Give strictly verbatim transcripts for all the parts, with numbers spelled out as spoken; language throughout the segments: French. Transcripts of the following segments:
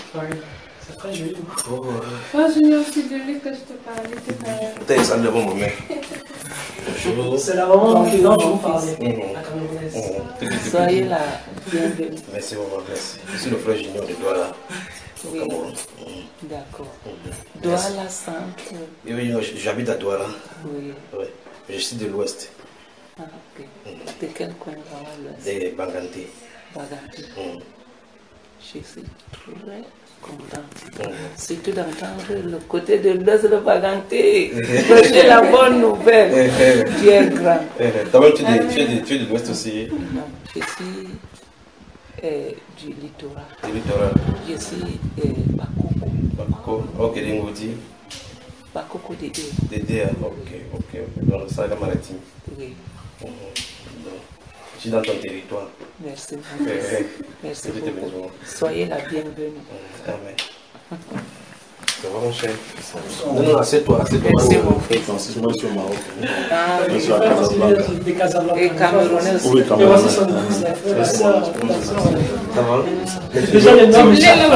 Oui, c'est très joli. Oh, oh Junior, c'est de lui que je te parlais tout à l'heure. peut-être ça le bon moment. C'est la maman dont je vous parlais, la Camerounaise. Soyez la bienvenue. Merci, maman, merci. Je suis le frère Junior de Douala. Oui, d'accord. Douala Centre. Oui, oui, j'habite à Douala. Oui. Oui. Je suis de l'Ouest. Ah, ok. De quel coin dans l'Ouest? De Banganté. Banganté. Mm. Je suis très contente. Mm. Surtout d'entendre le côté de l'Ouest de Banganté. C'est la bonne nouvelle. Tu es grand. D'abord, tu es de l'Ouest aussi? Non, je suis euh, du littoral. Du littoral. Je suis euh, Bakoko. Bakoko. Ok, Lingouti. Bakoko Dédé. Dédé, ok, ok. Dans le Sahara maritime. Oui. Mm -hmm. Je suis dans ton territoire. Merci. Okay. Merci beaucoup. Soyez la bienvenue. Amen. Ça va mon cher? Non, non, assieds-toi, assieds-toi. Merci beaucoup. Francis, moi je suis au Maroc. Ah, je suis à Casablanca. Et Camerounais. Oui, Camerounais. Ça va? Déjà les noms,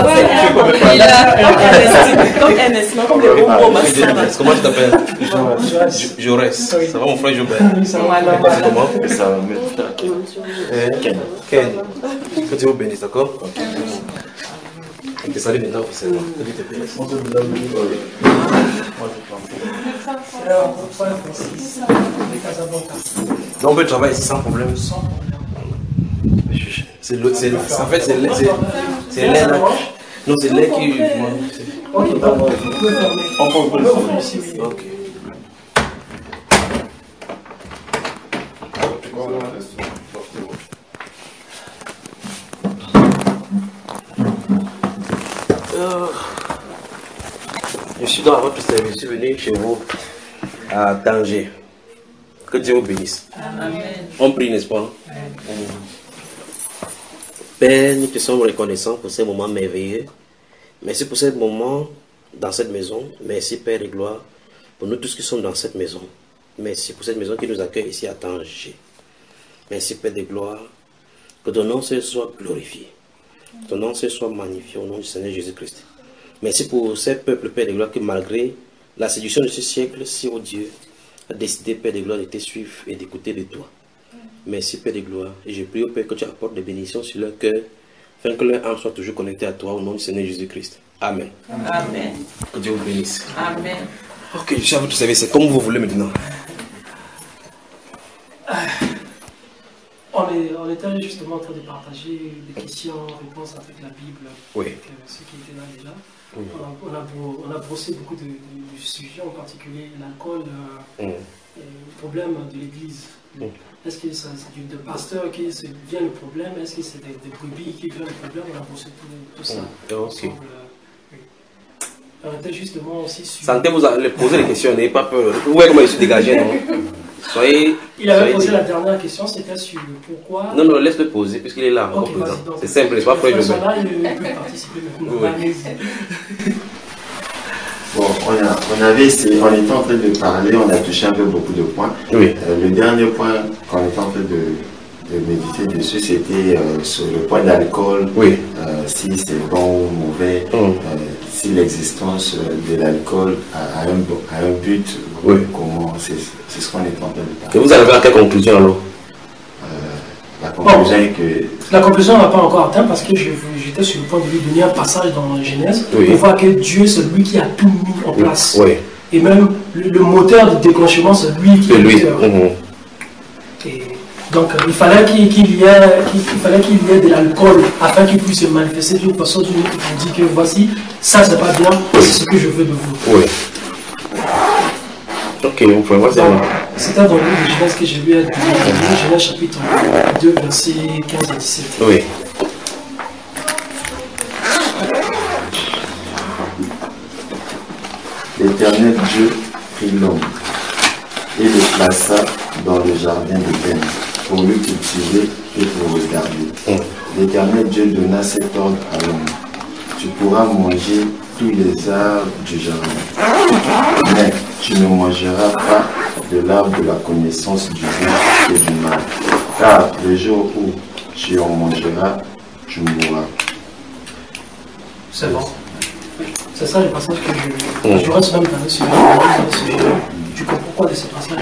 comme Ernest, comme le bonbon Massama. Comment tu t'appelles? Jaurès. Ça va mon frère Jobert? Ça va. Comment? Ça va, mais Ken. Ken. Que Dieu vous bénisse, d'accord? Ok, salut maintenant, c'est bon. Que Dieu te bénisse. Donc on peut travailler ici sans problème. C'est le, c'est, en fait, c'est c'est l'air là. Non, c'est l'air qui. Ok, d'accord. on peut le faire ici. Ok. Euh, je suis dans votre service, je suis venu chez vous à Tanger. Que Dieu vous bénisse. Amen. On prie, n'est-ce pas? Amen. Père, nous te sommes reconnaissants pour ces moments merveilleux. Merci pour ce moment dans cette maison. Merci Père et gloire pour nous tous qui sommes dans cette maison. Merci pour cette maison qui nous accueille ici à Tanger. Merci Père de gloire. Que ton nom soit glorifié. Ton nom soit magnifié au nom du Seigneur Jésus-Christ. Merci pour ces peuples, Père de gloire, qui malgré la séduction de ce siècle, si oh Dieu, a décidé, Père de gloire, de te suivre et d'écouter de toi. Merci, Père de gloire. Et je prie au Père que tu apportes des bénédictions sur leur cœur, afin que leur âme soit toujours connectée à toi au nom du Seigneur Jésus-Christ. Amen. Amen. Que Dieu vous bénisse. Amen. Ok, je suis à votre service. C'est comme vous voulez maintenant. On, est, on était justement en train de partager des questions, réponses avec la Bible, oui. avec euh, ceux qui étaient là déjà. Mm. On, a, on, a, on a brossé beaucoup de, de, de sujets, en particulier l'alcool, euh, mm. le problème de l'Église. Mm. Est-ce que c'est de pasteur qui vient le problème? Est-ce que c'est des, des brebis qui viennent le problème? On a brossé tout, tout ça. Mm. Okay. Ensemble, euh, oui. On était justement aussi sur... Sentez-vous à poser des questions, n'ayez pas peur. Vous voyez comment je suis dégagé, non? Soyez, il avait soyez posé dit. La dernière question, c'était sur le pourquoi. Non, non, laisse-le poser, puisqu'il est là. Okay, c'est simple, c'est pas frère Jobert. Là, il peut participer maintenant. Oui. Bon, on, a, on avait essayé, on était en train de parler, on a touché un peu beaucoup de points. Oui. Euh, le dernier point qu'on était en train de, de méditer dessus, c'était euh, sur le point d'alcool. Oui. Euh, si c'est bon ou mauvais, mm. euh, si l'existence de l'alcool a, a, un, a un but. Oui. Comment c'est ce qu'on est en train de parler. Et vous arrivez à quelle conclusion alors? euh, La conclusion bon, est que... La conclusion n'a pas encore atteint parce que j'étais sur le point de lui donner un passage dans Genèse. Oui. On voit que Dieu, c'est lui qui a tout mis en place. Oui. Et même le, le moteur de déclenchement, c'est lui qui est le moteur. Mm-hmm. Et donc, il fallait qu'il qu y ait, qu'il fallait qu'il y ait de l'alcool afin qu'il puisse se manifester d'une façon ou d'une autre pour dire que voici, ça c'est pas bien, c'est ce que je veux de vous. Oui. Ok, vous pouvez voir ça. C'est dans le livre de Genèse que j'ai lu à Genèse chapitre deux, versets quinze à dix-sept. Oui. L'Éternel Dieu prit l'homme et le plaça dans le jardin d'Éden pour le cultiver et pour le garder. Mm. L'Éternel Dieu donna cet ordre à l'homme. Tu pourras manger tous les arbres du jardin, mais tu ne mangeras pas de l'arbre de la connaissance du bien et du mal, car le jour où tu en mangeras, tu mourras. C'est bon. C'est ça le passage que je... Mm. Je reste même dans ce sujet. Tu comprends pourquoi de ce passage?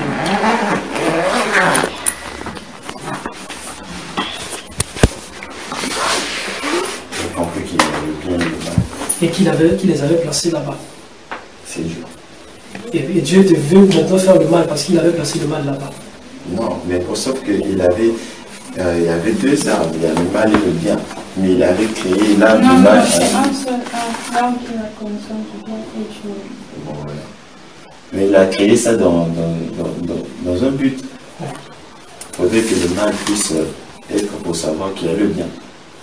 J'ai compris qu'il avait bien le mal. Et qu'il avait, qu'il les avait placés là-bas. C'est Dieu. Et, et Dieu te veut maintenant faire le mal parce qu'il avait placé le mal là-bas. Non, mais pour sauf qu'il avait, euh, il y avait deux arbres, il y a le mal et le bien. Mais il avait créé l'arbre Non, du mal. non, c'est un seul arbre, l'arbre qui a connaissance du bien et du mal. Bon, voilà. Mais il a créé ça dans, dans, dans, dans, dans un but. Il faudrait que le mal puisse être pour savoir qu'il y a le bien.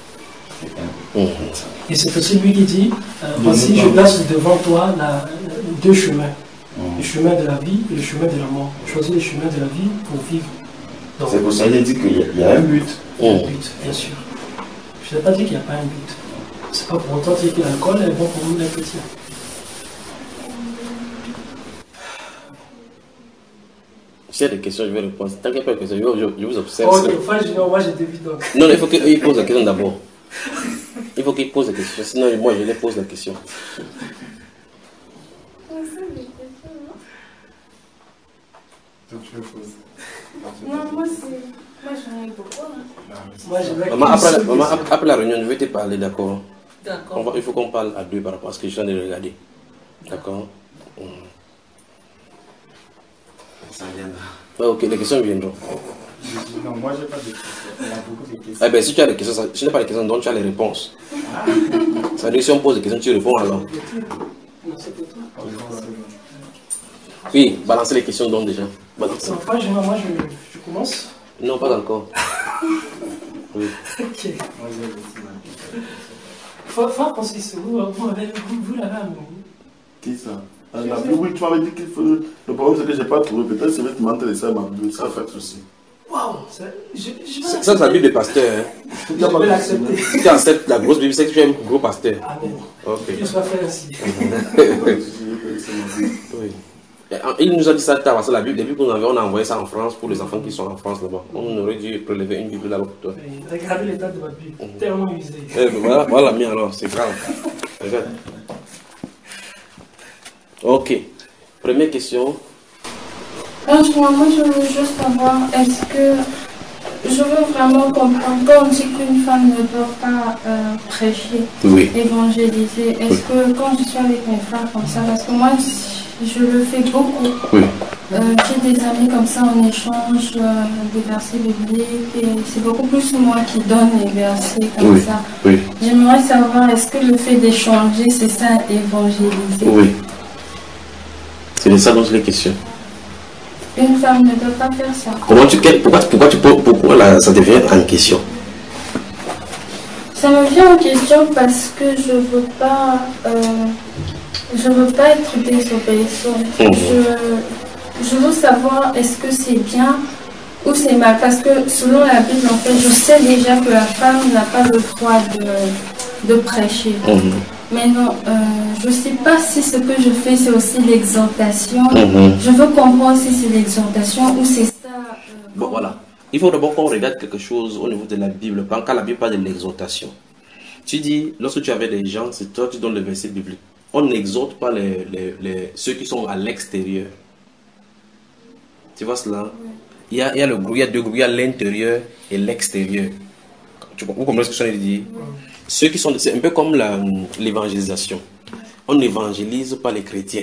Et c'est aussi lui qui dit, euh, voici je place devant toi la, deux chemins. Mmh. Le chemin de la vie et le chemin de la mort. Choisis le chemin de la vie pour vivre. C'est pour ça qu'il a dit qu'il y, y a un but. Il y a un but, bien sûr. Je n'ai pas dit qu'il n'y a pas un but. C'est pas pour autant dire que l'alcool est bon pour nous les chrétiens. S'il y a des questions, je vais répondre. Tant qu'il n'y a pas de questions, je, je, je vous observe. Oh, enfin, je, moi j'ai deviné donc. Non, non, il faut qu'il pose la question d'abord. Il faut qu'il pose la question. Sinon, moi, je les pose la question. Non, moi, c'est... Moi, j'en ai beaucoup. Hein. Moi, je maman, après, la, maman, après la réunion, je vais te parler, d'accord? D'accord. Il faut qu'on parle à deux par rapport à ce que je viens de regarder. D'accord? Hum. Ça viendra. Ah, ok, les questions viendront. Non, moi, j'ai pas de questions. Il y a beaucoup de questions. Eh bien, si tu as des questions, si tu n'as pas de questions, donc tu as les réponses. Ah. Ça veut dire que si on pose des questions, tu réponds alors. Oui, balancez les questions donc déjà. Balancez. Enfin, je, moi, je, je commence. Non, pas encore. Oui. Ok. Faut, faut penser que c'est vous, vous, avez, vous, vous l'avez à nous. Qui ça? Ah, la Bible, oui, tu m'avais dit qu'il faut. Le problème, c'est que je n'ai pas trouvé. Peut-être que je vais te mentir ça ma Bible, ça fait souci. Waouh! Ça, je, je ça, c'est la Bible des pasteurs. Hein. Je vais l'accepter. Si tu acceptes la grosse Bible, c'est que tu es un gros pasteur. Amen. Ok. Qu'il soit fait ainsi. Oui. Il nous a dit ça tard parce que la Bible, les Bibles qu'on avait, on a envoyé ça en France pour les enfants qui sont en France là-bas. On aurait dû prélever une Bible là-bas pour toi. Regardez l'état de votre Bible, tellement usé. Eh, voilà, voilà la mienne alors, c'est grave. Regarde. Ok. Première question. Franchement, moi je veux juste savoir, est-ce que je veux vraiment comprendre, quand on dit qu'une femme ne doit pas euh, prêcher, oui. évangéliser, est-ce oui. que quand je suis avec mes frères comme ça, parce que moi je le fais beaucoup, oui. euh, j'ai des amis comme ça, on échange euh, des versets bibliques et c'est beaucoup plus moi qui donne les versets comme oui. ça. Oui. J'aimerais savoir, est-ce que le fait d'échanger, c'est ça, évangéliser? Oui. C'est ça dans les questions. Une femme ne doit pas faire ça. Comment tu, pourquoi, pourquoi, tu, pourquoi là, ça devient en question? Ça me vient en question parce que je veux pas, euh, je veux pas être désobéissante. Mmh. Je, je veux savoir est-ce que c'est bien ou c'est mal, parce que selon la Bible, en fait, je sais déjà que la femme n'a pas le droit de, de prêcher. Mmh. Mais non, euh, je ne sais pas si ce que je fais, c'est aussi l'exhortation. Mm-hmm. Je veux comprendre si c'est l'exhortation ou c'est ça. Euh, bon, voilà. Il faut d'abord qu'on regarde quelque chose au niveau de la Bible. Quand la Bible parle de l'exhortation, tu dis, lorsque tu avais des gens, c'est toi qui donnes le verset biblique. On n'exhorte pas les, les, les, ceux qui sont à l'extérieur. Tu vois cela? Oui. Il y a, il y a le groupe, il y a deux groupes, il y a l'intérieur et l'extérieur. Vous comprenez ce que je veux dire? Oui. Ceux qui sont, c'est un peu comme l'évangélisation. On n'évangélise pas les chrétiens.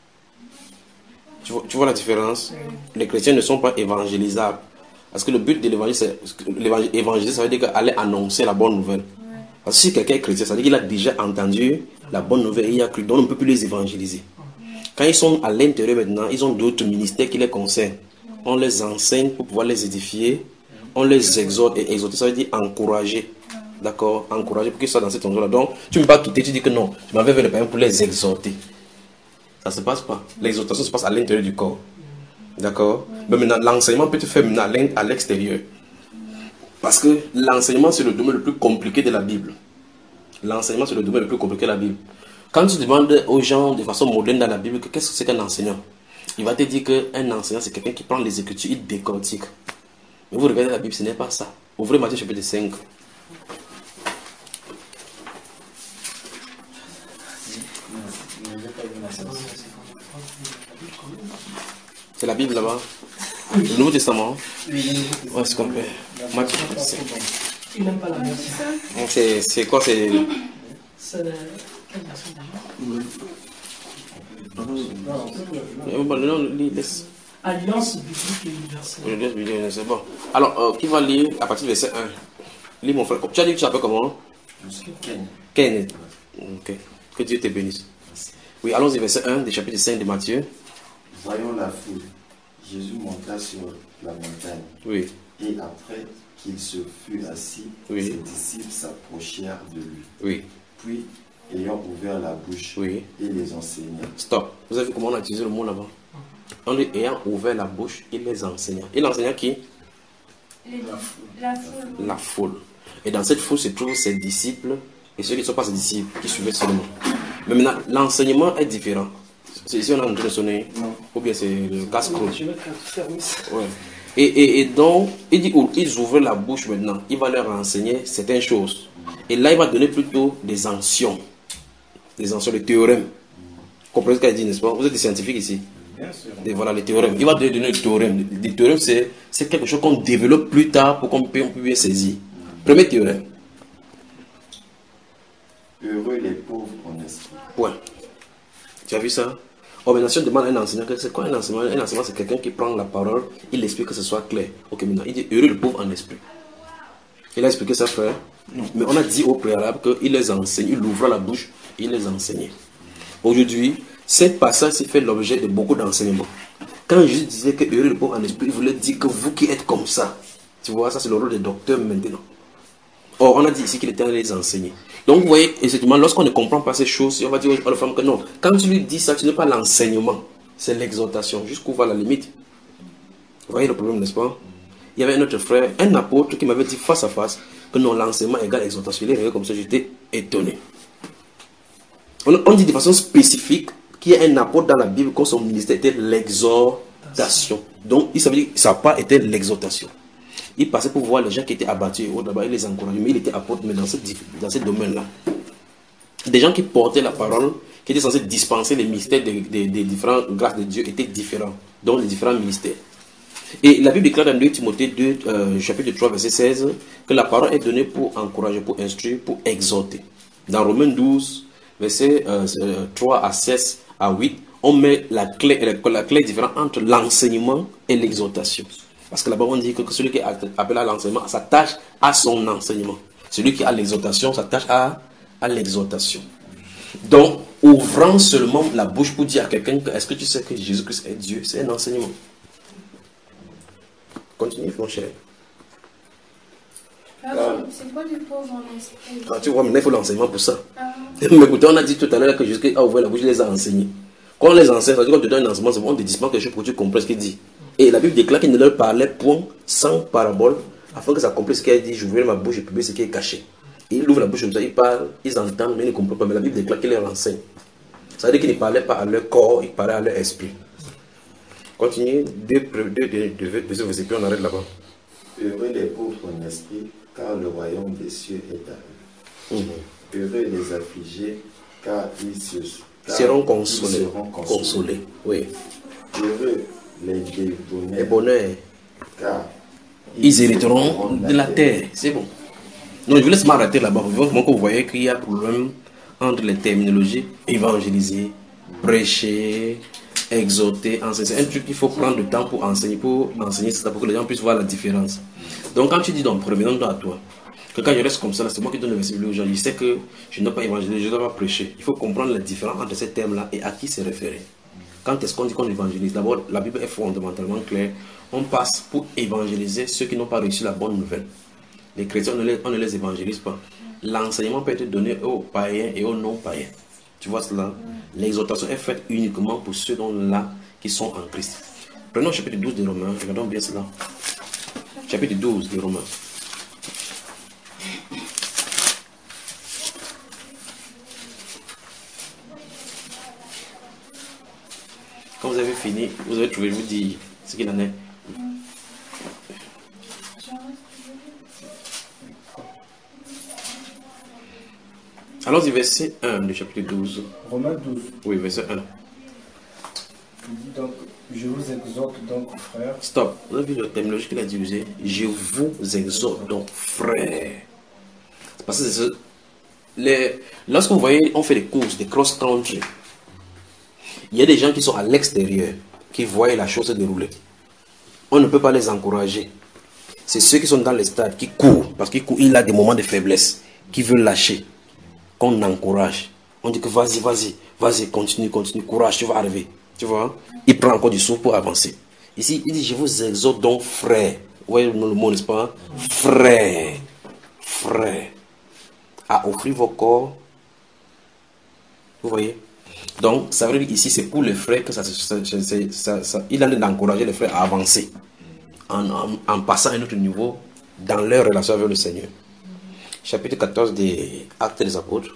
Tu vois, tu vois la différence? Les chrétiens ne sont pas évangélisables. Parce que le but de l'évangile, c'est évangéliser, ça veut dire aller annoncer la bonne nouvelle. Parce que si quelqu'un est chrétien, ça veut dire qu'il a déjà entendu la bonne nouvelle et il a cru. Donc on ne peut plus les évangéliser. Quand ils sont à l'intérieur maintenant, ils ont d'autres ministères qui les concernent. On les enseigne pour pouvoir les édifier. On les exhorte. Et exhorter, ça veut dire encourager. D'accord, encourager pour qu'ils soient dans cet endroit-là. Donc, tu ne peux pas quitter, tu dis que non, je m'avais fait le pain pour les exhorter. Ça ne se passe pas. L'exhortation se passe à l'intérieur du corps. D'accord. Mais maintenant, l'enseignement peut te faire maintenant à l'extérieur. Parce que l'enseignement, c'est le domaine le plus compliqué de la Bible. L'enseignement, c'est le domaine le plus compliqué de la Bible. Quand tu demandes aux gens de façon moderne dans la Bible, qu'est-ce que c'est qu'un enseignant? Il va te dire qu'un enseignant, c'est quelqu'un qui prend les Écritures, il décortique. Mais vous regardez la Bible, ce n'est pas ça. Ouvrez Matthieu chapitre cinq. C'est la Bible là-bas. Le Nouveau Testament. Ouais, c'est complet. Matthieu chapitre cinq. Il n'aime pas la version. C'est quoi? C'est. C'est la. Quelle version déjà? Non, laisse. Alliance biblique et universelle. Alliance biblique et universelle. Bon. Alors, euh, qui va lire à partir du verset un? Lis mon frère. Tu as dit que tu t'appelles comment? Ken. Ken. Ok. Que Dieu te bénisse. Oui, allons-y, verset un du chapitre cinq de Matthieu. Voyons la foule. Jésus monta sur la montagne. Oui. Et après qu'il se fut assis, oui. ses disciples s'approchèrent de lui. Oui. Puis, ayant ouvert la bouche, oui. il les enseigna. Stop. Vous avez vu comment on a utilisé le mot là-bas? On dit ayant ouvert la bouche, il les enseigna. Il enseigna qui? Les, la foule. La foule. Et dans cette foule se trouvent ses disciples et ceux qui ne sont pas ses disciples, qui suivaient seulement. Mais maintenant, l'enseignement est différent. C'est ici on a en train de sonner. Non. Ou bien c'est le casse-croûte. Ouais. Et, et, et donc, il dit ils ouvrent la bouche maintenant. Il va leur enseigner certaines choses. Et là, il va donner plutôt des anciens. Des anciens, des théorèmes. Vous comprenez ce qu'il dit, n'est-ce pas? Vous êtes des scientifiques ici. Bien sûr. Et voilà, les théorèmes. Il va donner des théorèmes. Les théorèmes, c'est quelque chose qu'on développe plus tard pour qu'on puisse bien saisir. Premier théorème. Heureux les pauvres en esprit. Ouais. Tu as vu ça? Oh, maintenant, si on demande à un enseignant, c'est quoi un enseignant? Un enseignant, c'est quelqu'un qui prend la parole, il explique que ce soit clair. Ok, maintenant, il dit heureux le pauvre en esprit. Il a expliqué ça, frère. Non. Mais on a dit au préalable qu'il les enseigne, il ouvre la bouche, il les enseignait. Aujourd'hui, ce passage s'est fait l'objet de beaucoup d'enseignements. Quand Jésus disait que heureux le pauvre en esprit, il voulait dire que vous qui êtes comme ça, tu vois, ça c'est le rôle des docteurs maintenant. Or, on a dit ici qu'il était allé les enseigner. Donc, vous voyez, effectivement, lorsqu'on ne comprend pas ces choses, on va dire aux femmes que non. Quand tu lui dis ça, ce n'est pas l'enseignement, c'est l'exhortation. Jusqu'où va la limite? Vous voyez le problème, n'est-ce pas? Il y avait un autre frère, un apôtre, qui m'avait dit face à face que non, l'enseignement égale l'exhortation. Il est réel comme ça, j'étais étonné. On, on dit de façon spécifique qu'il y a un apôtre dans la Bible, quand son ministère était l'exhortation. Donc, il savait que sa part était l'exhortation. Il passait pour voir les gens qui étaient abattus et autres, il les encourageait, mais il était apôtre, mais dans ce, dans ce domaine-là. Des gens qui portaient la parole, qui étaient censés dispenser les mystères des, des, des différentes grâces de Dieu, étaient différents, donc les différents ministères. Et la Bible déclare dans deux Timothée deux, euh, chapitre trois, verset seize, que la parole est donnée pour encourager, pour instruire, pour exhorter. Dans Romains douze, verset euh, trois à seize à huit, on met la clé, la, la clé différente entre l'enseignement et l'exhortation. Parce que là-bas, on dit que celui qui appelle à l'enseignement s'attache à son enseignement. Celui qui a l'exhortation s'attache à, à l'exhortation. Donc, ouvrant seulement la bouche pour dire à quelqu'un que est-ce que tu sais que Jésus-Christ est Dieu, c'est un enseignement. Continue, mon cher. C'est quoi du pauvre en esprit? Ah, tu vois, maintenant il faut l'enseignement pour ça. Ah. Mais écoutez, on a dit tout à l'heure que Jésus-Christ a ouvert la bouche, il les a enseignés. Quand on les enseigne, ça veut dire qu'on te donne un enseignement, c'est bon, on te dispense quelque chose pour que tu comprennes ce qu'il dit. Et la Bible déclare qu'il ne leur parlait point sans parabole, afin que ça accomplisse ce qu'il a dit. J'ouvrirai ma bouche et publie ce qui est caché. Et il ouvre la bouche comme ça, il parle, ils entendent, mais ils ne comprennent pas. Mais la Bible déclare qu'il leur enseigne. Ça veut dire qu'il ne parlait pas à leur corps, il parlait à leur esprit. Continuez, deux, deux, deux, deux, deux versets, puis on arrête là-bas. Heureux les pauvres en esprit, car le royaume des cieux est à eux. Mmh. Heureux les affligés, car ils se, car seront consolés. Ils seront consolés. consolés. Oui. Heureux les débonnés, les bonheurs, car ils, ils hériteront de la terre. C'est bon. Donc je vous laisse m'arrêter là-bas. Vous voyez qu'il y a un problème entre les terminologies évangéliser, prêcher, exhorter, enseigner. C'est un truc qu'il faut prendre le temps pour enseigner, pour enseigner ça, pour que les gens puissent voir la différence. Donc quand tu dis donc, premier nom à toi, que quand je reste comme ça, c'est moi qui donne le verset aux gens, je sais que je ne dois pas évangéliser, je ne dois pas prêcher. Il faut comprendre la différence entre ces termes-là et à qui c'est référé. Quand est-ce qu'on dit qu'on évangélise? D'abord, la Bible est fondamentalement claire. On passe pour évangéliser ceux qui n'ont pas reçu la bonne nouvelle. Les chrétiens, on ne les, on ne les évangélise pas. L'enseignement peut être donné aux païens et aux non-païens. Tu vois cela? L'exhortation est faite uniquement pour ceux là qui sont en Christ. Prenons le chapitre douze des Romains. Regardons bien cela. Chapitre douze des Romains. Quand vous avez fini, vous avez trouvé, vous dire ce qu'il en est. Alors, du verset un du chapitre douze. Romains douze. Oui, verset un. Il dit donc, je vous exhorte donc, frères. Stop. Vous avez vu le terminologie qu'il a utilisé? Je vous exhorte donc, frères. Parce que c'est les... lorsque vous voyez, on fait des courses, des cross-country, il y a des gens qui sont à l'extérieur, qui voient la chose se dérouler. On ne peut pas les encourager. C'est ceux qui sont dans les stades, qui courent, parce qu'il a des moments de faiblesse, qui veulent lâcher, qu'on encourage. On dit que vas-y, vas-y, vas-y, continue, continue, courage, tu vas arriver. Tu vois? Il prend encore du souffle pour avancer. Ici, il dit, je vous exhorte donc, frère. Vous voyez le mot, n'est-ce pas? Frère. Frère. À offrir vos corps. Vous voyez? Donc, ça veut dire ici, c'est pour les frères que ça, ça, ça, ça, ça il a d'encourager les frères à avancer. En, en, en passant à un autre niveau dans leur relation avec le Seigneur. Chapitre quatorze des Actes des Apôtres.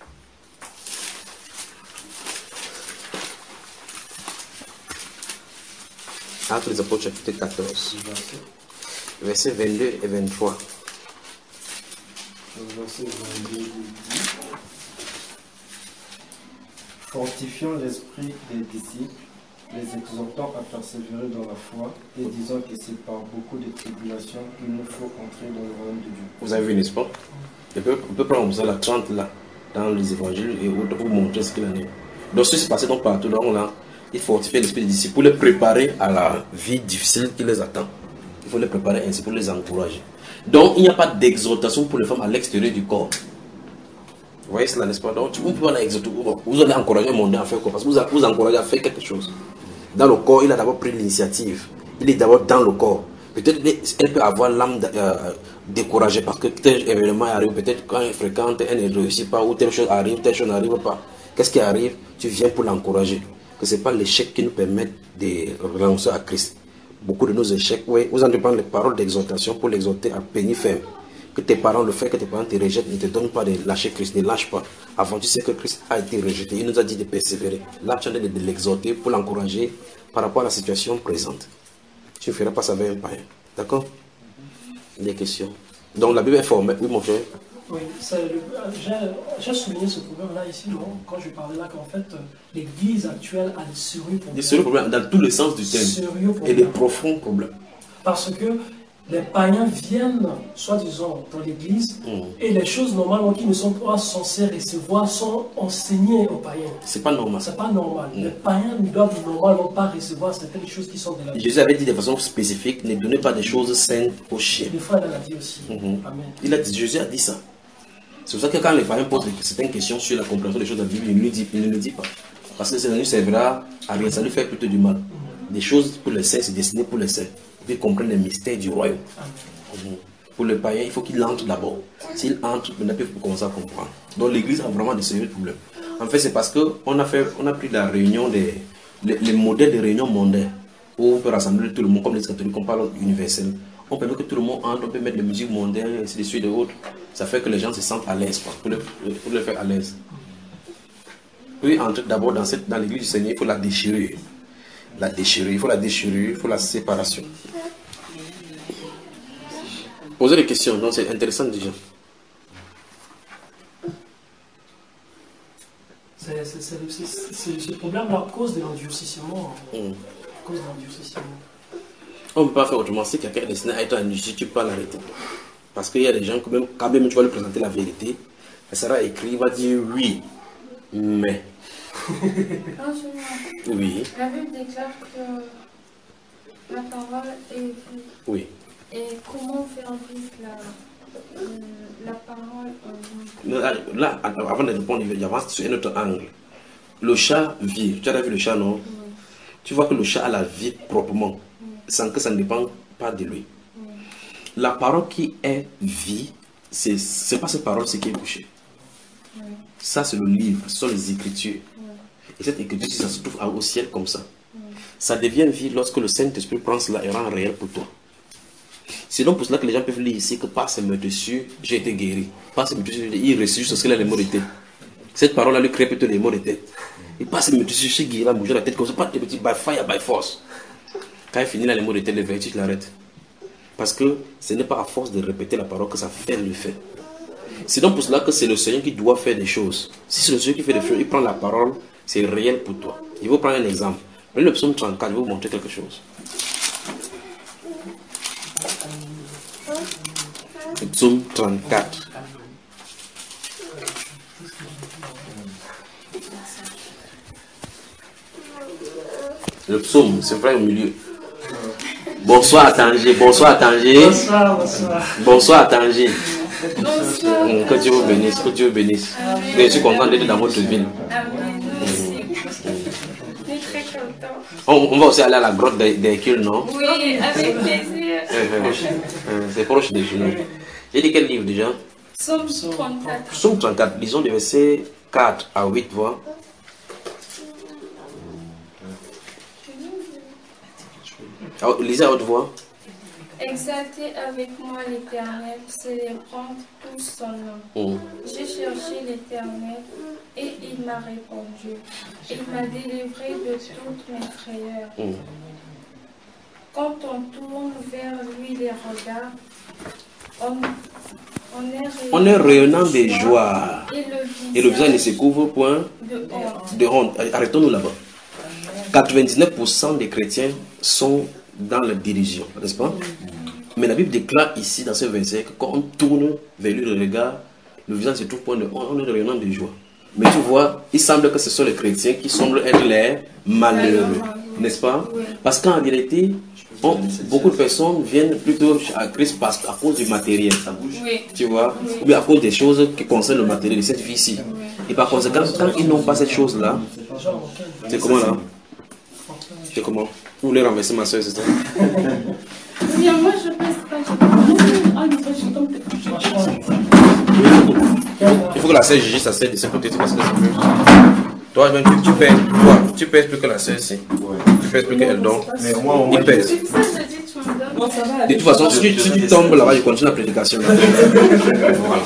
Actes des Apôtres, chapitre quatorze. Versets vingt-deux et vingt-trois. Verset vingt-deux. Fortifiant l'esprit des disciples, les exhortant à persévérer dans la foi, et disant que c'est par beaucoup de tribulations qu'il nous faut entrer dans le royaume de Dieu. Vous avez vu, n'est-ce pas? On peut, on peut prendre ça, la trente là, dans les évangiles, et autres pour vous montrer ce qu'il en est. Donc, ce qui se passait donc partout, donc là, il fortifie l'esprit des disciples pour les préparer à la vie difficile qui les attend. Il faut les préparer ainsi pour les encourager. Donc, il n'y a pas d'exhortation pour les femmes à l'extérieur du corps. Vous voyez cela, n'est-ce pas? Donc, vous ne pouvez pas l'exhorter. Vous allez encourager mon Dieu à faire quoi? Parce que vous, vous encouragez à faire quelque chose. Dans le corps, il a d'abord pris l'initiative. Il est d'abord dans le corps. Peut-être elle peut avoir l'âme euh, découragée parce que tel événement arrive. Peut-être quand elle fréquente, elle ne réussit pas, ou telle chose arrive, telle chose n'arrive pas. Qu'est-ce qui arrive? Tu viens pour l'encourager. Que ce n'est pas l'échec qui nous permet de renoncer à Christ. Beaucoup de nos échecs, oui, vous en dépendez les paroles d'exhortation pour l'exhorter à peine ferme. Que tes parents le font, que tes parents te rejettent, ne te donnent pas de lâcher Christ, ne lâche pas. Avant, tu sais que Christ a été rejeté, il nous a dit de persévérer. Là, tu as de l'exhorter pour l'encourager par rapport à la situation présente. Tu ne feras pas ça avec un païen. D'accord? Des questions. Donc la Bible est formée. Oui, mon frère. Oui, j'ai souligné ce problème-là ici, non? Quand je parlais là qu'en fait, l'Église actuelle a des sérieux problèmes. Des sérieux problèmes dans tous les sens du terme. Et des profonds problèmes. Parce que les païens viennent, soi-disant, dans l'église, mmh. et les choses normalement qui ne sont pas censées recevoir sont enseignées aux païens. C'est pas normal. C'est pas normal. Mmh. Les païens ne doivent normalement pas recevoir certaines choses qui sont de la vie. Jésus avait dit de façon spécifique, ne donnez pas des choses saines aux chiens. Des fois, il l'a dit aussi. Mmh. Amen. Il a dit, Jésus a dit ça. C'est pour ça que quand les païens posent certaines questions sur la compréhension des choses de la Bible, il ne, dit, il ne le dit pas. Parce que ça ne lui servira à rien, ça lui fait plutôt du mal. Mmh. Des choses pour les saints, c'est destiné pour les saints. Ils comprennent les mystères du royaume. Amen. Pour le païen, il faut qu'il entre d'abord. S'il entre, il peut commencer à comprendre. Donc l'église a vraiment des sérieux problèmes. En fait, c'est parce qu'on a, on a pris la réunion des les, les modèles de réunion mondaine où on peut rassembler tout le monde, comme les catholiques, on parle universel. On permet que tout le monde entre, on peut mettre de la musique mondaine, ainsi de suite et autres. Ça fait que les gens se sentent à l'aise, pour les, pour les faire à l'aise. Puis entrer d'abord dans, dans l'église du Seigneur, il faut la déchirer. La déchirer, il faut la déchirer, il faut la séparation. Posez des questions, donc c'est intéressant déjà. Ce problème-là cause de l'endurcissement. Mm. Cause de l'endurcissement. On ne peut pas faire autrement. Si quelqu'un est destiné à être endurci, tu peux pas l'arrêter. Parce qu'il y a des gens, quand même, quand même tu vas lui présenter la vérité, elle sera écrite, il va dire oui, mais. Oui. La Bible déclare que la parole est vie. Oui. Et comment faire vivre la, euh, la parole en vie? Là, avant de répondre, j'avance sur un autre angle. Le chat vit. Tu as vu le chat, non? Oui. Tu vois que le chat a la vie proprement, oui. Sans que ça ne dépend pas de lui. Oui. La parole qui est vie, ce n'est pas cette parole, c'est qui est couché. Oui. Ça, c'est le livre, ce sont les écritures. Oui. Et cette écriture, ça se trouve au ciel comme ça. Oui. Ça devient vie lorsque le Saint-Esprit prend cela et rend réel pour toi. C'est donc pour cela que les gens peuvent lire ici que par ces meurtrissures, j'ai été guéri. Par ces meurtrissures, il ressuscite ce qu'il a les maux de tête. Cette parole-là lui crée plutôt les maux de tête. Et par ces meurtrissures, j'ai guéri, il a bougé la tête comme ça, pas de petit by fire, by force. Quand il finit là, les maux de tête, les vertiges l'arrêtent. Parce que ce n'est pas à force de répéter la parole que ça fait le fait. C'est donc pour cela que c'est le Seigneur qui doit faire des choses. Si c'est le Seigneur qui fait des choses, il prend la parole, c'est réel pour toi. Il va prendre un exemple. Prenez le psaume trente-quatre, je vais vous montrer quelque chose. Le psaume trente-quatre. Le psaume, c'est vrai au milieu. Bonsoir à Tanger, bonsoir à Tanger. Bonsoir, bonsoir. Bonsoir à Tanger. Bonsoir. Que Dieu vous bénisse, que Dieu vous bénisse. Je suis content d'être dans votre ville. Amen. Merci. Je suis très content. On, on va aussi aller à la grotte des, des Hercules, non? Oui, avec plaisir. Euh, euh, C'est proche de chez nous. J'ai dit quel livre déjà? Psaume trente-quatre. Psaume trente-quatre, lisons des versets quatre à huit, voir. Alors, lisez à haute voix. Exaltez avec moi l'Éternel, célébrons tous son nom. Mm. J'ai cherché l'Éternel et il m'a répondu. Il m'a délivré de toutes mes frayeurs. Mm. Quand on tourne vers lui les regards, on, on est rayonnant, On est rayonnant de joie. Et le Et le visage ne visage se couvre point de honte. de honte. Arrêtons-nous là-bas. quatre-vingt-dix-neuf pour cent des chrétiens sont dans la dérision, n'est-ce pas? Mais la Bible déclare ici, dans ce verset, que quand on tourne vers lui le regard, le visage se trouve point de honte, on est rayonnant de joie. Mais tu vois, il semble que ce sont les chrétiens qui semblent être les malheureux, n'est-ce pas? Parce qu'en réalité, on- beaucoup de personnes viennent plutôt à Christ parce, à cause du matériel, Oui. tu vois, ou bien à cause des choses qui concernent le matériel de cette vie-ci. Et par conséquent, quand ils n'ont pas cette chose-là, c'est comment là? C'est comment? Vous voulez renverser ma soeur, c'est ça? Bien, moi je passe pas. Il faut que la sœur juge sa sœur de ce côté, parce que c'est mieux. Toi, même, tu, tu pèses, toi, tu pèses plus que la sœur ici. Tu pèses plus qu'elle, donc. Mais moi, au moins, Il pèse. C'est ça, je dis, tu me donnes. De toute façon, si tu, si tu tombes là-bas, je continue la prédication. Voilà.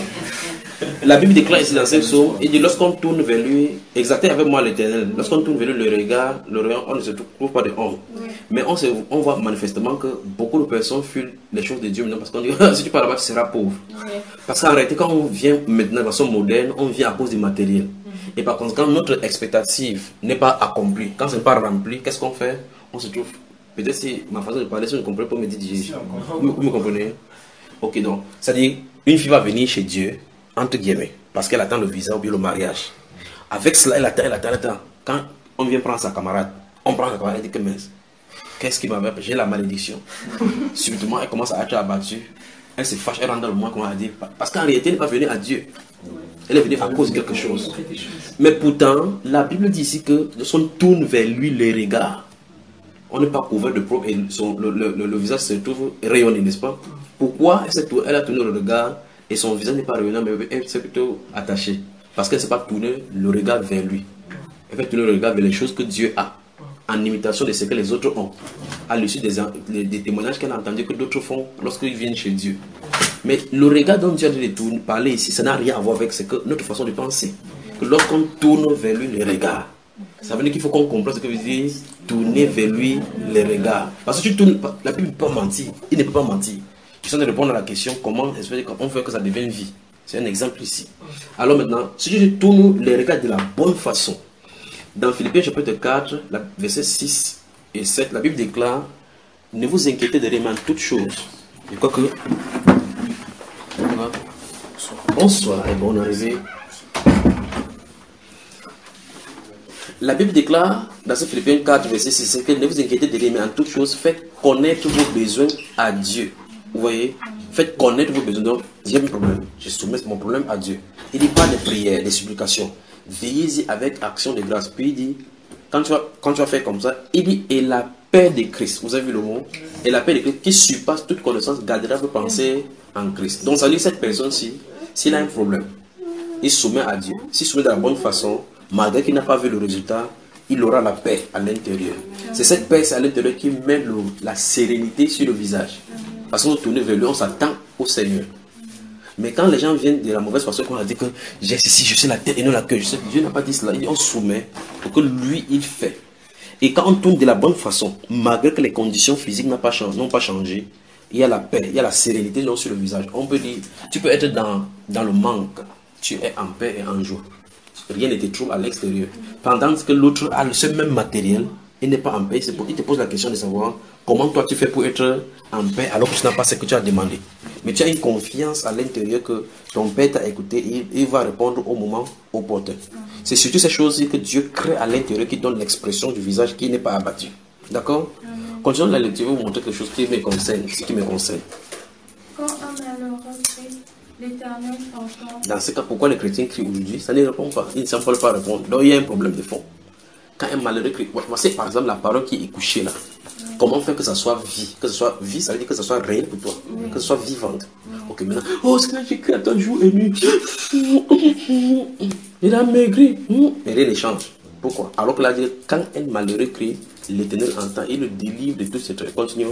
La Bible déclare ici dans ce psaume, il dit lorsqu'on tourne vers lui, exaltez avec moi l'Éternel, lorsqu'on tourne vers lui le regard, le regard, on ne se trouve pas de honte. Mais on, se, on voit manifestement que beaucoup de personnes fuient les choses de Dieu maintenant parce qu'on dit si tu pars là-bas, tu seras pauvre. Parce qu'en réalité, quand on vient maintenant de façon moderne, on vient à cause du matériel. Et par conséquent, notre expectative n'est pas accomplie. Quand ce n'est pas rempli, qu'est-ce qu'on fait? On se trouve. Peut-être si ma façon de parler, si vous ne comprenez pas, me dites, vous, vous me comprenez? Ok, donc, c'est-à-dire, une fille va venir chez Dieu, entre guillemets, parce qu'elle attend le visa ou bien le mariage. Avec cela, elle attend, elle attend, elle attend. Quand on vient prendre sa camarade, on prend sa camarade, elle dit que mince, qu'est-ce qui m'avait? J'ai la malédiction. Subitement, elle commence à être abattue. Elle se fâche, elle rentre dans le mois, comment elle dit. Parce qu'en réalité, elle n'est pas venue à Dieu. Elle est venue à cause de quelque chose. Mais pourtant, la Bible dit ici que lorsqu'on tourne vers lui les regards, on n'est pas couvert de propre et son, le, le, le, le visage se trouve rayonné, n'est-ce pas? Pourquoi elle, tourné, elle a tourné le regard et son visage n'est pas rayonnant, mais elle s'est plutôt attachée? Parce qu'elle ne s'est pas tourné le regard vers lui. Elle fait tourner le regard vers les choses que Dieu a, en imitation de ce que les autres ont, à l'issue des, des, des témoignages qu'elle a entendus que d'autres font lorsqu'ils viennent chez Dieu. Mais le regard dont Dieu a dit de parler ici, ça n'a rien à voir avec ce que, notre façon de penser. Que lorsqu'on tourne vers lui le regard, ça veut dire qu'il faut qu'on comprenne ce que veut dire tourner vers lui les regards. Parce que tu tournes, la Bible ne peut pas mentir. Il ne peut pas mentir. Tu sais de répondre à la question comment on fait que ça devienne vie. C'est un exemple ici. Alors maintenant, si je tourne les regards de la bonne façon, dans Philippiens chapitre quatre, versets six et sept, la Bible déclare ne vous inquiétez de rien en toutes choses. Je crois que. Bonsoir et bonne arrivée. La Bible déclare dans ce Philippiens quatre, verset six, que ne vous inquiétez de rien, mais en toutes choses, faites connaître vos besoins à Dieu. Vous voyez? Faites connaître vos besoins. Donc, j'ai un problème. Je soumets mon problème à Dieu. Il dit pas de prières, de supplications. Veillez-y avec action de grâce. Puis il dit, quand tu, vas, quand tu vas faire comme ça, il dit, et la paix de Christ. Vous avez vu le mot? Et la paix de Christ qui surpasse toute connaissance gardera vos pensées en Christ. Donc, ça veut dire que cette personne-ci, s'il a un problème, il soumet à Dieu. S'il soumet de la bonne façon, malgré qu'il n'a pas vu le résultat, il aura la paix à l'intérieur. C'est cette paix à l'intérieur qui met le, la sérénité sur le visage. Parce qu'on tourne vers lui, on s'attend au Seigneur. Mais quand les gens viennent de la mauvaise façon, qu'on a dit que j'ai ceci, je sais la tête et non la queue, je sais, Dieu n'a pas dit cela. Il dit on soumet pour que lui, il fait. Et quand on tourne de la bonne façon, malgré que les conditions physiques n'ont pas changé, n'ont pas changé, il y a la paix, il y a la sérénité sur le visage. On peut dire, tu peux être dans dans le manque, tu es en paix et en joie. Rien ne te trouble à l'extérieur. Pendant que l'autre a ce même matériel, il n'est pas en paix. Il te pose la question de savoir comment toi tu fais pour être en paix alors que tu n'as pas ce que tu as demandé. Mais tu as une confiance à l'intérieur que ton père t'a écouté et il va répondre au moment opportun. C'est surtout ces choses que Dieu crée à l'intérieur qui donne l'expression du visage qui n'est pas abattu. D'accord? Continuons la lecture, je vais vous montrer quelque chose qui me concerne. Ce qui me concerne. Quand un malheureux crie, l'Éternel entend. Dans ce cas, pourquoi les chrétiens crient aujourd'hui? Ça ne répond pas. Ils ne semblent pas répondre. Donc il y a un problème de fond. Quand un malheureux crie, c'est par exemple la parole qui est couchée là. Comment faire que ça soit vie? Que ce soit vie, ça veut dire que ça soit réel pour toi. Que ce soit vivante. Ok, maintenant, oh, c'est que j'ai crié à ton jour et nuit. Il a maigri. Mais rien ne change. Pourquoi? Alors que là, quand un malheureux crie, l'Éternel entend, il le délivre de tous ses traits. Continuons.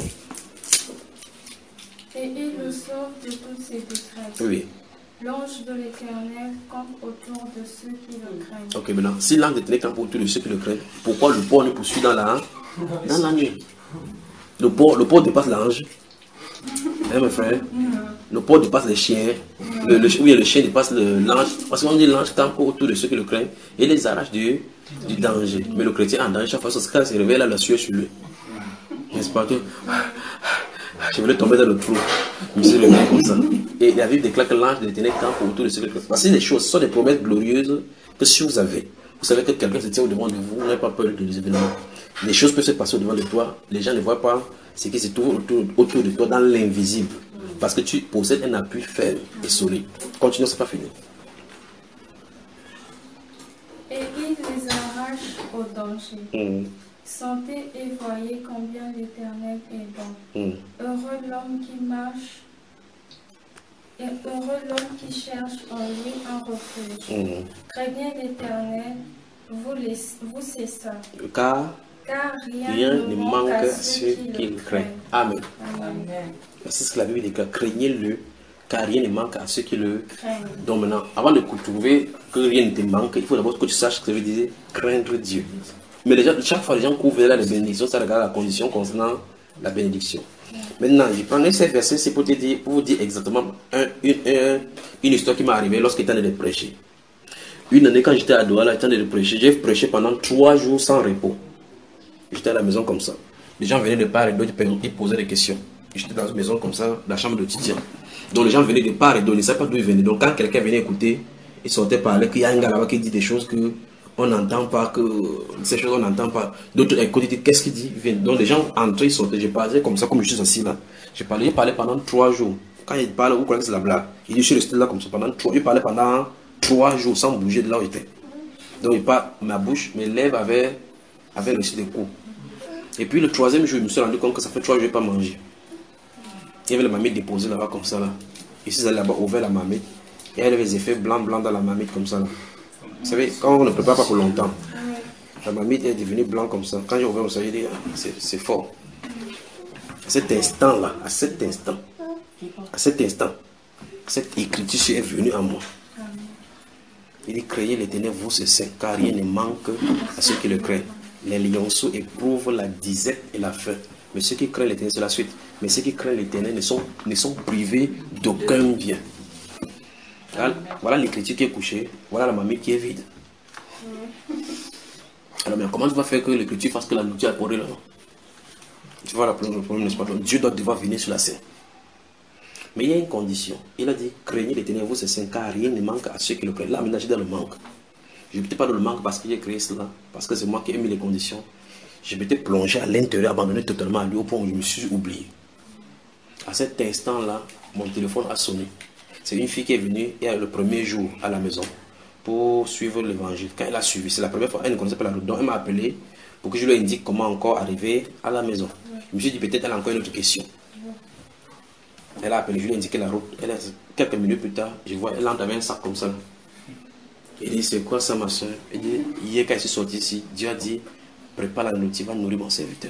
Et il le sauve de toutes ses détresses. Oui. L'ange de l'Éternel campe autour de ceux qui le craignent. Ok, maintenant, si l'ange de l'Éternel campe autour de ceux qui le craignent, pourquoi le porc nous poursuit dans la, dans la nuit? Le porc, le porc dépasse l'ange. Hein, mes frères? Le porc dépasse les chiens. Le, le, oui, le chien dépasse l'ange. Parce qu'on dit l'ange campe autour de ceux qui le craignent et les arrache du, du danger. Mais le chrétien en danger, chaque fois que ça se réveille, là, la sueur sur lui. N'est-ce pas que je voulais tomber dans le trou. Je me suis réveillé comme ça. Et la Bible déclare que l'ange de l'Éternel campe autour de ceux qui le craignent. Parce que des choses, ce sont des promesses glorieuses que si vous avez, vous savez que quelqu'un se tient au-devant de vous, vous n'avez pas peur des événements. Les choses peuvent se passer au-devant de toi, les gens ne voient pas ce qui se trouve autour, autour de toi dans l'invisible. Parce que tu possèdes un appui ferme et solide. Continuons, c'est pas fini. Et il les arrache au danger. Mmh. Sentez et voyez combien l'Éternel est bon. Mmh. Heureux l'homme qui marche, et heureux l'homme qui cherche en lui un refuge. Mmh. Craignez l'Éternel, vous, les, vous c'est ça. Car, Car rien, rien ne manque à ceux qui qui le le craignent. craignent. Amen. Amen. C'est ce que la Bible déclare. Craignez-le, car rien ne manque à ceux qui le Craignent. Donc maintenant, avant de trouver que rien ne te manque, il faut d'abord que tu saches ce que ça veut dire craindre Dieu. Mais les gens, chaque fois, les gens couvrent là les bénédictions, ça regarde la condition concernant la bénédiction. Maintenant, je prends ces versets, c'est pour, te dire, pour vous dire exactement un, une, un, une histoire qui m'est arrivée lorsqu'il était en train de prêcher. Une année, quand j'étais à Douala, j'étais en train de prêcher, j'ai prêché pendant trois jours sans repos. J'étais à la maison comme ça. Les gens venaient de part et d'autre, ils posaient des questions. J'étais dans une maison comme ça, dans la chambre de Titian. Donc les gens venaient de part et d'autre, ils ne savaient pas d'où ils venaient. Donc quand quelqu'un venait écouter, ils sortaient parler qu'il y a un gars là-bas qui dit des choses que on n'entend pas, que ces choses on n'entend pas. D'autres écoutent, ils disent qu'est-ce qu'il dit. Donc les gens entraient, ils sortaient. J'ai parlé comme ça, comme je suis assis là. J'ai parlé, j'ai parlé pendant trois jours. Quand il parle, vous croyez que c'est la blague. Il dit, je suis resté là comme ça pendant trois jours. Il parlait pendant trois jours sans bouger de là où il était. Donc il parle, ma bouche, mes lèvres avaient, avaient reçu des coups. Et puis le troisième jour, je me suis rendu compte que ça fait trois jours que je n'ai pas mangé. Il y avait la marmite déposée là-bas comme ça là. Et je suis allé là-bas, ouvert la marmite. Et il y avait des effets blancs blancs dans la marmite comme ça là. Vous savez, quand on ne prépare pas pour longtemps, la marmite est devenue blanc comme ça. Quand j'ai ouvert, j'ai dit, c'est fort. À cet instant là, à cet instant, à cet instant, cette écriture est venue à moi. Il dit, craignez l'Éternel, vous c'est saint, car rien ne manque à ceux qui le craignent. Les lionceaux éprouvent la disette et la faim. Mais ceux qui craignent l'Éternel, c'est la suite. Mais ceux qui craignent l'Éternel ne sont, ne sont privés d'aucun bien. Voilà, voilà l'écriture qui est couchée. Voilà la marmite qui est vide. Alors, mais comment tu vas faire que l'écriture fasse que la nourriture est pourrie là? Tu vois le problème, n'est-ce pas? Donc, Dieu doit devoir venir sur la scène. Mais il y a une condition. Il a dit, craignez l'Éternel, vous c'est saint, car rien ne manque à ceux qui le craignent. Là, maintenant, je suis dans le manque. Je ne peux pas dans le manque parce que j'ai créé cela, parce que c'est moi qui ai mis les conditions. Je m'étais plongé à l'intérieur, abandonné totalement à lui au point où je me suis oublié. À cet instant-là, mon téléphone a sonné. C'est une fille qui est venue et le premier jour à la maison pour suivre l'évangile. Quand elle a suivi, c'est la première fois, elle ne connaissait pas la route. Donc elle m'a appelé pour que je lui indique comment encore arriver à la maison. Je me suis dit peut-être elle a encore une autre question. Elle a appelé, je lui ai indiqué la route. Elle a, quelques minutes plus tard, je vois, elle entre avec un sac comme ça. Il dit, c'est quoi ça ma soeur? Elle dit, hier quand elle est sortie ici, Dieu a dit, prépare la nourriture, va nourrir mon serviteur.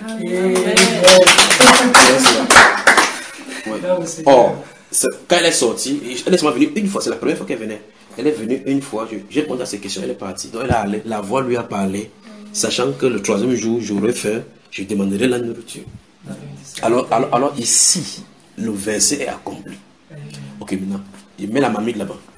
Ouais. Or, quand elle est sortie, elle est seulement venue une fois, c'est la première fois qu'elle venait. Elle est venue une fois, j'ai répondu à ses questions, elle est partie. Donc elle a allé, la voix lui a parlé, sachant que le troisième jour, j'aurais faim, je demanderai la nourriture. Alors, alors, alors ici, le verset est accompli. Ok, maintenant, je mets la marmite là-bas.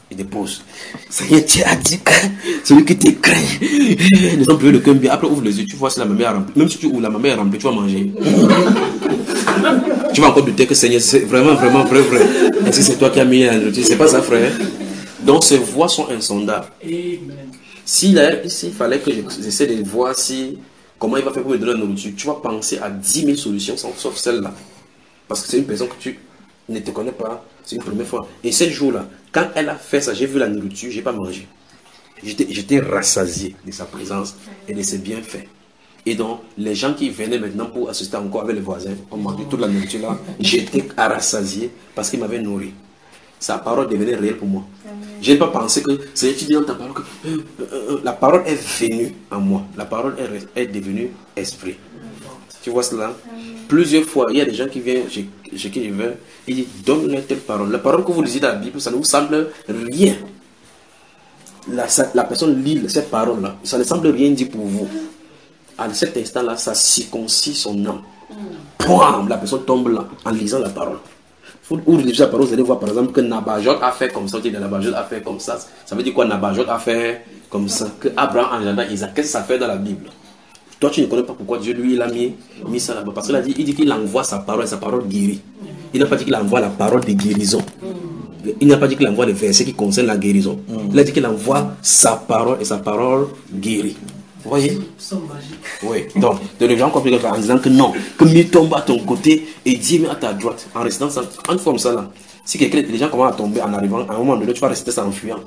Il dépose. Ça y est, tu as dit que celui qui te craint, les gens peuvent le cœur bien. Après, ouvre les yeux, tu vois si la mamelle est remplie. Même si tu ouvres la mamelle est remplie, tu vas manger. Tu vas encore douter que Seigneur, c'est vraiment, vraiment vrai, vrai. Est-ce que c'est toi qui as mis la nourriture? C'est pas ça, frère. Donc, ces voies sont insondables. S'il si fallait que j'essaie de voir si, comment il va faire pour me donner la nourriture, tu vas penser à dix mille solutions, sauf celle-là. Parce que c'est une personne que tu ne te connais pas. C'est une première fois. Et ce jour-là, quand elle a fait ça, j'ai vu la nourriture, je n'ai pas mangé. J'étais rassasié de sa présence et de ses bienfaits. Et donc, les gens qui venaient maintenant pour assister encore avec les voisins, ont mangé toute la nourriture là. J'étais rassasié parce qu'il m'avait nourri. Sa parole devenait réelle pour moi. Je n'ai pas pensé que c'est étudiant ta parole. Que, euh, euh, la parole est venue en moi. La parole est, est devenue esprit. Tu vois cela? Plusieurs fois, il y a des gens qui viennent chez, chez qui je vais, ils disent donne-leur telle parole. La parole que vous lisez dans la Bible, ça ne vous semble rien. La, la personne lit cette parole-là, ça ne semble rien dire pour vous. À cet instant-là, ça circoncit son âme. Pouam, la personne tombe là en lisant la parole. Vous lisez la parole, vous allez voir par exemple que Nabajot a fait comme ça, que Nabajot a fait comme ça. Ça veut dire quoi? Nabajot a fait comme ça, que Abraham engenda Isaac. Qu'est-ce que ça fait dans la Bible? Toi, tu ne connais pas pourquoi Dieu, lui, il a mis, mis ça là-bas. Parce qu'il a dit, il dit qu'il envoie sa parole et sa parole guérit. Il n'a pas dit qu'il envoie la parole de guérison. Il n'a pas dit qu'il envoie les versets qui concernent la guérison. Il a dit qu'il envoie sa parole et sa parole guérit. Vous voyez? Oui. Donc, de les gens comprennent en disant que non, que Dieu tombe à ton côté et Dieu met à ta droite. En restant ça, en forme ça là. Si quelqu'un, les gens commencent à tomber en arrivant, à un moment donné, tu vas rester ça en fuyant.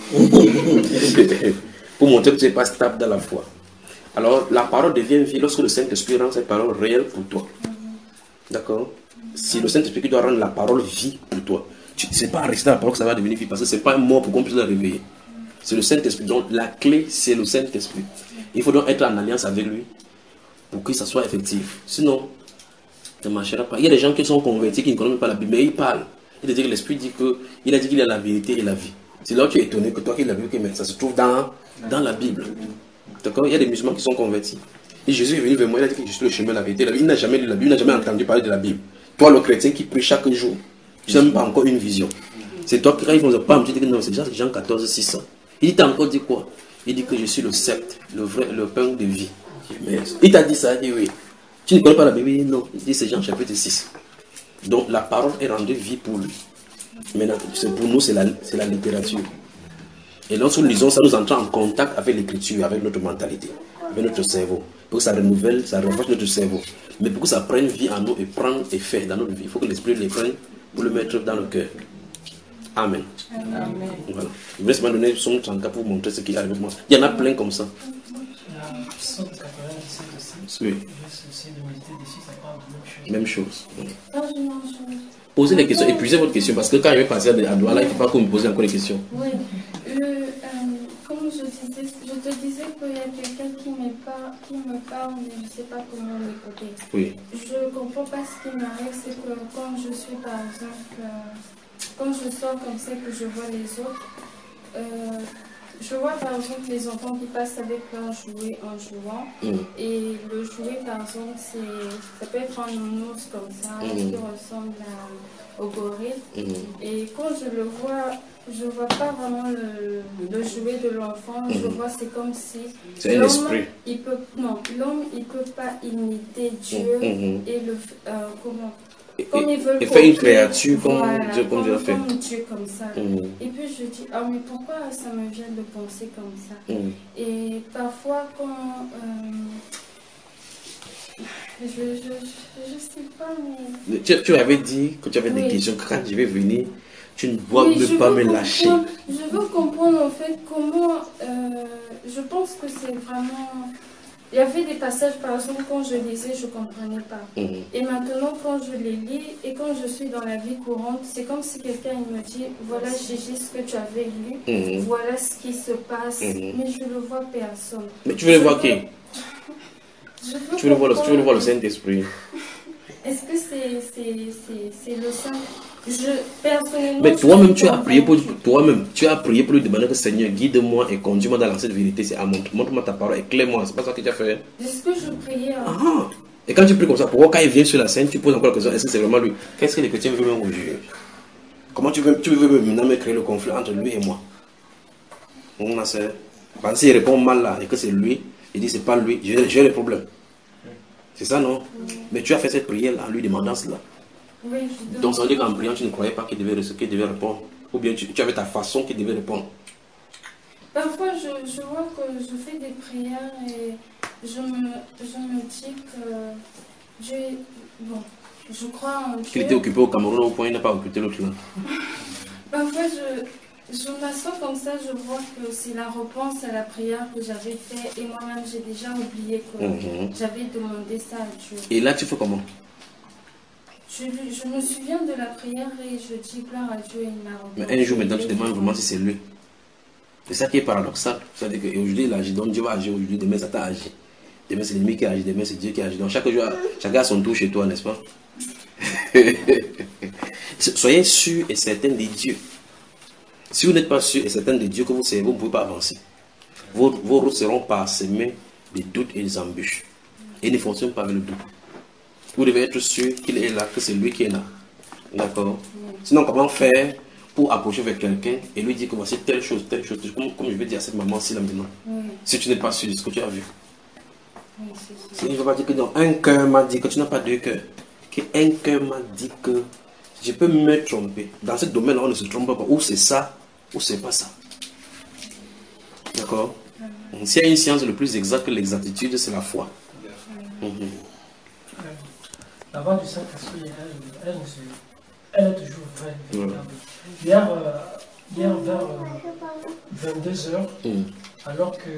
Pour montrer que tu n'es pas stable dans la foi. Alors, la parole devient vie lorsque le Saint-Esprit rend cette parole réelle pour toi. D'accord? Si le Saint-Esprit doit rendre la parole vie pour toi, ce n'est pas en restant dans la parole que ça va devenir vie, parce que ce n'est pas un mot pour qu'on puisse la réveiller. C'est le Saint-Esprit. Donc, la clé, c'est le Saint-Esprit. Il faut donc être en alliance avec lui pour que ça soit effectif. Sinon, ça ne marchera pas. Il y a des gens qui sont convertis, qui ne connaissent pas la Bible, mais ils parlent. Il a dit que l'Esprit dit qu'il a dit qu'il y a la vérité et la vie. C'est là où tu es étonné que toi qui l'as vu, mais ça se trouve dans, dans la Bible. D'accord? Il y a des musulmans qui sont convertis. Et Jésus est venu vers moi, il a dit que je suis le chemin, la vérité. Il n'a jamais lu la Bible, il n'a jamais entendu parler de la Bible. Toi, le chrétien qui prie chaque jour, tu n'as même pas encore une vision. C'est toi qui, quand ils vont dire, tu dis que non, c'est Jean quatorze, six cents. Il dit, t'as encore dit quoi? Il dit que je suis le sceptre, le vrai, le pain de vie. Mais il t'a dit ça, il dit oui. Tu ne connais pas la Bible? Il dit non. Il dit c'est Jean chapitre six. Donc la parole est rendue vie pour lui. Maintenant, pour nous, c'est la, c'est la littérature. Et lorsque nous lisons ça, nous entrons en contact avec l'écriture, avec notre mentalité, avec notre cerveau. Pour que ça renouvelle, ça renforce notre cerveau. Mais pour que ça prenne vie en nous et prenne effet dans notre vie, il faut que l'Esprit le prenne pour le mettre dans le cœur. Amen. Amen. Voilà. Je vais seulement donner son trente-quatre pour vous montrer ce qui arrive avec moi. Il y en a plein comme ça. Psaume quatre-vingt-dix-sept aussi. Oui. J'essaie de méditer dessus, ça parle de même même chose. chose. Même chose. Posez les questions, épuisez votre question parce que quand je vais passer à Douala, il ne faut pas que vous me posez encore les questions. Oui. Le, euh, comme je, disais, je te disais qu'il y a quelqu'un qui, qui me parle, mais je ne sais pas comment l'écouter. Oui. Je ne comprends pas ce qui m'arrive, c'est que quand je suis par exemple. Euh, Quand je sors comme ça, que je vois les autres, euh, je vois par exemple les enfants qui passent avec leur jouet en jouant. Mmh. Et le jouet, par exemple, ça peut être un nounours comme ça, mmh. qui ressemble à, au gorille. Mmh. Et quand je le vois, je ne vois pas vraiment le, le jouet de l'enfant. Mmh. Je vois, c'est comme si c'est un esprit. Il peut, non, l'homme, il ne peut pas imiter Dieu mmh. et le euh, comment. Comme et, ils veulent et faire une créature comme voilà, Dieu, comme Dieu a fait. Comme Dieu comme ça. Mm. Et puis je dis, ah mais pourquoi ça me vient de penser comme ça? Mm. Et parfois quand... Euh, je, je, je, je sais pas mais... Tu, tu avais dit que tu avais oui. des questions, quand je vais venir, tu ne dois oui, même pas me lâcher. Je veux comprendre en fait comment... Euh, je pense que c'est vraiment... Il y avait des passages, par exemple, quand je lisais, je ne comprenais pas. Mmh. Et maintenant, quand je les lis et quand je suis dans la vie courante, c'est comme si quelqu'un me dit, voilà Gigi, ce que tu avais lu, mmh. voilà ce qui se passe, mmh. mais je ne le vois personne. Mais tu veux le voir qui? Tu veux le voir le, tu veux le, voir le Saint-Esprit? Est-ce que c'est le Saint? Je, personnellement, mais toi-même, tu as prié pour toi-même, tu as prié pour lui demander que Seigneur, guide-moi et conduis-moi dans cette vérité. C'est à montre-moi ta parole, éclaire-moi. C'est pas ça que tu as fait. C'est ce que je priais. Hein. Ah. Et quand tu pries comme ça, pourquoi quand il vient sur la scène, tu poses encore la question, est-ce que c'est vraiment lui? Qu'est-ce que les chrétiens veulent même aujourd'hui? Comment tu veux, tu veux maintenant me créer le conflit entre lui et moi? On a ça. Quand s'il répond mal là et que c'est lui, il dit c'est pas lui, j'ai le problème. C'est ça, non? Oui. Mais tu as fait cette prière en lui demandant cela. Oui, je Donc ça veut dire qu'en priant, tu ne croyais pas qu'il devait, qu'il devait répondre. Ou bien tu, tu avais ta façon qu'il devait répondre. Parfois, je, je vois que je fais des prières et je me, je me dis que Dieu, bon, je crois en Dieu. Qu'il était occupé au Cameroun au point il n'a pas occupé l'autre là. Parfois, je, je m'assois comme ça, je vois que c'est la réponse à la prière que j'avais faite et moi-même j'ai déjà oublié que mm-hmm. j'avais demandé ça à Dieu. Et là, tu fais comment? Je, je me souviens de la prière et je dis gloire à Dieu et il m'a répondu. Mais un jour maintenant, tu te demandes vraiment si c'est lui. C'est ça qui est paradoxal. C'est-à-dire qu'aujourd'hui, il agit, donc Dieu va agir aujourd'hui, demain, Satan agit. Demain, c'est l'ennemi qui agit, demain, c'est Dieu qui agit. Donc chaque jour, chacun a son tour chez toi, n'est-ce pas? Soyez sûr et certain de Dieu. Si vous n'êtes pas sûr et certain de Dieu que vous savez, vous ne pouvez pas avancer. Vos, vos routes seront parsemées de doutes et des embûches. Et ne fonctionnent pas avec le doute. Vous devez être sûr qu'il est là, que c'est lui qui est là. D'accord? Sinon, comment faire pour approcher vers quelqu'un et lui dire que voici telle chose, telle chose, comme, comme je vais dire à cette maman-ci là maintenant. Oui. Si tu n'es pas sûr de ce que tu as vu. Oui, il ne va pas dire que non, un cœur m'a dit que tu n'as pas deux cœurs. Qu'un cœur m'a dit que je peux me tromper. Dans ce domaine-là, on ne se trompe pas. Ou c'est ça, ou c'est pas ça. D'accord? Oui. S'il y a une science le plus exacte que l'exactitude, c'est la foi. Oui. Mm-hmm. La voix du Saint-Esprit, elle, elle, elle est toujours vraie, véritable. Ouais. Hier, euh, hier, vers euh, vingt-deux heures, mm. alors que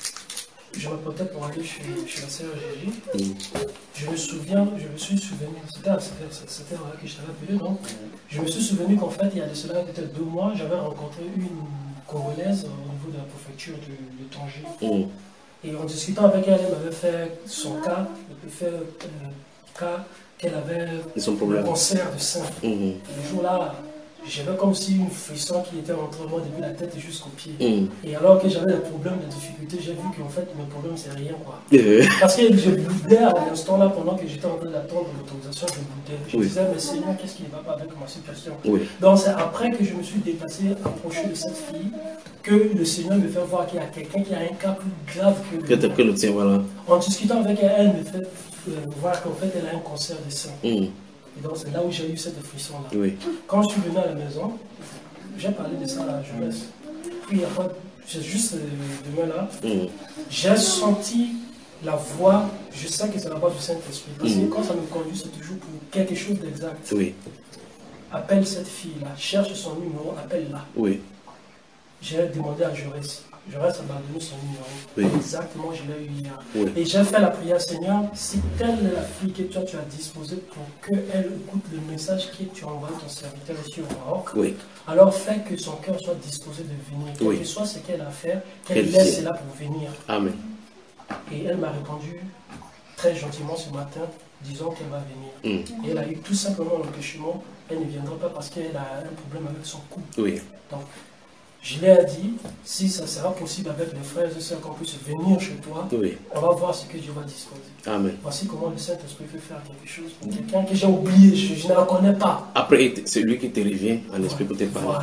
je m'apprêtais pour aller chez, chez la sœur Gigi, mm. je me souviens, je me suis souvenu, c'était à cette heure-là que je t'avais appelé, non? Je me suis souvenu qu'en fait, il y a de cela peut-être deux mois, j'avais rencontré une Congolaise au niveau de la préfecture de, de Tanger. Mm. Et en discutant avec elle, elle m'avait fait son cas, elle fait euh, cas qu'elle avait un cancer de sein. Mm-hmm. Le jour-là, j'avais comme si une frisson qui était entre moi depuis la tête jusqu'aux pieds. Mm. Et alors que j'avais des problèmes, des difficultés, j'ai vu qu'en fait, mes problèmes, c'est rien, quoi. Mm. Parce que je boudais à l'instant-là, pendant que j'étais en train d'attendre l'autorisation, je boudais. Je oui. disais, mais Seigneur, qu'est-ce qui ne va pas avec ma situation? Oui. Donc, c'est après que je me suis déplacé, approché de cette fille, que le Seigneur me fait voir qu'il y a quelqu'un qui a un cas plus grave que le, que le tien, voilà. En discutant avec elle, elle me fait euh, voir qu'en fait, elle a un cancer de sein. Mm. Et donc, c'est là où j'ai eu cette frisson-là. Oui. Quand je suis venu à la maison, j'ai parlé de ça à la jeunesse. Puis, après, j'ai juste euh, demain là, mm. j'ai senti la voix, je sais que c'est la voix du Saint-Esprit. Parce mm. que quand ça me conduit, c'est toujours pour quelque chose d'exact. Oui. Appelle cette fille-là, cherche son numéro, appelle-la. Oui. J'ai demandé à Jaurès. Jaurès m'a donné son numéro. Oui. Exactement, je l'ai eu hier. Oui. Et j'ai fait la prière, Seigneur, si telle est la fille que toi tu as disposée pour qu'elle écoute le message que tu envoies ton serviteur ici au Maroc, oui. alors fais que son cœur soit disposé de venir. Quel oui. que soit ce qu'elle a à faire, qu'elle laisse cela pour venir. Amen. Et elle m'a répondu très gentiment ce matin, disant qu'elle va venir. Mm. Et elle a eu tout simplement l'empêchement, elle ne viendra pas parce qu'elle a un problème avec son cou. Oui. Donc, je l'ai dit, si ça sera possible avec les frères et sœurs qu'on puisse venir chez toi, oui. on va voir ce que Dieu va disposer. Amen. Voici comment le Saint-Esprit peut faire quelque chose pour quelqu'un que j'ai oublié, je, je ne la connais pas. Après, c'est lui qui te revient en esprit pour te parler. Voilà.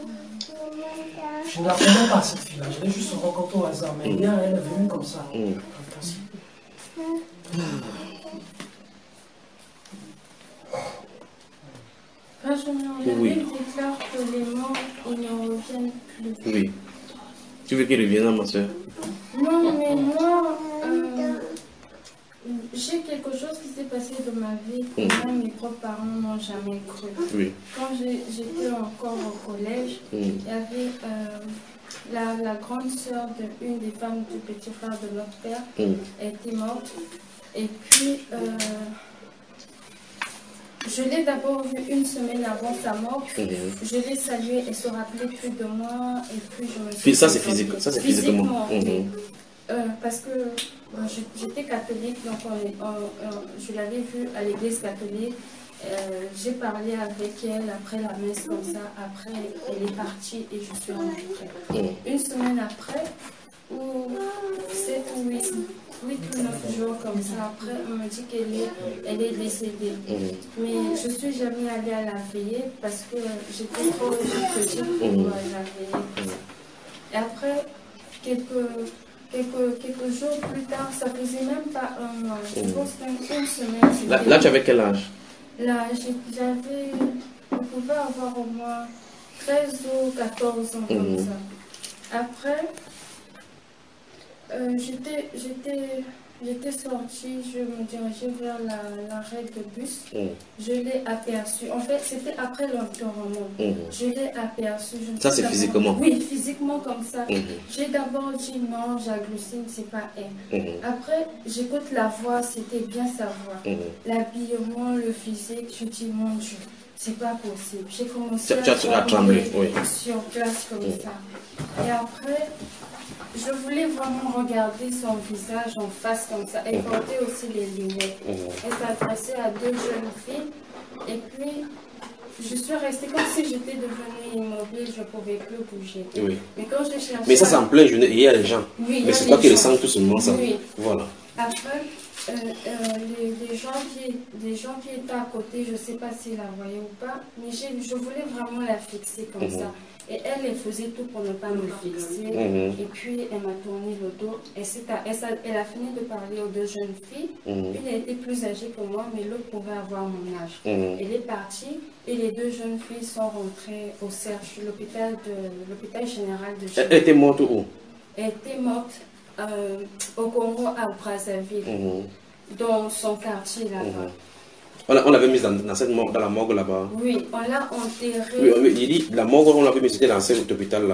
Je ne la connais pas cette fille-là, je l'ai juste rencontrée au hasard, mais bien mm. elle est venue comme ça. Mm. Quand je me oui. déclare que les morts ils ne reviennent plus. Oui. Tu veux qu'ils reviennent, ma soeur? Non, mais moi, euh, j'ai quelque chose qui s'est passé dans ma vie que mm. même mes propres parents n'ont jamais cru. Oui. Quand j'étais encore au collège, mm. il y avait euh, la, la grande sœur d'une des femmes du petit frère de notre père, mm. était morte. Et puis, euh, je l'ai d'abord vue une semaine avant sa mort. Mmh. Je l'ai saluée, elle se rappelait plus de moi. Et puis je me suis ça, c'est physique, ça, c'est physiquement. Mmh. Euh, parce que bon, j'étais catholique, donc on, on, on, je l'avais vue à l'église catholique. Euh, J'ai parlé avec elle après la messe, comme ça. Après, elle est partie et je suis rentrée. Et une semaine après, ou sept ou huit huit ou neuf jours comme ça. Après, on me dit qu'elle est, elle est décédée. Mmh. Mais je ne suis jamais allée à la veillée parce que j'étais trop petite pour mmh. la veillée. Et après, quelques, quelques, quelques jours plus tard, ça faisait même pas un mois. Je mmh. pense qu'une semaine. Là, là, tu avais quel âge? Là, j'avais, je pouvais avoir au moins treize ou quatorze ans comme mmh. ça. Après, euh, j'étais, j'étais, j'étais sortie, je me dirigeais vers l'arrêt de bus. Mmh. Je l'ai aperçu. En fait, c'était après l'enterrement. Mmh. Je l'ai aperçu. Je ça, c'est physiquement? Oui, physiquement comme ça. Mmh. J'ai d'abord dit non, j'hallucine, c'est pas elle. Mmh. Après, j'écoute la voix, c'était bien sa voix. Mmh. L'habillement, le physique, je dis mon Dieu. C'est pas possible. J'ai commencé tu, tu à trembler oui. sur place comme mmh. ça. Et après, je voulais vraiment regarder son visage en face comme ça. Elle mmh. portait aussi les lunettes. Mmh. Elle s'adressait à deux jeunes filles. Et puis, je suis restée comme si j'étais devenue immobile. Je ne pouvais plus bouger. Oui. Mais quand je cherchais... Mais ça, c'est en plein journée. Il y a les gens. Oui, mais c'est toi qui ressens tout seulement ça. Oui. Voilà. Après... Euh, euh, les, les, gens qui, les gens qui étaient à côté, je ne sais pas s'ils la voyaient ou pas, mais je voulais vraiment la fixer comme mmh. ça. Et elle, elle faisait tout pour ne pas me fixer. Mmh. Et puis, elle m'a tourné le dos. Et à, elle, elle a fini de parler aux deux jeunes filles. Mmh. Une elle était plus âgée que moi, mais l'autre pouvait avoir mon âge. Mmh. Elle est partie et les deux jeunes filles sont rentrées au C H U, l'hôpital général de Chine. Elle était morte où? Elle était morte euh, au Congo, à Brazzaville, mmh. dans son quartier là-bas. Mmh. On l'avait mise dans, dans, cette morgue, dans la morgue là-bas. Oui, on l'a enterrée. Oui, oui, il dit, la morgue, on l'avait mise dans cet hôpital-là.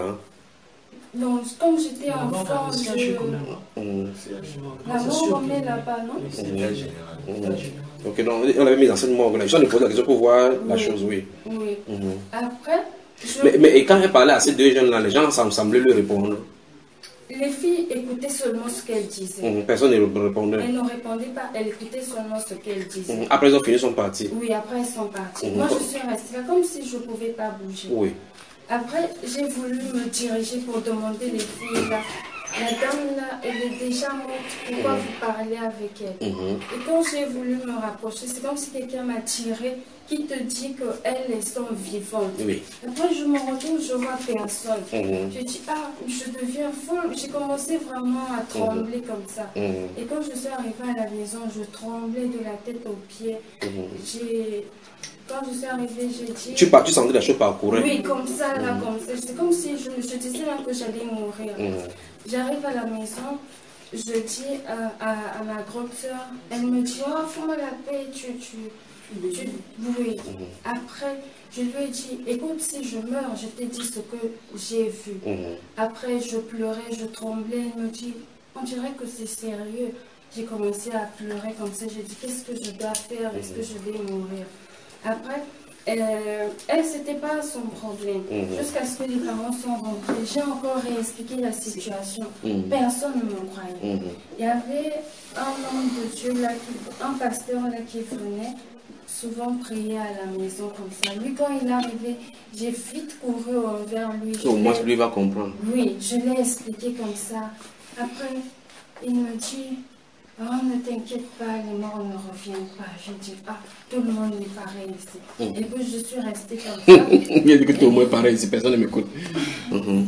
Donc, comme j'étais enfant, je... Mmh. La morgue, on met là-bas, non? Mmh. Mmh. Ok, donc on l'avait mise dans cette morgue-là. Je suis en train de poser la question pour voir oui. la chose, oui. Oui. Mmh. Après... Je... Mais, mais et quand elle parlait à ces deux jeunes-là, les gens semblaient lui répondre. Les filles écoutaient seulement ce qu'elles disaient. Mmh, personne ne répondait. Elles ne répondaient pas, elles écoutaient seulement ce qu'elles disaient. Mmh, après, elles ont fini, elles sont parties. Oui, après, elles sont parties. Mmh. Moi, je suis restée là comme si je ne pouvais pas bouger. Oui. Après, j'ai voulu me diriger pour demander les filles là. La dame là, elle est déjà morte, pourquoi mmh. vous parlez avec elle? Mmh. Et quand j'ai voulu me rapprocher, c'est comme si quelqu'un m'a tiré, qui te dit qu'elles, elles sont vivantes. Oui. Après, je me retrouve, je vois personne. Mmh. Je dis, ah, je deviens folle. J'ai commencé vraiment à trembler mmh. comme ça. Mmh. Et quand je suis arrivée à la maison, je tremblais de la tête aux pieds. Mmh. J'ai... Quand je suis arrivée, j'ai dit... Tu, tu sentais la chose parcourir? Oui, comme ça, là, mmh. comme ça. C'est comme si je, je disais même que j'allais mourir. Mmh. J'arrive à la maison, je dis à, à, à ma grande soeur, elle me dit, oh, fais-moi la paix, tu... tu, tu oui. Mmh. Après, je lui ai dit, écoute, si je meurs, je t'ai dit ce que j'ai vu. Mmh. Après, je pleurais, je tremblais, elle me dit, on dirait que c'est sérieux. J'ai commencé à pleurer comme ça, j'ai dit, qu'est-ce que je dois faire, est-ce que je vais mourir? Après, euh, elle, c'était pas son problème. Mmh. Jusqu'à ce que les parents sont rentrés, j'ai encore réexpliqué la situation. Mmh. Personne ne me croyait. Mmh. Il y avait un homme de Dieu, là, qui, un pasteur là, qui venait souvent prier à la maison comme ça. Lui, quand il est arrivé, j'ai vite couru vers lui. Au moins, lui va comprendre. Oui, je l'ai expliqué comme ça. Après, il me dit... Oh, ne t'inquiète pas, les morts ne reviennent pas. J'ai dit, ah, tout le monde est pareil ici. Mm. Et puis je suis restée comme ça. Il a dit que tout le monde est pareil ici, personne ne m'écoute. Mm-hmm.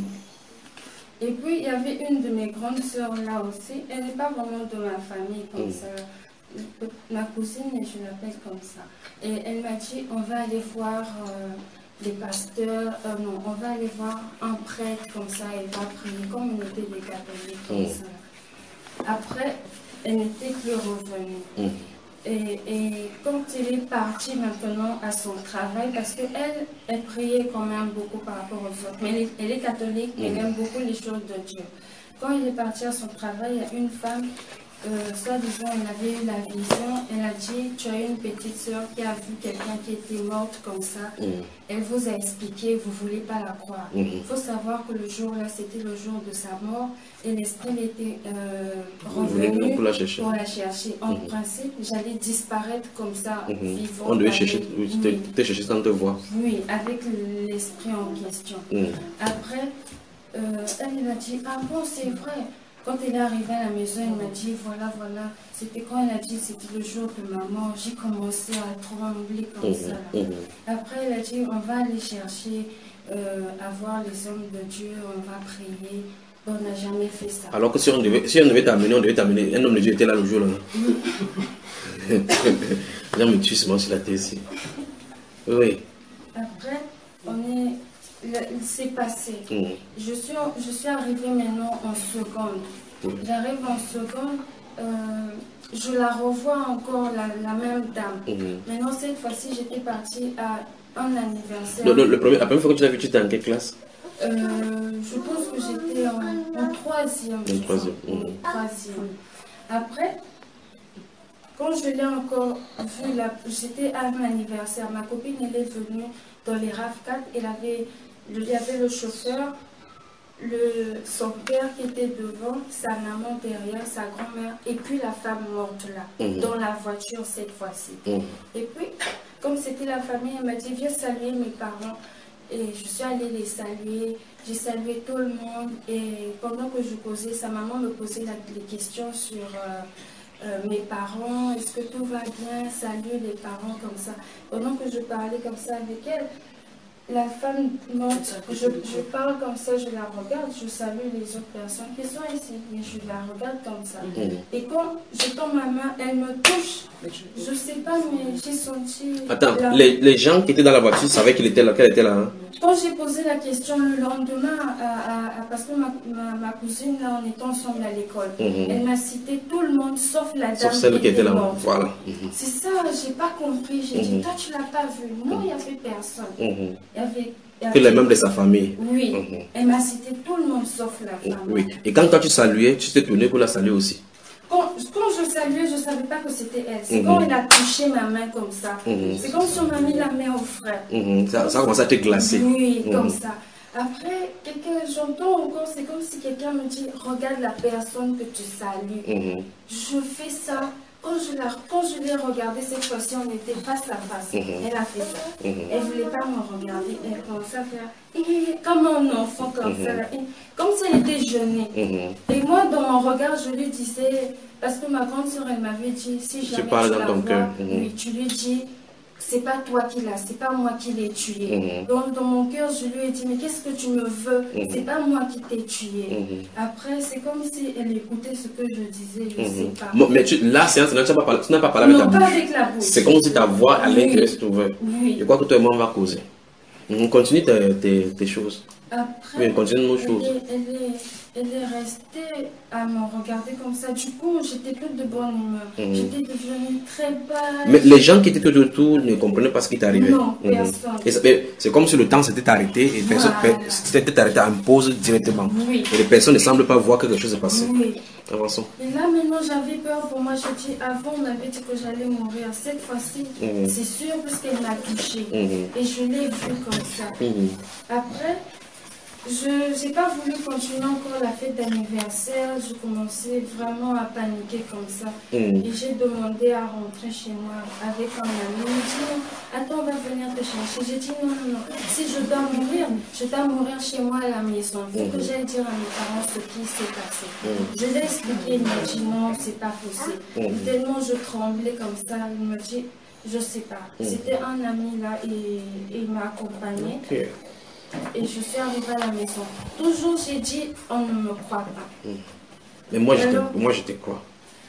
Et puis il y avait une de mes grandes sœurs là aussi. Elle n'est pas vraiment de ma famille comme mm. ça. Ma cousine, je l'appelle comme ça. Et elle m'a dit, on va aller voir euh, des pasteurs. Euh, non, on va aller voir un prêtre comme ça. Il va prier comme on était des catholiques comme mm. ça. Après, elle n'était plus revenue. Mmh. Et, et quand il est parti maintenant à son travail, parce qu'elle, elle priait quand même beaucoup par rapport aux autres, mais elle est, elle est catholique, mmh. elle aime beaucoup les choses de Dieu. Quand il est parti à son travail, il y a une femme, euh, soi-disant, elle avait eu la vision, elle a dit, tu as une petite soeur qui a vu quelqu'un qui était morte comme ça, mmh. elle vous a expliqué, vous ne voulez pas la croire. Il mmh. faut savoir que le jour-là, c'était le jour de sa mort, et l'esprit était euh, revenu pour la chercher. Pour la chercher. En mmh. principe, j'allais disparaître comme ça, mmh. vivant. On devait chercher, oui, oui. te chercher sans te voir. Oui, avec l'esprit en question. Mmh. Après, euh, elle m'a dit, ah bon, c'est vrai. Quand elle est arrivée à la maison, elle m'a dit, voilà, voilà. C'était quand elle a dit, c'était le jour de maman. J'ai commencé à trembler comme ça. Là. Après, elle a dit, on va aller chercher, euh, à voir les hommes de Dieu, on va prier. On n'a jamais fait ça. Alors que si on devait, si on devait t'amener, on devait t'amener. Un homme de Dieu était là le jour là. Là, me tue seulement sur la tête ici. Oui. Après, on est... il s'est passé. Mmh. Je, suis, je suis arrivée maintenant en seconde. Mmh. J'arrive en seconde, euh, je la revois encore, la, la même dame. Mmh. Maintenant, cette fois-ci, j'étais partie à un anniversaire. Le, le, le premier, la première fois que tu l'as vu, tu étais en quelle classe? euh, Je pense que j'étais en, en troisième. En troisième. Mmh. troisième. Après, quand je l'ai encore vu, j'étais à un anniversaire. Ma copine, elle est venue dans les R A V quatre. Elle avait, il y avait le chauffeur, le, son père qui était devant, sa maman derrière, sa grand-mère, et puis la femme morte là, mmh. dans la voiture cette fois-ci. Mmh. Et puis, comme c'était la famille, elle m'a dit, viens saluer mes parents. Et je suis allée les saluer, j'ai salué tout le monde. Et pendant que je posais, sa maman me posait la, les questions sur euh, euh, mes parents, est-ce que tout va bien, salut les parents comme ça. Pendant que je parlais comme ça avec elle, la femme morte, je, je parle comme ça, je la regarde, je salue les autres personnes qui sont ici, mais je la regarde comme ça. Mmh. Et quand je tends ma main, elle me touche. Je ne sais pas, mais j'ai senti... Attends, la... les, les gens qui étaient dans la voiture savaient qu'elle était là, qu'elle était là hein? Quand j'ai posé la question le lendemain, à, à, à, parce que ma, ma, ma cousine, là, on était ensemble à l'école, mmh. elle m'a cité tout le monde, sauf la dame sauf celle qui, qui était là. Voilà. Mmh. C'est ça, je n'ai pas compris. J'ai mmh. dit, toi, tu ne l'as pas vu. Non, il n'y avait personne. Mmh. Il y avait... Que les membres de sa famille. Oui, mmh. elle m'a cité tout le monde sauf la femme. Oui, et quand toi tu saluais, tu t'es tourné pour la saluer aussi. Quand, quand je saluais, je ne savais pas que c'était elle. C'est mmh. quand elle a touché ma main comme ça. Mmh. C'est comme si on m'a mis la main au frère. Mmh. Ça, ça commence à te glacer. Oui, mmh. comme mmh. ça. Après, j'entends encore, c'est comme si quelqu'un me dit, regarde la personne que tu salues. Mmh. Je fais ça. Quand je, la, quand je l'ai regardée cette fois-ci, on était face à face. Mmh. Elle a fait ça. Mmh. Elle ne voulait pas me regarder. Elle commençait à faire comme un enfant comme mmh. ça. Comme si elle était jeûnée. Mmh. Et moi, dans mon regard, je lui disais, parce que ma grande soeur, elle m'avait dit, si jamais tu, tu la vois, mmh. oui, tu lui dis, c'est pas toi qui l'as, c'est pas moi qui l'ai tué. Mmh. Donc dans mon cœur, je lui ai dit, mais qu'est-ce que tu me veux? Mmh. C'est pas moi qui t'ai tué. Mmh. Après, c'est comme si elle écoutait ce que je disais, je mmh. sais pas. Bon, mais tu, là, tu n'as pas, pas parlé non, avec ta bouche. Avec la bouche. C'est comme si ta voix allait oui. se trouver. Oui. Je crois que toi et moi, on va causer. On continue tes, tes, tes choses. Après, oui, continue nos choses. Elle est, elle, est, elle est restée à me regarder comme ça. Du coup, j'étais plus de bonne humeur. Mmh. J'étais devenue très pâle. Mais les gens qui étaient tout autour ne comprenaient pas ce qui t'arrivait. Non, mmh. personne. C'est comme si le temps s'était arrêté et personne voilà. s'était arrêté en pause directement. Oui. Et les personnes ne semblent pas voir que quelque chose est passé. Oui. Avançons. Et là, maintenant, j'avais peur pour moi. Je dis, avant, on avait dit que j'allais mourir. Cette fois-ci, mmh. c'est sûr, puisqu'elle m'a touchée. Mmh. Et je l'ai vue comme ça. Mmh. Après, je n'ai pas voulu continuer encore la fête d'anniversaire. Je commençais vraiment à paniquer comme ça. Mmh. Et j'ai demandé à rentrer chez moi avec un ami. Il m'a dit non, attends, on va venir te chercher. J'ai dit non, non, non. Si je dois mourir, je dois mourir chez moi à la maison. Il faut mmh. que j'aille dire à mes parents ce qui s'est passé. Mmh. Je l'ai expliqué. Il m'a dit non, c'est pas possible. Mmh. Tellement je tremblais comme ça. Il m'a dit, je sais pas. Mmh. C'était un ami là et, et il m'a accompagné. Okay. Et je suis arrivée à la maison. Toujours, j'ai dit, on ne me croit pas. Mmh. Mais moi, j'étais quoi?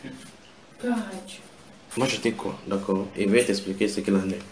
Peur à Dieu. Moi, j'étais quoi? D'accord. Et je vais t'expliquer ce qu'il en est.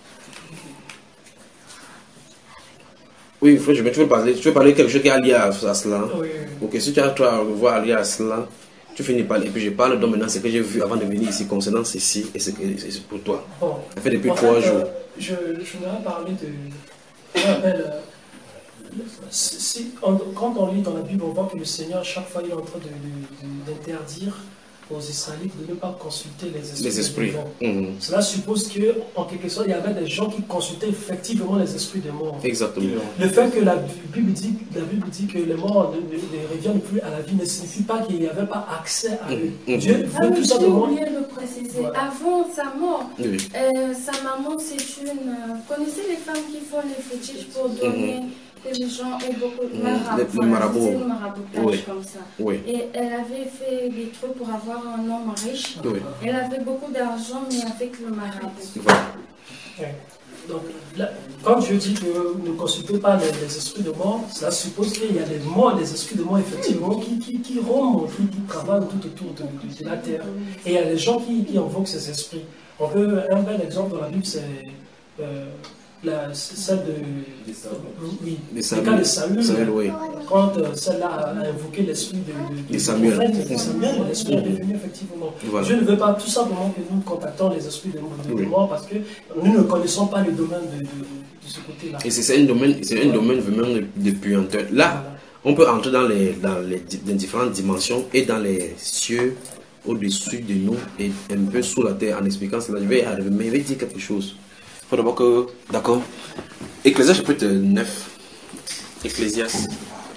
Oui, je veux, tu veux parler, tu veux parler de quelque chose qui est lié à, à cela. Oui. Ok, si tu as toi à voir lié à cela, tu finis par et puis je parle donc maintenant ce que j'ai vu avant de venir ici concernant ceci et c'est pour toi. Bon. Ça fait depuis trois jours. Euh, je, je voudrais parler de. On appelle. Euh, Si, on, quand on lit dans la Bible, on voit que le Seigneur, chaque fois, il est en train d'interdire aux Israélites de ne pas consulter les esprits. Les esprits. Mmh. Cela suppose qu'en quelque sorte, il y avait des gens qui consultaient effectivement les esprits des morts. Exactement. Le fait que la Bible dit, la Bible dit que les morts ne, ne, ne reviennent plus à la vie ne signifie pas qu'il n'y avait pas accès à eux. Mmh. Dieu veut ah, tout simplement. J'ai oublié de préciser. Voilà. Avant sa mort, oui. euh, sa maman, c'est une. Vous connaissez les femmes qui font les fétiches pour donner. Mmh. que les gens aient beaucoup de Mmh, marabout, le- le marabout. voilà, c'est le maraboutage Oui. comme ça. Oui. Et elle avait fait des trucs pour avoir un homme riche. Oui. Elle avait beaucoup d'argent, mais avec le marabout. Voilà. Ouais. Donc, là, quand je dis que ne consultez pas les, les esprits de mort, cela suppose qu'il y a des morts, des esprits de mort, effectivement, qui, qui, qui rompent, qui, qui travaillent tout autour de, de, de la terre. Et il y a des gens qui, qui invoquent ces esprits. On peut, un bel exemple dans la Bible, c'est euh, la, celle de. Oui, De le Samuel. cas de Samuel. Samuel, oui. Quand euh, celle-là a invoqué l'esprit de, de, de, De Samuel. prophète, de Samuel, l'esprit est devenu effectivement. Voilà. Je ne veux pas tout simplement que nous contactons les esprits de, de, de Oui. mort parce que nous ne connaissons pas le domaine de, de, de ce côté-là. Et c'est un domaine, c'est un domaine vraiment de, de puanteur. Là, on peut entrer dans les, dans les, les différentes dimensions et dans les cieux au-dessus de nous et un peu sous la terre en expliquant cela. Je vais y arriver, mais je vais dire quelque chose. Il faut d'abord que, d'accord, Ecclésiaste chapitre neuf, Ecclésiaste.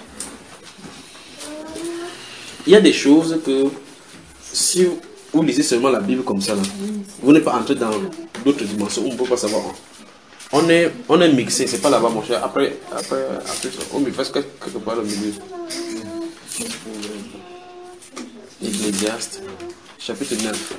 Il y a des choses que si vous lisez seulement la Bible comme ça, là, vous n'êtes pas entré dans d'autres dimensions, on ne peut pas savoir. On est, on est mixé, c'est pas là-bas mon cher. Après, après, après on me fait quelque part au milieu. Ecclésiaste, chapitre neuf.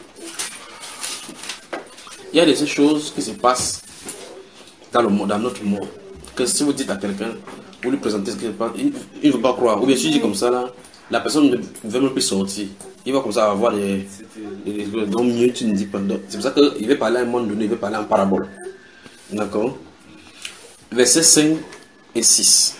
Il y a des choses qui se passent dans, le monde, dans notre monde. Que si vous dites à quelqu'un, vous lui présentez ce qui se passe, il il ne veut pas croire. Ou bien si je dis comme ça, là, la personne ne veut même plus sortir. Il va comme ça avoir des. des, des donc mieux tu ne dis pas. C'est pour ça qu'il veut parler à un moment donné, il veut parler en parabole. D'accord. Versets cinq et six.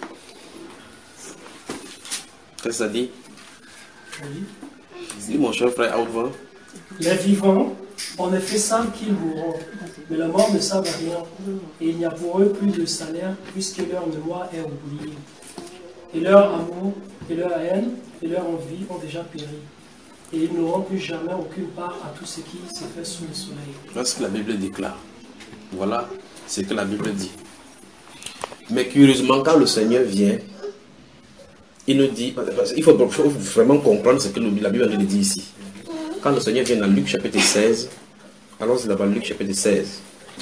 Qu'est-ce que ça dit? Oui. Dis mon cher frère, à haute voix. Les vivants, en effet, savent qu'ils mourront, mais la mort ne savent rien. Et il n'y a pour eux plus de salaire, puisque leur mémoire est oubliée. Et leur amour, et leur haine, et leur envie ont déjà péri. Et ils n'auront plus jamais aucune part à tout ce qui se fait sous le soleil. Voilà ce que la Bible déclare. Voilà ce que la Bible dit. Mais curieusement, quand le Seigneur vient, il nous dit, il faut vraiment comprendre ce que la Bible nous dit ici. Quand le Seigneur vient dans Luc chapitre seize, allons là-bas, Luc chapitre seize.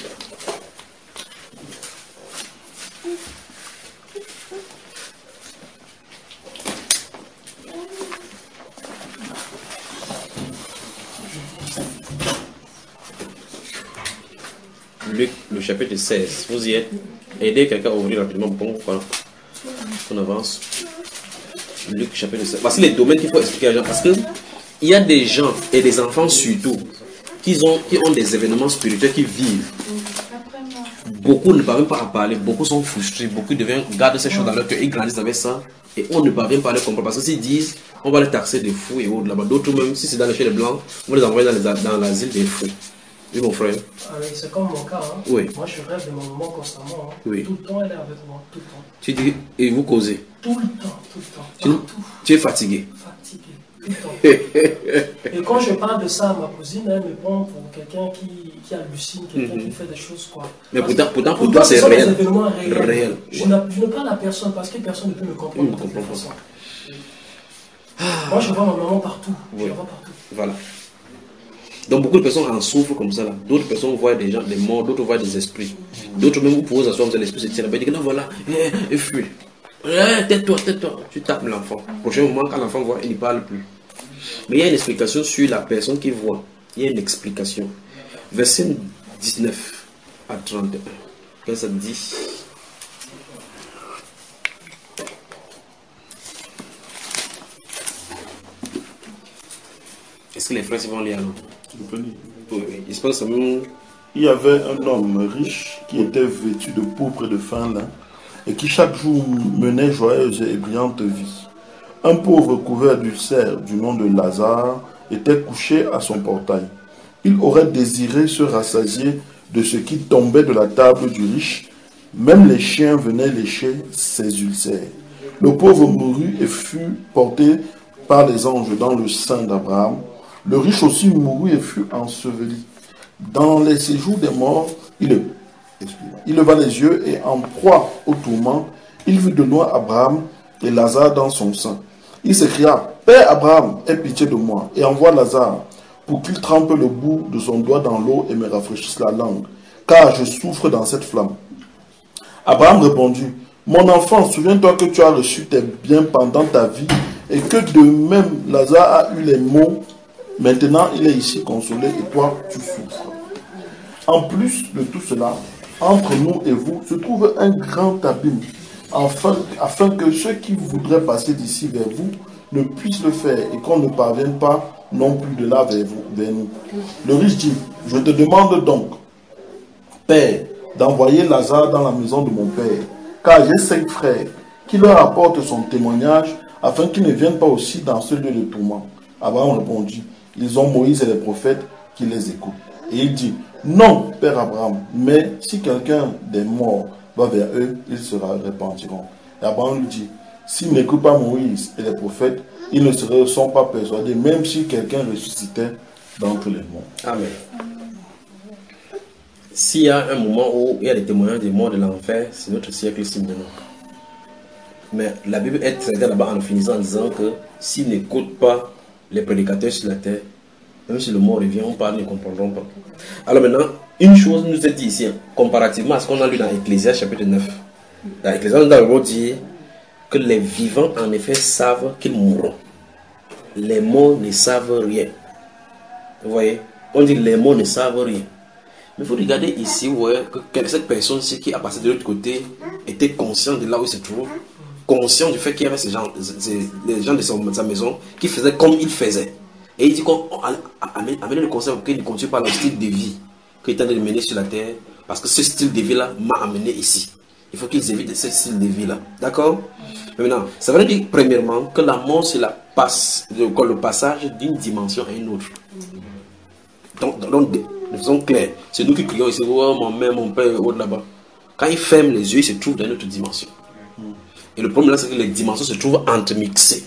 Luc, le chapitre seize. Vous y êtes? Aidez quelqu'un à ouvrir rapidement pour qu'on on avance. Luc, chapitre seize. Voici les domaines qu'il faut expliquer à les gens. Parce qu'il y a des gens, et des enfants surtout, qui ont, qui ont des événements spirituels qui vivent. Beaucoup ne parviennent pas à parler, beaucoup sont frustrés, beaucoup deviennent, gardent ces choses dans leur cœur, ils grandissent avec ça, et on ne parvient pas à les comprendre. Parce que s'ils disent, on va les taxer de fous et autres là-bas. D'autres même, si c'est dans les chez les blancs, on va les envoyer dans, les, dans l'asile des fous. Oui, mon frère. Ah, c'est comme mon cas. Hein. Oui. Moi, je rêve de mon maman constamment. Hein. Oui. Tout le temps, elle est avec moi. Tout le temps. Tu dis, et vous causez. Tout le temps, tout le temps. Tu, tu es fatigué. Fatigué. Tout le temps. Et quand je parle de ça à ma cousine, elle me prend pour quelqu'un qui, qui hallucine, quelqu'un mm-hmm. qui fait des choses quoi. Mais pourtant, pourtant, pour toi, c'est réel. Des événements réels. réel. Je, ouais. je ne parle à personne parce que personne ne peut me comprendre de toute façon. Ah. Moi, je vois ma maman partout. Oui. Je la vois partout. Voilà. Donc beaucoup de personnes en souffrent comme ça là. D'autres personnes voient des gens, des morts, d'autres voient des esprits. D'autres même vous pouvez vous asseoir, l'esprit se tient là-bas et dire non voilà, et, et fuis. Eh, tais-toi, tais-toi. Tu tapes l'enfant. Prochain moment, quand l'enfant voit, il ne parle plus. Mais il y a une explication sur la personne qui voit. Il y a une explication. Verset dix-neuf à trente et un. Qu'est-ce que ça dit? Est-ce que les frères vont lire alors? Oui, je pense même... Il y avait un homme riche qui était vêtu de pourpre et de fin lin et qui chaque jour menait joyeuse et brillante vie. Un pauvre couvert d'ulcères du nom de Lazare était couché à son portail. Il aurait désiré se rassasier de ce qui tombait de la table du riche. Même les chiens venaient lécher ses ulcères. Le pauvre mourut et fut porté par les anges dans le sein d'Abraham. Le riche aussi mourut et fut enseveli. Dans les séjours des morts, il, il leva les yeux et en proie au tourment, il vit de loin Abraham et Lazare dans son sein. Il s'écria, « Père Abraham, aie pitié de moi et envoie Lazare pour qu'il trempe le bout de son doigt dans l'eau et me rafraîchisse la langue, car je souffre dans cette flamme. » Abraham répondit, « mon enfant, souviens-toi que tu as reçu tes biens pendant ta vie et que de même Lazare a eu les maux. Maintenant, il est ici consolé et toi, tu souffres. En plus de tout cela, entre nous et vous se trouve un grand abîme, afin, afin que ceux qui voudraient passer d'ici vers vous ne puissent le faire et qu'on ne parvienne pas non plus de là vers, vous, vers nous. Le riche dit, je te demande donc, Père, d'envoyer Lazare dans la maison de mon Père, car j'ai cinq frères, qui leur apportent son témoignage, afin qu'ils ne viennent pas aussi dans ce lieu de tourment. Abraham répondit, ils ont Moïse et les prophètes qui les écoutent. Et il dit, non, Père Abraham, mais si quelqu'un des morts va vers eux, ils se repentiront. Et Abraham lui dit, s'ils n'écoutent pas Moïse et les prophètes, ils ne se sont pas persuadés, même si quelqu'un ressuscitait d'entre les morts. Amen. S'il y a un moment où il y a des témoignages des morts de l'enfer, c'est notre siècle-ci maintenant. Mais la Bible est traitée là-bas en finissant en disant que s'ils n'écoutent pas les prédicateurs sur la terre, même si le mot revient, on parle, ils ne comprendront pas. Alors maintenant, une chose nous est dit ici, comparativement à ce qu'on a lu dans Ecclésiaste chapitre neuf. Dans Ecclésiaste, dans le mot dit que les vivants en effet savent qu'ils mourront. Les morts ne savent rien. Vous voyez? On dit que les morts ne savent rien. Mais vous regardez ici, vous voyez que cette personne-ci qui a passé de l'autre côté était consciente de là où il se trouve, conscient du fait qu'il y avait ces gens, ces, les gens de sa maison qui faisaient comme il faisait. Et il dit qu'on a amené le conseil pour qu'il ne continue pas le style de vie qu'il est en train de mener sur la terre, parce que ce style de vie-là m'a amené ici. Il faut qu'ils évitent ce style de vie-là. D'accord? Maintenant, ça veut dire premièrement que la mort, c'est la passe, le, le passage d'une dimension à une autre. Donc, donc de façon claire, c'est nous qui crions ici, oh mon mère, mon père, autre là-bas. Quand il ferme les yeux, il se trouve dans une autre dimension. Et le problème là, c'est que les dimensions se trouvent entremixées.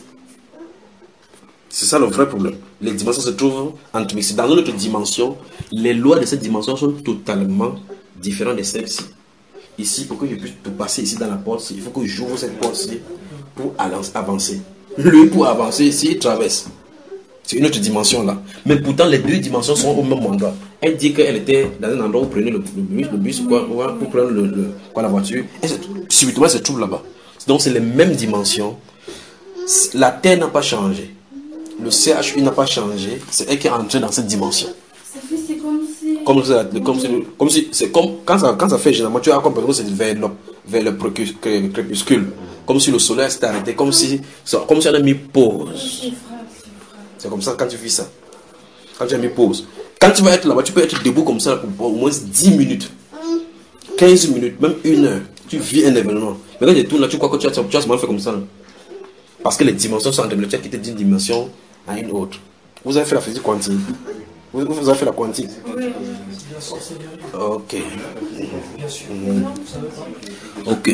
C'est ça le vrai problème. Les dimensions se trouvent entremixées. Dans notre dimension, les lois de cette dimension sont totalement différentes de celles-ci. Ici, pour que je puisse passer ici dans la porte, il faut que j'ouvre cette porte-ci pour avancer. Lui, pour avancer ici, il traverse. C'est une autre dimension là. Mais pourtant, les deux dimensions sont au même endroit. Elle dit qu'elle était dans un endroit où prenait le, le bus, le bus quoi, pour prendre le, le, quoi, la voiture. Et subitement, elle se trouve là-bas. Donc, c'est les mêmes dimensions. La Terre n'a pas changé. Le C H U n'a pas changé. C'est elle qui est entrée dans cette dimension. Ça fait, c'est comme si... Comme, ça, comme, si, comme si... C'est comme... Quand ça, quand ça fait généralement, tu as comme que c'est vers le, vers le crépuscule. Comme si le soleil s'était arrêté. Comme si... Comme si on a mis pause. C'est comme ça quand tu vis ça. Quand tu as mis pause. Quand tu vas être là-bas, tu peux être debout comme ça pour au moins dix minutes. quinze minutes, même une heure. Tu vis un événement. Mais quand tu tournes là, tu crois que tu as, tu as seulement fait comme ça. Là. Parce que les dimensions sont entremêlées. Tu as quitté d'une dimension à une autre. Vous avez fait la physique quantique. Vous, vous avez fait la quantique. Ok. Mmh. Ok.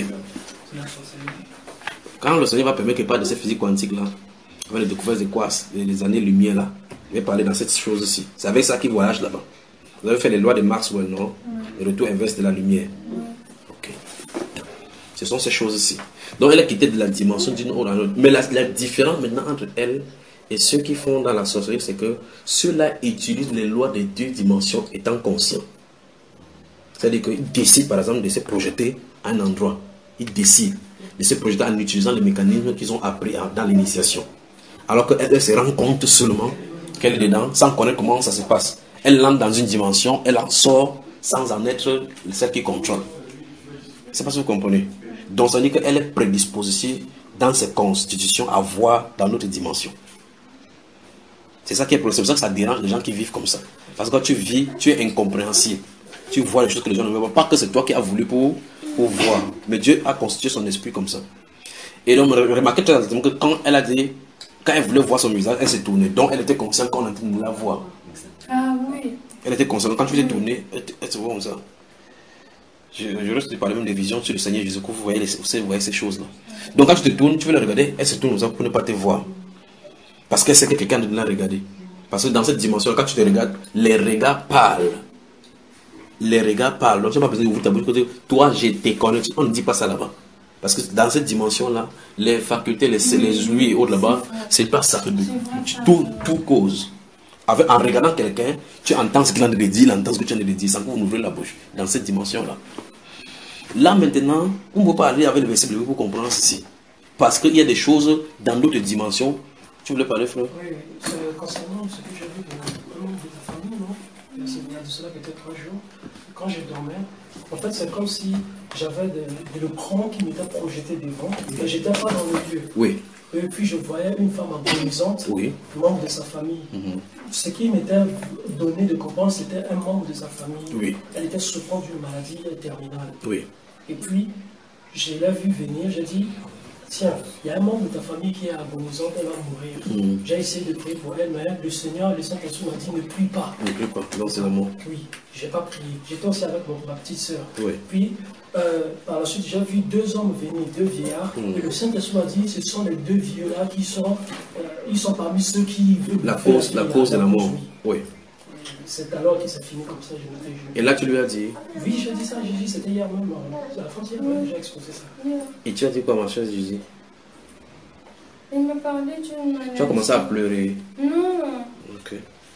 Quand le Seigneur va permettre qu'il parle de cette physique quantique là, avec les découvertes des quarks, les années-lumière là, il va parler dans cette chose-ci. C'est avec ça qu'il voyage là-bas. Vous avez fait les lois de Maxwell, non? Le retour inverse de la lumière. Ok. Ce sont ces choses-ci. Donc elle a quitté de la dimension d'une autre à l'autre. Mais la, la différence maintenant entre elle et ceux qui font dans la sorcellerie, c'est que ceux-là utilisent les lois des deux dimensions étant conscients. C'est-à-dire qu'ils décident par exemple de se projeter à un endroit. Ils décident de se projeter en utilisant les mécanismes qu'ils ont appris dans l'initiation. Alors qu'elle elle se rend compte seulement qu'elle est dedans, sans connaître comment ça se passe. Elle entre dans une dimension, elle en sort sans en être celle qui contrôle. C'est pas ce que vous comprenez. Donc ça veut dire qu'elle est prédisposée dans ses constitutions à voir dans notre dimension. C'est ça qui est c'est pour ça que ça dérange les gens qui vivent comme ça. Parce que quand tu vis, tu es incompréhensible. Tu vois les choses que les gens ne voient pas. Pas que c'est toi qui as voulu pour, pour voir. Mais Dieu a constitué son esprit comme ça. Et donc remarquez très exactement que quand elle a dit, quand elle voulait voir son visage, elle s'est tournée. Donc elle était consciente qu'on est en train de la voir. Ah oui. Elle était consciente. Quand tu t'es tournée, elle, elle se voit comme ça. Je, je reste de parler même des visions sur le Seigneur Jésus. Vous voyez, les, vous voyez ces choses-là. Donc quand tu te tournes, tu veux la regarder, elle se tourne comme ça pour ne pas te voir. Parce qu'elle sait que quelqu'un de la regarder. Parce que dans cette dimension, quand tu te regardes, les regards parlent. Les regards parlent. Donc tu n'as pas besoin d'ouvrir ta bouche. Toi, je te connais. On ne dit pas ça là-bas. Parce que dans cette dimension-là, les facultés, les, les ouïes et autres là-bas, c'est pas ça. Tout, tout cause. Avec, en regardant quelqu'un, tu entends ce qu'il a de dire, il entend ce que tu as de dire, sans que vous ouvrez la bouche. Dans cette dimension-là. Là maintenant, on ne peut pas aller avec le verset pour comprendre ceci. Parce qu'il y a des choses dans d'autres dimensions. Tu voulais parler, frère? Oui, oui. Concernant ce que j'ai vu de membre de ta famille, non? Il y a de cela peut-être trois jours. Quand je dormais, en fait, c'est comme si j'avais de, de l'écran qui m'était projeté devant, et j'étais pas dans le lieu. Oui. Et puis je voyais une femme agonisante, oui. membre de sa famille. Mm-hmm. Ce qui m'était donné de comprendre, c'était un membre de sa famille. Oui. Elle était souffrant d'une maladie terminale. Oui. Et puis, je l'ai vu venir, j'ai dit, tiens, il y a un membre de ta famille qui est agonisant, elle va mourir. Mm. J'ai essayé de prier pour elle, mais le Seigneur, le Saint-Esprit m'a dit, ne prie pas. Ne prie pas, non, c'est l'amour. Oui, je n'ai pas prié. J'étais aussi avec mon, ma petite soeur. Oui. Puis, euh, par la suite, j'ai vu deux hommes venir, deux vieillards, mm. et le Saint-Esprit m'a dit, ce sont les deux vieux-là qui sont, euh, ils sont parmi ceux qui veulent... La cause, la cause de la mort, oui. C'est alors que ça finit comme ça. Je me et là, tu lui as dit? Oui, j'ai dit ça, j'ai dit, c'était hier même. À la fin d'hier, oui. J'ai exposé ça. Et tu as dit quoi, ma chère Gigi? Il me parlait d'une maladie. Tu as commencé à pleurer? Non. Ok.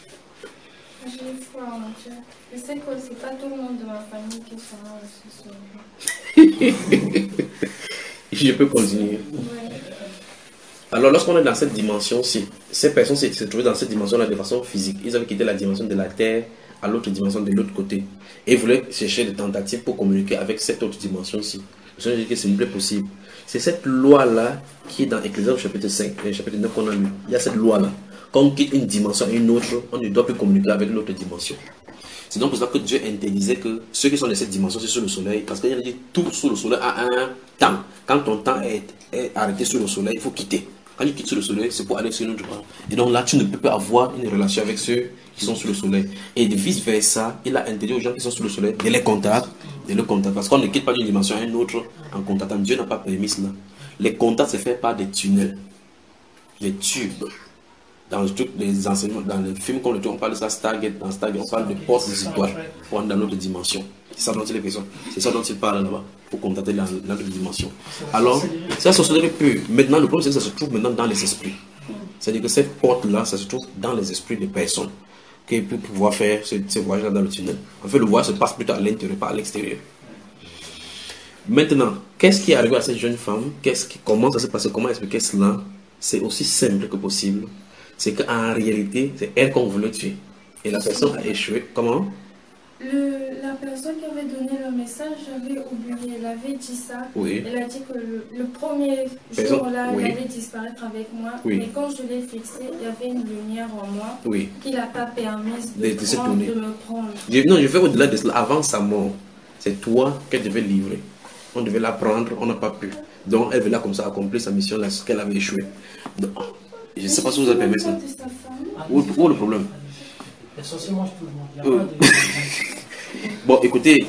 J'ai foi en Dieu. Je sais que c'est pas tout le monde de ma famille qui sera aussi sauvé. Je peux continuer. Oui. Alors, lorsqu'on est dans cette dimension-ci, ces personnes se trouvaient dans cette dimension-là de façon physique. Ils avaient quitté la dimension de la terre à l'autre dimension de l'autre côté. Et ils voulaient chercher des tentatives pour communiquer avec cette autre dimension-ci. Le Seigneur dit que ce n'est plus possible. C'est cette loi-là qui est dans Ecclésiaste chapitre cinq, chapitre neuf qu'on a lu. Il y a cette loi-là. Quand on quitte une dimension à une autre, on ne doit plus communiquer avec l'autre dimension. C'est donc pour ça que Dieu interdisait que ceux qui sont dans cette dimension, c'est sur le soleil. Parce qu'il a dit tout sur le soleil a un temps. Quand ton temps est, est arrêté sur le soleil, il faut quitter. Quand tu quittes sur le soleil, c'est pour aller sur une autre dimension. Et donc là, tu ne peux pas avoir une relation avec ceux qui sont sur le soleil. Et de vice versa, il a interdit aux gens qui sont sur le soleil de les contacter, de les contacter. Parce qu'on ne quitte pas d'une dimension à une autre en contactant. Dieu n'a pas permis cela. Les contacts se font par des tunnels, des tubes. Dans tous les enseignements, dans les films comme le on parle de ça, Stargate, dans Stargate, on parle de portes des étoiles pour aller dans l'autre dimension. C'est ça dont il est question. C'est ça dont il parle là-bas, pour contacter l'autre dimension. Alors, ça, ça se trouve peu. Maintenant, le problème, c'est que ça se trouve maintenant dans les esprits. C'est-à-dire que cette porte-là, ça se trouve dans les esprits des personnes qui peuvent pouvoir faire ce, ce voyage-là dans le tunnel. En fait, le voyage se passe plutôt à l'intérieur, pas à l'extérieur. Maintenant, qu'est-ce qui est arrivé à cette jeune femme? Qu'est-ce qui, comment ça s'est passé? Comment expliquer cela? C'est aussi simple que possible. C'est qu'en réalité, c'est elle qu'on voulait tuer. Et la personne a échoué. Comment? Le, la personne qui avait donné le message, j'avais oublié. Elle avait dit ça. Oui. Elle a dit que le, le premier jour-là, oui. Elle allait disparaître avec moi. Oui. Mais quand je l'ai fixé, il y avait une lumière en moi oui. Qui n'a pas permis de, de, de, prendre, de me prendre. Je, non, je vais au-delà de cela. Avant sa mort, c'est toi qu'elle devait livrer. On devait la prendre, on n'a pas pu. Donc, elle venait comme ça accomplir sa mission, là, qu'elle avait échoué. Donc, je ne sais pas si vous avez permis ça. Où, où est le problème? euh. Bon, écoutez.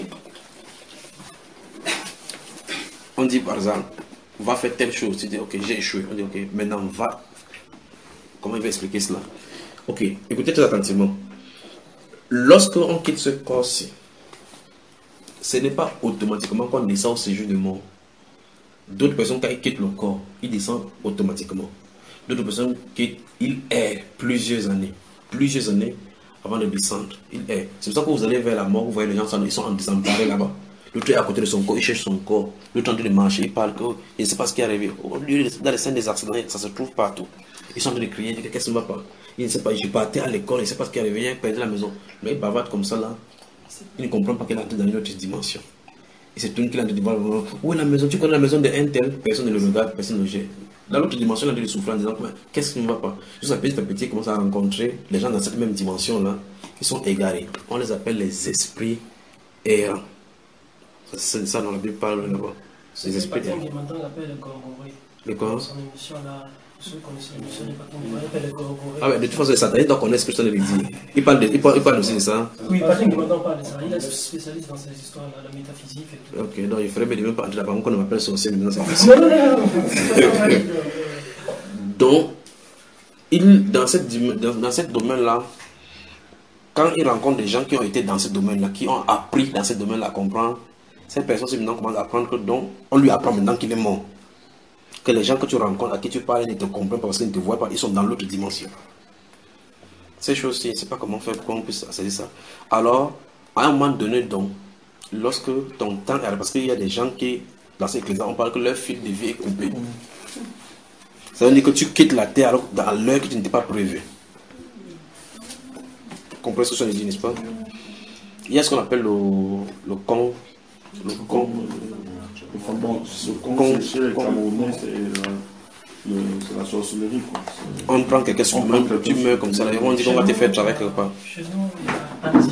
On dit par exemple, va faire telle chose. Tu dis, ok, j'ai échoué. On dit, ok, maintenant, va. Comment il va expliquer cela? Ok, écoutez très attentivement. Lorsqu'on quitte ce corps-ci, ce n'est pas automatiquement qu'on descend au séjour de mort. D'autres personnes, quand ils quittent le corps, ils descendent automatiquement. D'autres personnes quittent, ils errent plusieurs années. Plusieurs années avant de descendre. Ils errent. C'est pour ça que vous allez vers la mort, vous voyez les gens, ils sont en désemparés là-bas. L'autre est à côté de son corps, il cherche son corps. L'autre est en train de marcher, il parle que, il ne sait pas ce qui est arrivé. Dans les scènes des accidents, ça se trouve partout. Ils sont en train de crier, qu'est-ce qui ne va pas? Il ne sait pas, je partais à l'école, il ne sait pas ce qui est arrivé, il a perdu la maison. Mais il bavarde comme ça là. Il ne comprend pas qu'il est entré dans une autre dimension. Et c'est tout qu'il a de voir. Où est la maison? Tu connais la maison de un tel? Personne ne le regarde, personne ne le gère. Dans l'autre dimension, il a de souffrir en disant qu'est-ce qui ne va pas? Juste à petit à petit, il commence à rencontrer les gens dans cette même dimension-là qui sont égarés. On les appelle les esprits errants. C'est ça dont la Bible parle là-bas. Les esprits errants. Le quoi? Ah ouais, de toute façon, Satan, il doit connaître ce que je te l'ai dit. Il parle, de, il, parle, il parle aussi de ça. Oui, Patrick Guimardon parle de ça. Il est spécialiste dans ces histoires, la métaphysique et tout. Ok, donc il ferait bien de même pas entrer là-bas. On m'appelle sorcier maintenant. Donc, il, dans cette, dans, dans cette domaine-là, quand il rencontre des gens qui ont été dans ce domaine-là, qui ont appris dans ce domaine-là à comprendre, cette personne, maintenant commence à apprendre que donc, on lui apprend maintenant qu'il est mort. Que les gens que tu rencontres, à qui tu parles, ils ne te comprennent pas parce qu'ils ne te voient pas, ils sont dans l'autre dimension. Ces choses-ci, je ne sais pas comment faire pour qu'on puisse accéder à ça. Alors, à un moment donné, donc, lorsque ton temps est... Parce qu'il y a des gens qui, dans ces églises, on parle que leur fil de vie est coupé. Ça veut dire que tu quittes la terre alors, dans l'heure que tu n'étais pas prévu. Vous comprenez ce que je dis, n'est-ce pas? Il y a ce qu'on appelle le, le con. Le con. Le con, con, chez les Camerounais, c'est la sorcellerie. Quoi. On prend quelqu'un sur le monde, tu meurs comme ça. Là, on dit qu'on va te faire travailler quelque part. Chez nous, il y a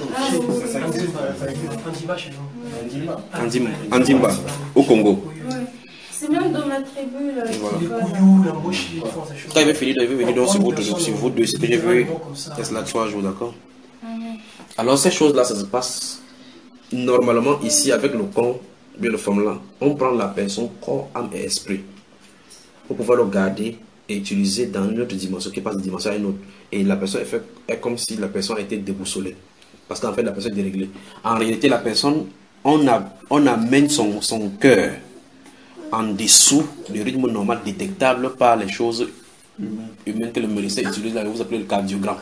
Andimba chez nous. Andimba. Andimba, au Congo. C'est même dans ma tribu. Là, voilà. Les couillous, la mouche, ils font ces choses. Quand il veut finir, il veut venir donc sur vous, sur vous deux, c'est que j'ai vu. C'est là trois jours, d'accord? Alors ces choses-là, ça se passe normalement ici avec le con, bien le femme là. On prend la personne corps, âme et esprit pour pouvoir le garder et utiliser dans une autre dimension qui passe de dimension à une autre. Et la personne est, fait, est comme si la personne a été déboussolée. Parce qu'en fait la personne est déréglée. En réalité la personne, on, a, on amène son, son cœur en dessous du rythme normal détectable par les choses humaines que le médecin utilise, là, vous appelez le cardiogramme.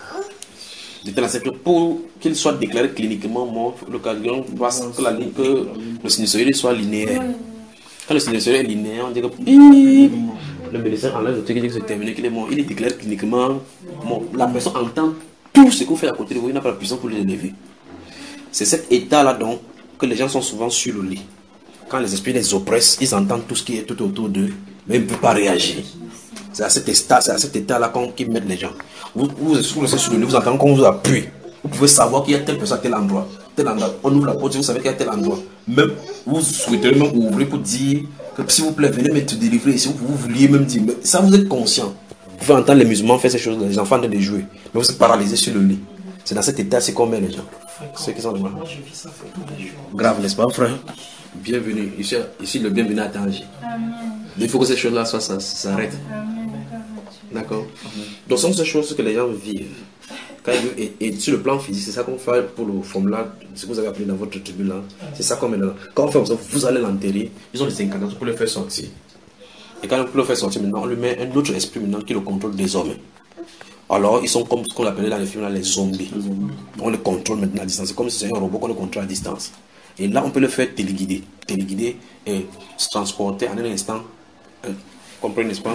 Pour qu'il soit déclaré cliniquement mort, le cardiogramme doit que, la, que le sinusoïde soit linéaire. Quand le sinusoïde est linéaire, on dit que bip, le médecin enlève le truc et dit que c'est terminé, qu'il est mort. Il est déclaré cliniquement mort. La personne entend tout ce qu'on fait à côté de vous, il n'a pas la puissance pour l'élever. C'est cet état-là donc que les gens sont souvent sur le lit. Quand les esprits les oppressent, ils entendent tout ce qui est tout autour d'eux, mais ils ne peuvent pas réagir. C'est à cet état, c'est à cet état-là qu'ils mettent les gens. Vous, vous, vous restez sur le lit, vous entendez qu'on vous appuie. Vous pouvez savoir qu'il y a telle personne à tel endroit. Tel endroit. On ouvre la porte, vous savez qu'il y a tel endroit. Même, vous souhaiterez même ouvrir pour dire que s'il vous plaît, venez me te délivrer. Si vous, vous vouliez même dire, mais ça vous êtes conscient. Vous pouvez entendre les musulmans faire ces choses, les enfants de les jouer. Mais vous êtes paralysés sur le lit. C'est dans cet état, c'est qu'on met les gens. Ceux qui sont les Moi, je vis ça tous les jours. Grave, n'est-ce pas, frère? Bienvenue. Ici, ici le bienvenu à Tanger. Il faut que ces choses-là s'arrêtent. D'accord. Donc, ce sont ces choses que les gens vivent. Quand ils, et, et sur le plan physique, c'est ça qu'on fait pour le formulaire, ce que vous avez appelé dans votre tribu là. C'est ça qu'on met là. Quand on fait comme ça, vous allez l'enterrer. Ils ont des incantations pour le faire sortir. Et quand on peut le faire sortir maintenant, on lui met un autre esprit maintenant qui le contrôle désormais. Alors, ils sont comme ce qu'on appelait dans les films là, les zombies. On le contrôle maintenant à distance. C'est comme si c'est un robot qu'on le contrôle à distance. Et là, on peut le faire téléguider. Téléguider et se transporter en un instant. Vous comprenez, n'est-ce pas?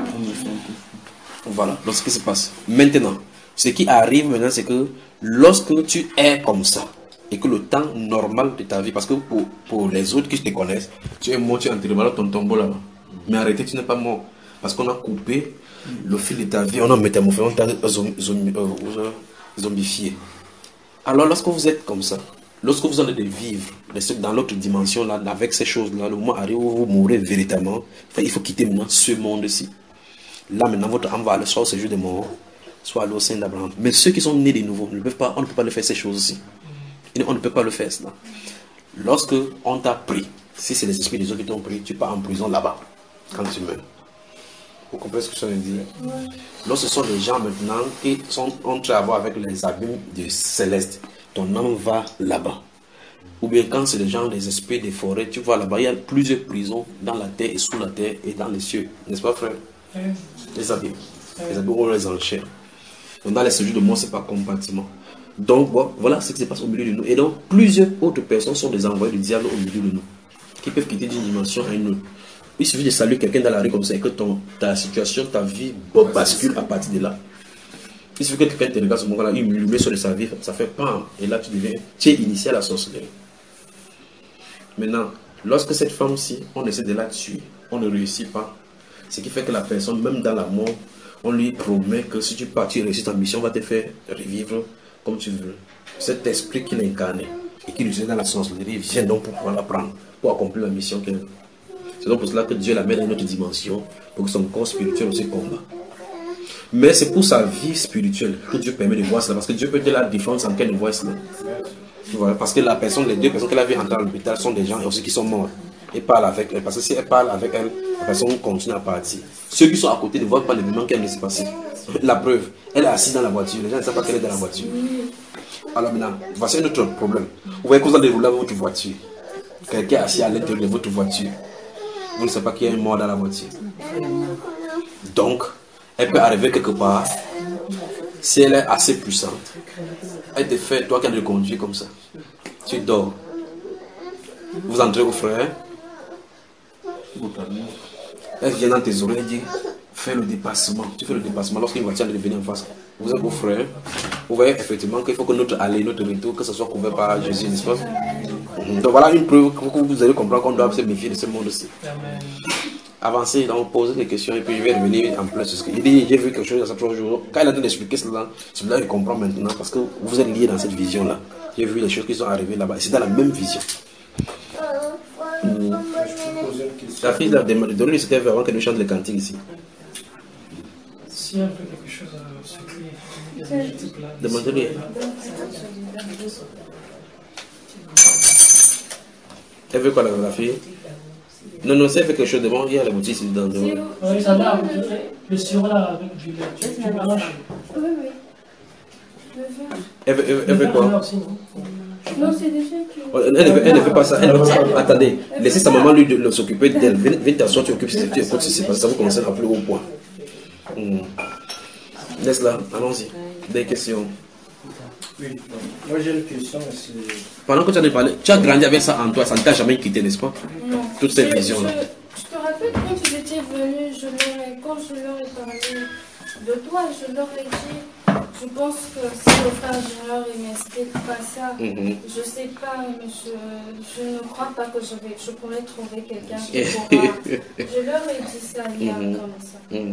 Voilà, donc ce qui se passe. Maintenant, ce qui arrive maintenant, c'est que lorsque tu es comme ça, et que le temps normal de ta vie, parce que pour, pour les autres qui te connaissent, tu es mort, tu es enterré dans ton tombeau là-bas. Mais en réalité, tu n'es pas mort. Parce qu'on a coupé le fil de ta vie, on a métamorphosé, on t'a zombifié. Alors, lorsque vous êtes comme ça, lorsque vous allez vivre dans l'autre dimension là, avec ces choses-là, le moment arrive où vous mourrez véritablement, il faut quitter maintenant ce monde-ci. Là, maintenant, votre âme va aller soit au séjour des morts, soit aller au sein d'Abraham. Mais ceux qui sont nés de nouveau, ne peuvent pas, on ne peut pas le faire ces choses-ci. On ne peut pas le faire cela. Lorsque on t'a pris, si c'est les esprits des autres qui t'ont pris, tu pars en prison là-bas, quand tu meurs. Vous comprenez ce que je veux dire? Ouais. Lorsque ce sont les gens maintenant qui sont, ont travaillé avec les abîmes du céleste, ton âme va là-bas. Ou bien quand c'est les gens, les esprits des forêts, tu vois là-bas, il y a plusieurs prisons dans la terre et sous la terre et dans les cieux. N'est-ce pas, frère? Ouais. Les abîmes. Ouais. Les abîmes, on les enchère. Donc dans les séjours de mort, ce n'est pas compartiment. Donc bon, voilà ce qui se passe au milieu de nous. Et donc plusieurs autres personnes sont des envoyés du diable au milieu de nous, qui peuvent quitter d'une dimension à une autre. Il suffit de saluer quelqu'un dans la rue comme ça et que ton, ta situation, ta vie bascule à partir de là. Il suffit que quelqu'un te regarde ce moment-là, il lui met sur sa vie, ça fait pam, et là tu deviens, tu es initié à la sorcellerie. Maintenant, lorsque cette femme-ci, on essaie de la tuer, on ne réussit pas. Ce qui fait que la personne, même dans la mort, on lui promet que si tu pars, tu réussis ta mission, on va te faire revivre comme tu veux. Cet esprit qu'il a incarné et qui l'utilise dans la sorcellerie vient donc pour pouvoir la prendre, pour accomplir la mission qu'elle a. C'est donc pour cela que Dieu la met dans une autre dimension, pour que son corps spirituel aussi combat. Mais c'est pour sa vie spirituelle que Dieu permet de voir cela, parce que Dieu peut te la défendre sans qu'elle ne voie cela. Voilà, parce que la personne, les deux personnes qu'elle a vues entrer à l'hôpital sont des gens aussi qui sont morts. Et parle avec elle, parce que si elle parle avec elle, la personne continue à partir. Ceux qui sont à côté ne voient pas l'événement qui vient de se passer. La preuve, elle est assise dans la voiture, les gens ne savent pas qu'elle est dans la voiture. Alors maintenant, voici un autre problème. Vous voyez que vous allez rouler avec votre voiture. Quelqu'un est assis à l'intérieur de votre voiture. Vous ne savez pas qu'il y a un mort dans la voiture. Donc, elle peut arriver quelque part. Si elle est assez puissante, elle te fait, toi qui as le conduit comme ça. Tu dors. Vous entrez au frère. Elle vient dans tes oreilles et dit fais le dépassement. Tu fais le dépassement lorsqu'une voiture de venir en face. Vous êtes au frère. Vous voyez effectivement qu'il faut que notre aller, notre retour, que ce soit couvert par Jésus, n'est-ce pas? Donc voilà une preuve que vous allez comprendre qu'on doit se méfier de ce monde-ci. Avancez, donc posez des questions et puis je vais revenir en plus. Il dit j'ai vu quelque chose dans ces trois jours. Quand il a dit d'expliquer cela, c'est là que je comprends maintenant parce que vous êtes liés dans cette vision-là. J'ai vu les choses qui sont arrivées là-bas. C'est dans la même vision. Mmh. La fille a demandé, donnez-lui ce qu'elle veut avant qu'elle nous chante les cantiques ici. Si elle veut quelque chose à secret, demandez-lui. Elle veut quoi la, la fille? Non, non, c'est fait quelque chose de bon, il y a la boutique ici dedans. Oui, ça va, le sirop là avec du lait, tu mélanges. Oui, oui. Elle veut, elle, elle veut quoi? Non, c'est déjà que... Elle ne veut, elle ne veut pas ça. Elle veut ça. Attendez, laissez sa maman lui de, de s'occuper d'elle. Viens, viens t'asseoir, tu occupes, tu écoutes ceci, parce que ça vous commence à plus haut point. Hmm. Laisse-la, allons-y. Des questions? Oui, moi j'ai une question. Pendant que tu en as parlé, tu as grandi avec ça en toi, ça ne t'a jamais quitté, n'est-ce pas? Non. Toute cette vision-là. Je, je te rappelle quand tu étais venu, je leur ai, quand je leur ai parlé de toi, je leur ai dit, je pense que si le frère Gérard ne m'explique pas ça, mm-hmm. je ne sais pas, mais je, je ne crois pas que je, vais, je pourrais trouver quelqu'un qui pourra. Je leur ai dit ça hier mm-hmm. comme ça. Mm-hmm.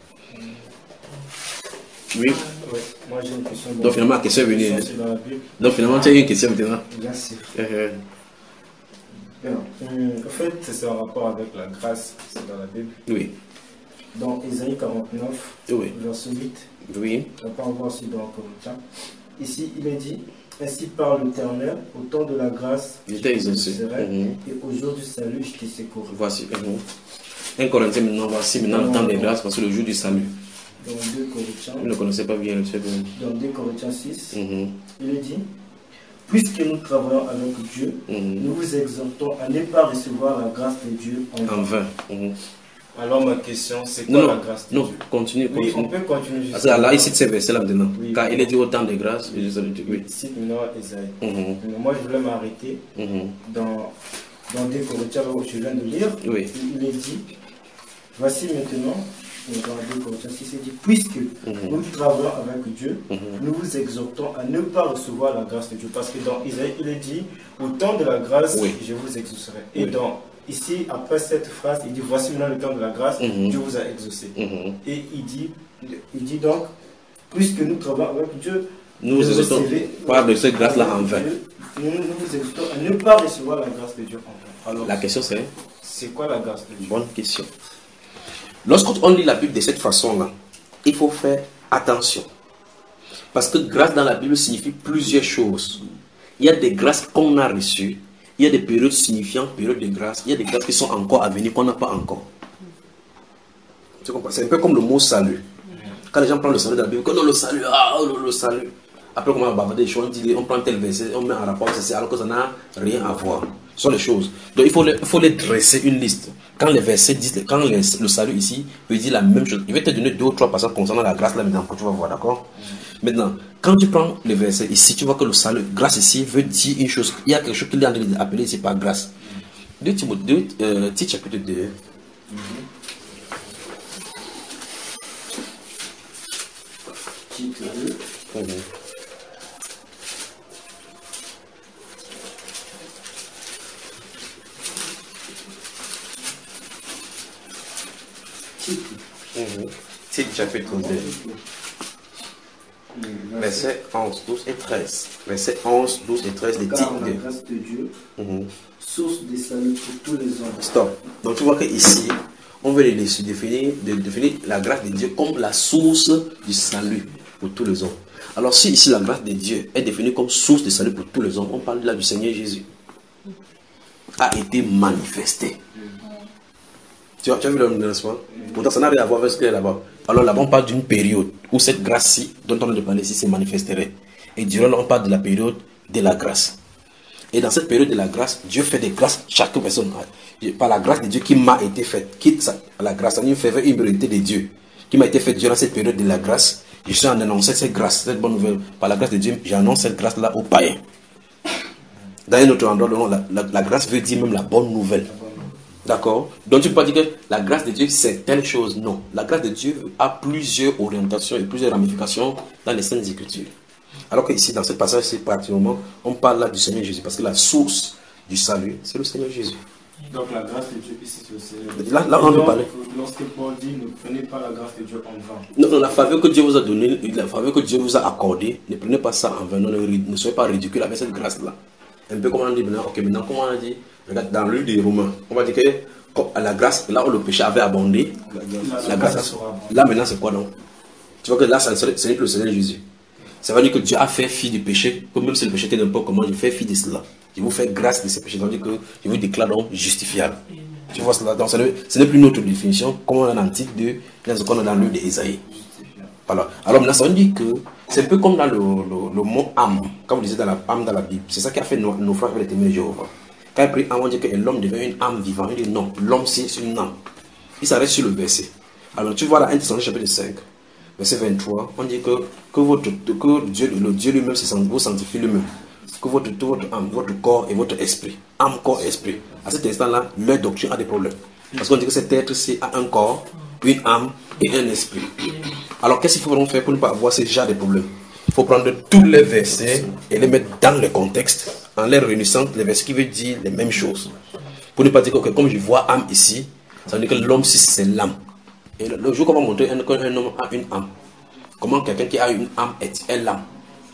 Oui. Oui. Moi j'ai une question. Donc finalement la question est venue. Donc finalement tu as une question maintenant. Bien sûr. Uh-huh. Bien. Hum, en fait c'est en rapport avec la grâce, c'est dans la Bible. Oui. Dans Ésaïe quarante-neuf, oui. verset huit. Oui. On peut en voir aussi dans Corinthiens. Ici il est dit, ainsi parle l'Éternel, au temps de la grâce, je t'ai exaucé. Mm-hmm. Et au jour du salut, je t'ai secouru. Voici. Mm-hmm. Un Corinthien maintenant, voici maintenant le temps de grâce, parce que le jour du salut. Dans deux Corinthiens. Vous ne connaissez pas bien le fait. Dans deux Corinthiens six, mm-hmm. il est dit, puisque nous travaillons avec Dieu, mm-hmm. nous vous exhortons à ne pas recevoir la grâce de Dieu en, en vain. Mm-hmm. Alors ma question, c'est quoi non, la grâce de non, Dieu? continue, continue. Oui, on peut continuer juste. Ah, là, il cite ces versets là maintenant. Oui, car oui. il est dit autant de grâce. Oui. Il cite maintenant Ésaïe. Mm-hmm. Moi, je voulais m'arrêter mm-hmm. dans, dans deux Corinthiens où je viens de lire. Oui. Il est dit, voici maintenant, dans deux Corinthiens six, il dit, puisque mm-hmm. nous travaillons avec Dieu, mm-hmm. nous vous exhortons à ne pas recevoir la grâce de Dieu. Parce que dans Isaïe, il est dit, au temps de la grâce, oui. je vous exaucerai. Et oui. dans ici, après cette phrase, il dit, voici maintenant le temps de la grâce, mm-hmm. Dieu vous a exaucé. Mm-hmm. Et il dit, il dit donc, puisque nous travaillons avec Dieu, nous vous exaucons par de cette grâce-là en vain. Nous, nous vous exaucons à ne pas recevoir la grâce de Dieu en vain. Alors, la question c'est? C'est quoi la grâce de Dieu? Bonne question. Lorsqu'on lit la Bible de cette façon-là, il faut faire attention. Parce que grâce dans la Bible signifie plusieurs choses. Il y a des grâces qu'on a reçues. Il y a des périodes signifiant période de grâce. Il y a des grâces qui sont encore à venir qu'on n'a pas encore. C'est un peu comme le mot salut. Quand les gens prennent le salut dans la Bible, quand on le salut, ah, le, le salut. Après, comment on va bavarder des choses, on dit, on prend tel verset, on met en rapport avec ceci, alors que ça n'a rien à voir. Ce sont les choses. Donc, il faut, les, il faut les dresser une liste. Quand les versets disent, quand les, le salut ici veut dire la même chose, il va te donner deux ou trois passages concernant la grâce là maintenant, que tu vas voir, d'accord? Mm. Maintenant, quand tu prends les versets ici, tu vois que le salut, grâce ici, veut dire une chose. Il y a quelque chose qu'il est en train d'appeler ici par grâce. deux Timothée, euh, Tite chapitre deux. Mm-hmm. Tite deux. Mm-hmm. Tite chapitre deux. Versets onze, douze et treize. Versets onze, douze et treize de Tite deux. La grâce de Dieu, mm-hmm. source de salut pour tous les hommes. Stop. Donc tu vois qu'ici, on veut définir, de définir la grâce de Dieu comme la source du salut pour tous les hommes. Alors si ici la grâce de Dieu est définie comme source de salut pour tous les hommes, on parle là du Seigneur Jésus. A été manifesté. Tu as, tu as vu le lancement? Pourtant, ça n'a rien à voir avec ce qu'il y a là-bas. Alors là-bas, on parle d'une période où cette grâce-ci, dont on a parlé ici, se manifesterait. Et durant là, on parle de la période de la grâce. Et dans cette période de la grâce, Dieu fait des grâces chaque personne. Par la grâce de Dieu qui m'a été faite, quitte la grâce, c'est une faveur, une vérité de Dieu qui m'a été faite durant cette période de la grâce. Je suis en annonçant cette grâce, cette bonne nouvelle. Par la grâce de Dieu, j'annonce cette grâce-là aux païens. Dans un autre endroit, non, la, la, la grâce veut dire même la bonne nouvelle. D'accord? Donc tu ne peux pas dire que la grâce de Dieu c'est telle chose. Non. La grâce de Dieu a plusieurs orientations et plusieurs ramifications dans les Saintes Écritures. Alors que ici, dans ce passage, c'est pratiquement, on parle là du Seigneur Jésus. Parce que la source du salut, c'est le Seigneur Jésus. Donc la grâce de Dieu ici, c'est le Seigneur. Là, là on veut parler. Lorsque Paul dit, ne prenez pas la grâce de Dieu en vain. Non, non, la faveur que Dieu vous a donnée, la faveur que Dieu vous a accordée, ne prenez pas ça en vain. Non, ne, ne soyez pas ridicule avec cette grâce-là. Un peu comme on dit maintenant, ok, maintenant, comment on a dit, regarde, dans le livre des Romains, on va dire que à la grâce, là où le péché avait abondé, la, la grâce, grâce là maintenant c'est quoi donc? Tu vois que là, ce n'est que le Seigneur Jésus. Ça veut dire que Dieu a fait fi du péché, comme même si le péché était n'importe comment, il fait fi de cela. Il vous fait grâce de ces péchés, c'est-à-dire que je vous déclare donc justifiable. Tu vois cela, donc ce n'est plus notre définition, comme on a dans le titre de, ce qu'on a dans le livre d'Ésaïe. Voilà. Alors maintenant, ça veut dire que c'est un peu comme dans le, le, le mot âme, comme vous disiez dans la âme dans la Bible. C'est ça qui a fait naufrage avec les témoins de Jéhovah. Quand il prie âme, on dit que l'homme devient une âme vivante. Il dit non, l'homme c'est une âme. Il s'arrête sur le verset. Alors tu vois là, un Thessaloniciens chapitre cinq, verset vingt-trois, on dit que, que, votre, que Dieu, le Dieu lui-même vous sanctifie lui-même. Que votre, votre âme, votre corps et votre esprit. Âme, corps et esprit. À cet instant-là, leur doctrine a des problèmes. Parce qu'on dit que cet être-ci a un corps, une âme et un esprit. Alors qu'est-ce qu'il faut faire pour ne pas avoir ce genre de problèmes? Il faut prendre tous les versets et les mettre dans le contexte, en les réunissant, les versets qui veulent dire les mêmes choses. Pour ne pas dire que comme je vois âme ici, ça veut dire que l'homme, c'est l'âme. Et le jour qu'on va montrer un, un homme a une âme, comment quelqu'un qui a une âme est, est l'âme.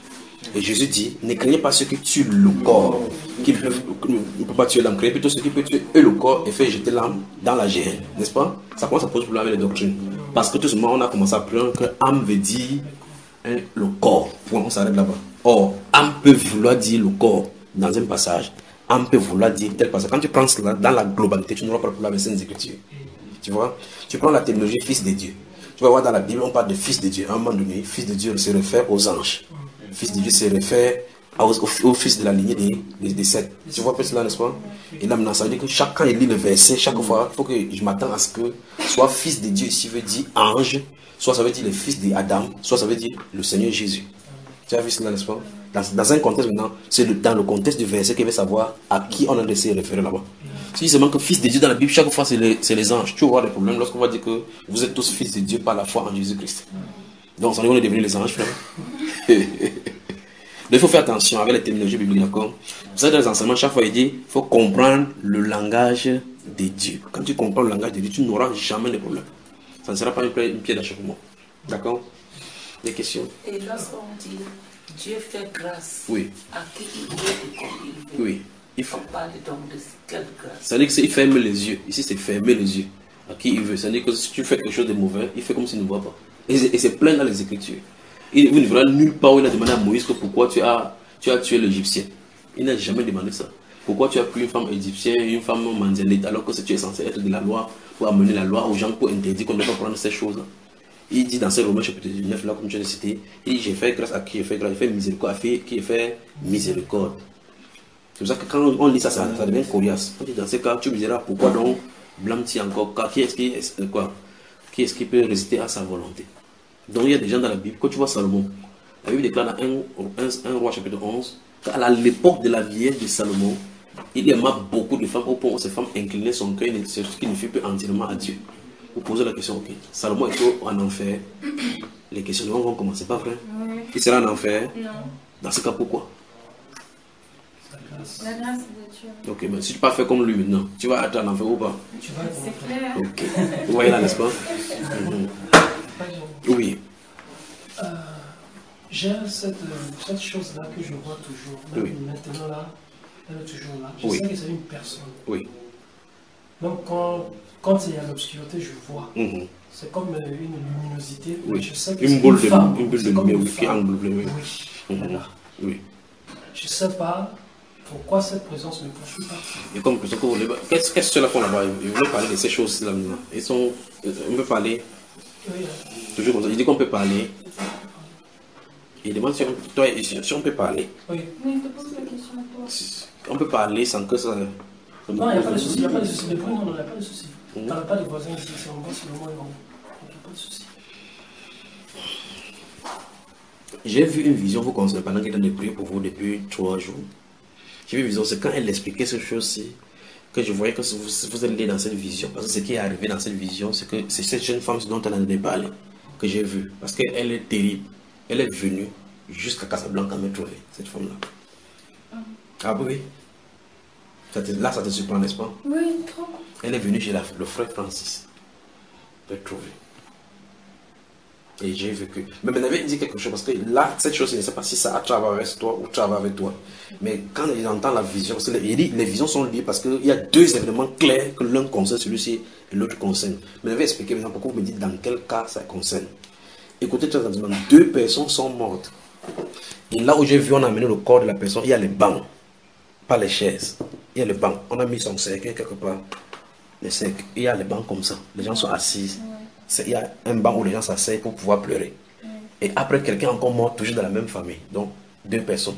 Et Jésus dit, ne craignez pas ceux qui tuent le corps, qui ne peut pas tuer l'âme, craignez plutôt ceux qui peuvent tuer le corps et faire jeter l'âme dans la géhenne, n'est-ce pas? Ça commence à poser problème avec les doctrines. Parce que tout simplement, on a commencé à apprendre que âme veut dire hein, le corps. Bon, on s'arrête là-bas. Or, âme peut vouloir dire le corps dans un passage, âme peut vouloir dire tel passage. Quand tu prends cela dans la globalité, tu n'auras pas de problème avec ces écritures. Tu vois? Tu prends la terminologie fils de Dieu. Tu vas voir dans la Bible, on parle de fils de Dieu. À un moment donné, fils de Dieu se réfère aux anges. Fils de Dieu se réfère au, au, au fils de la lignée des, des, des sept. Tu vois un peu cela, n'est-ce pas? Et là, maintenant, ça veut dire que chaque, quand il lit le verset, chaque fois, il faut que je m'attends à ce que soit fils de Dieu ici veut dire ange, soit ça veut dire le fils d'Adam, soit ça veut dire le Seigneur Jésus. Tu as vu cela, n'est-ce pas? Dans, dans un contexte maintenant, c'est le, dans le contexte du verset qu'il veut savoir à qui on a laissé référer là-bas. Si seulement que fils de Dieu dans la Bible, chaque fois c'est les, les anges. Tu vas avoir des problèmes lorsqu'on va dire que vous êtes tous fils de Dieu par la foi en Jésus-Christ. Donc, ça veut dire qu'on est devenus les anges, frère. Il faut faire attention avec les terminologies bibliques, d'accord? Vous savez, dans les enseignements, chaque fois, il dit il faut comprendre le langage de Dieu. Quand tu comprends le langage de Dieu, tu n'auras jamais de problème. Ça ne sera pas une pierre d'achoppement. D'accord? Des questions? Et lorsqu'on dit Dieu fait grâce oui. à qui il veut et comme il veut, oui. Il faut... on parle donc de quelle grâce? C'est-à-dire qu'il ferme les yeux. Ici, c'est fermer les yeux à qui il veut. C'est-à-dire que si tu fais quelque chose de mauvais, il fait comme s'il ne voit pas. Et c'est plein dans les Écritures. Il, vous ne verrez nulle part où il a demandé à Moïse que pourquoi tu as, tu as tué l'Égyptien. Il n'a jamais demandé ça. Pourquoi tu as pris une femme égyptienne, une femme mondialite, alors que tu es censé être de la loi, pour amener la loi aux gens, pour interdire qu'on ne doit pas prendre ces choses-là. Il dit dans ce Romains chapitre dix-neuf, là, comme tu l'as cité, il dit j'ai fait grâce à qui j'ai fait grâce, j'ai fait miséricorde, à qui j'ai fait miséricorde. C'est pour ça que quand on lit ça, ça, ça devient coriace. On dit dans ce cas, tu me diras pourquoi donc blâme-t-il encore, qui est-ce qui, est, quoi, qui, est qui peut résister à sa volonté? Donc il y a des gens dans la Bible, quand tu vois Salomon, la Bible déclare dans un, un, un roi chapitre onze, qu'à l'époque de la vieillesse de Salomon, il aima beaucoup de femmes, au point où ces femmes inclinaient son cœur, ce qui ne fut plus entièrement à Dieu. Vous posez la question, ok, Salomon est en enfer? Les questionnements vont commencer, pas vrai? Oui. Il sera en enfer? Non. Dans ce cas, pourquoi? La grâce de Dieu. Ok, mais si tu ne peux pas faire comme lui maintenant, tu vas être en enfer ou pas? C'est clair. Ok. Vous voyez là, n'est-ce pas? Mm-hmm. Oui. Euh, J'ai cette, cette chose-là que je vois toujours. Même oui. Maintenant là, elle est toujours là. Je oui. sais que c'est une personne. Oui. Donc quand, quand il y a l'obscurité, je vois. Mm-hmm. C'est comme une luminosité. Oui. Je sais que une, boule de, femme, une boule de lumière oui, qui englobe. Oui. Oui. Mm-hmm. Voilà. Oui. Je ne sais pas pourquoi cette présence ne poursuit pas. Et comme que vous voulez. Qu'est-ce que c'est là qu'on a là? Ils veulent parler de ces choses-là maintenant. Ils sont. On peut parler. Oui. Toujours comme ça. Il dit qu'on peut parler. Il demande si on, toi, si on peut parler. Oui. Mais je te pose la question à toi. On peut parler sans que ça. Non, il n'y a pas de souci. Il n'y a pas de souci. Non, il n'y a pas de souci. Tu n'as pas de voisins ici. C'est en bas, c'est le moins grand. Il n'y a pas de souci. J'ai vu une vision vous concernant pendant qu'il était de prier pour vous depuis trois jours. J'ai vu vision, c'est quand elle expliquait cette chose-ci que je voyais que vous, vous êtes lié dans cette vision. Parce que ce qui est arrivé dans cette vision, c'est que c'est cette jeune femme dont elle en avait parlé que j'ai vu. Parce qu'elle est terrible. Elle est venue jusqu'à Casablanca me trouver, cette femme-là. Ah oui. Ça te, là, ça te surprend, n'est-ce pas? Oui, trop. Elle est venue chez la, le frère Francis. Me trouver. Et j'ai vu que... Mais elle m'avait dit quelque chose, parce que là, cette chose, je ne sais pas si ça a travaillé avec toi ou travaillé avec toi. Mais quand il entend la vision, parce que les, les visions sont liées parce qu'il y a deux événements clairs que l'un concerne celui-ci et l'autre concerne. Mais elle avait expliqué maintenant pourquoi vous me dites dans quel cas ça concerne. Écoutez très attentivement, deux personnes sont mortes. Et là où j'ai vu, on a amené le corps de la personne, il y a les bancs, pas les chaises. Il y a les bancs. On a mis son cercueil quelque part. Les cercueils. Il y a les bancs comme ça. Les gens sont assis. Il y a un banc où les gens s'asseyent pour pouvoir pleurer. Mm. Et après, quelqu'un encore mort, toujours dans la même famille. Donc, deux personnes.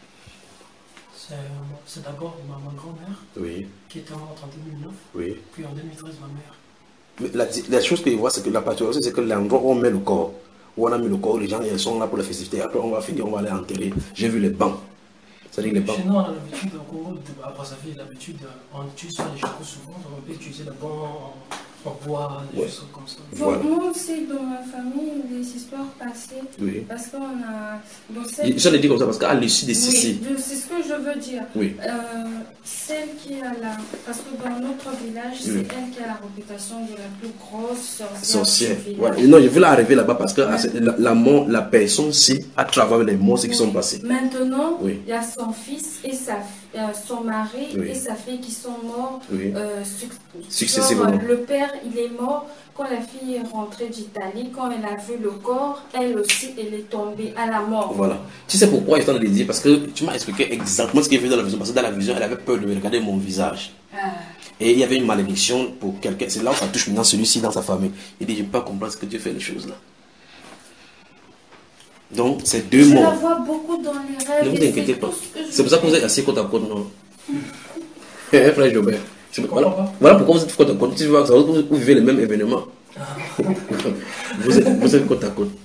C'est d'abord ma, ma grand-mère oui. qui était morte en deux mille neuf. Oui. Puis en deux mille treize, ma mère. Mais la, la chose que je vois, c'est que la particularité, c'est que l'endroit où on met le corps, où on a mis le corps, les gens ils sont là pour la festivité. Après, on va finir, on va aller enterrer. J'ai vu les bancs. C'est-à-dire les bancs. Chez nous, on a l'habitude, au Congo, à Brazzaville, l'habitude, on utilise soit les chacos souvent, on peut utiliser le banc. On boit, des ouais. choses comme ça. Voilà. Moi aussi, dans ma famille, des histoires passées, oui. Parce qu'on a... Cette... Je l'ai dit comme ça, parce qu'à l'issue des six. Oui, c'est ce que je veux dire. Oui. Euh, celle qui a la... Parce que dans notre village, oui. C'est elle qui a la réputation de la plus grosse sorcière. Sorcière. Ouais. Non, je veux l'arriver là-bas parce que ouais. la, la, la, la personne-ci a travaillé les monstres oui. qui sont passés. Maintenant, oui. Il y a son fils et sa, euh, son mari oui. Et sa fille qui sont morts oui. euh, successivement. Le père, il est mort quand la fille est rentrée d'Italie. Quand elle a vu le corps, elle aussi, elle est tombée à la mort. Voilà. Tu sais pourquoi je t'en ai dit? Parce que tu m'as expliqué exactement ce qu'il y avait dans la vision. Parce que dans la vision, elle avait peur de regarder mon visage. Ah. Et il y avait une malédiction pour quelqu'un. C'est là où ça touche maintenant celui-ci dans sa famille. Il dit, je ne peux pas comprendre ce que tu fais les choses là. Donc, c'est deux mots. Je la vois beaucoup dans les rêves. Ne vous inquiétez pas. C'est pour ça que vous êtes assis côte à côte, non? Eh, frère Jobert. Voilà. Voilà pourquoi vous êtes côte à côte. Tu vois que vous, vous vivez les mêmes événements. vous, êtes, vous êtes côte à côte.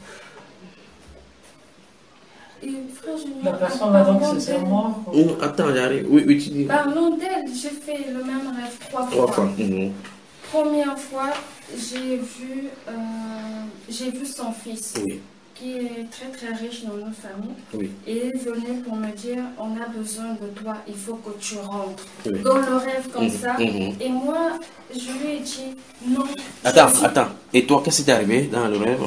Et frère, je la personne là, donc, c'est moi. Non, attends, j'arrive. Oui, oui, tu dis. Parlons d'elle. J'ai fait le même rêve trois fois. Trois fois. Mm-hmm. Première fois, j'ai vu, euh, j'ai vu son fils. Oui. Qui est très très riche dans notre famille, oui. Et il est venu pour me dire, on a besoin de toi, il faut que tu rentres. Oui. Dans le rêve comme mmh, ça, mmh. Et moi, je lui ai dit, non. Attends, suis... attends, et toi, qu'est-ce qui t'est arrivé dans le rêve?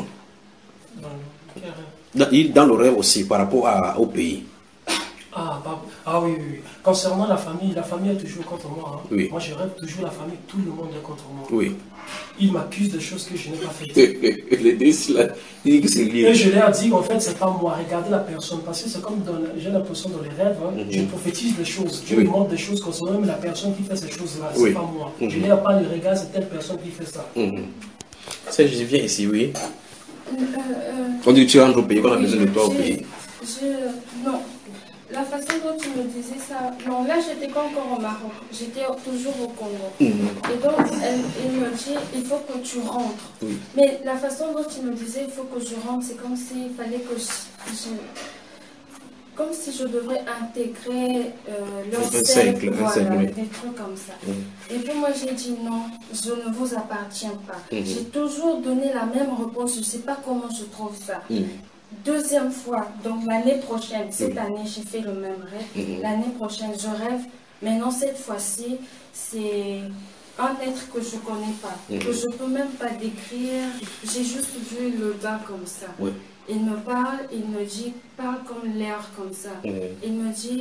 Dans, dans le rêve aussi, par rapport à, au pays. Ah, bah, ah oui, oui, oui. Concernant la famille, la famille est toujours contre moi. Hein. Oui. Moi, je rêve toujours la famille, tout le monde est contre moi. Oui. Il m'accuse de choses que je n'ai pas faites. Les deux, là, il dit que c'est lié. Et je leur dis, en fait, c'est pas moi. Regardez la personne. Parce que c'est comme, j'ai l'impression dans les rêves, hein, mm-hmm. Je prophétise des choses. Je oui. me montre des choses concernant même la personne qui fait ces choses-là. C'est oui. Pas moi. Mm-hmm. Je n'ai pas le regard, c'est telle personne qui fait ça. Mm-hmm. Ça, je viens ici, oui. Euh, euh, On dit que tu rentres au pays, qu'on a besoin de toi au pays. Je, non. La façon dont tu me disais ça, non, là j'étais pas encore au Maroc, j'étais toujours au Congo. Mmh. Et donc elle, elle me dit, il faut que tu rentres. Oui. Mais la façon dont tu me disais, il faut que je rentre, c'est comme s'il fallait que je, je, comme si je devrais intégrer euh, leur cercle, voilà, oui. Des trucs comme ça. Mmh. Et puis moi j'ai dit non, je ne vous appartiens pas. Mmh. J'ai toujours donné la même réponse, je ne sais pas comment je trouve ça. Mmh. Deuxième fois, donc l'année prochaine, cette mmh. année j'ai fait le même rêve, mmh. L'année prochaine je rêve, maintenant cette fois-ci c'est un être que je ne connais pas, mmh. que je ne peux même pas décrire, j'ai juste vu le gars comme ça. Oui. Il me parle, il me dit, parle comme l'air comme ça, mmh. Il me dit,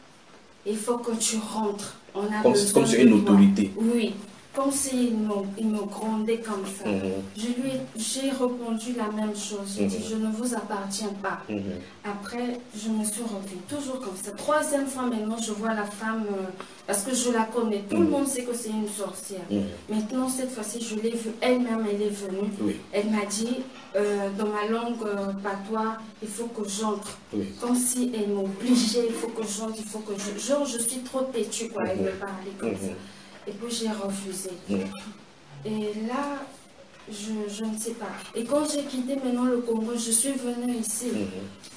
il faut que tu rentres. On a comme comme c'est une autorité. Oui. Comme s'il me, il me grondait comme ça. Mm-hmm. Je lui j'ai répondu la même chose. J'ai mm-hmm. dit, je ne vous appartiens pas. Mm-hmm. Après, je me suis revenue, toujours comme ça. Troisième fois maintenant, je vois la femme, euh, parce que je la connais. Tout mm-hmm. le monde sait que c'est une sorcière. Mm-hmm. Maintenant, cette fois-ci, je l'ai vue. Elle-même, elle est venue. Oui. Elle m'a dit, euh, dans ma langue euh, patois, il faut que j'entre. Oui. Comme si elle m'obligeait, il faut que j'entre, il faut que je... Genre, je suis trop têtue, quoi. Mm-hmm. Elle me parlait comme mm-hmm. ça. Et puis j'ai refusé. Mmh. Et là, je, je ne sais pas. Et quand j'ai quitté maintenant le Congo, je suis venue ici. Mmh.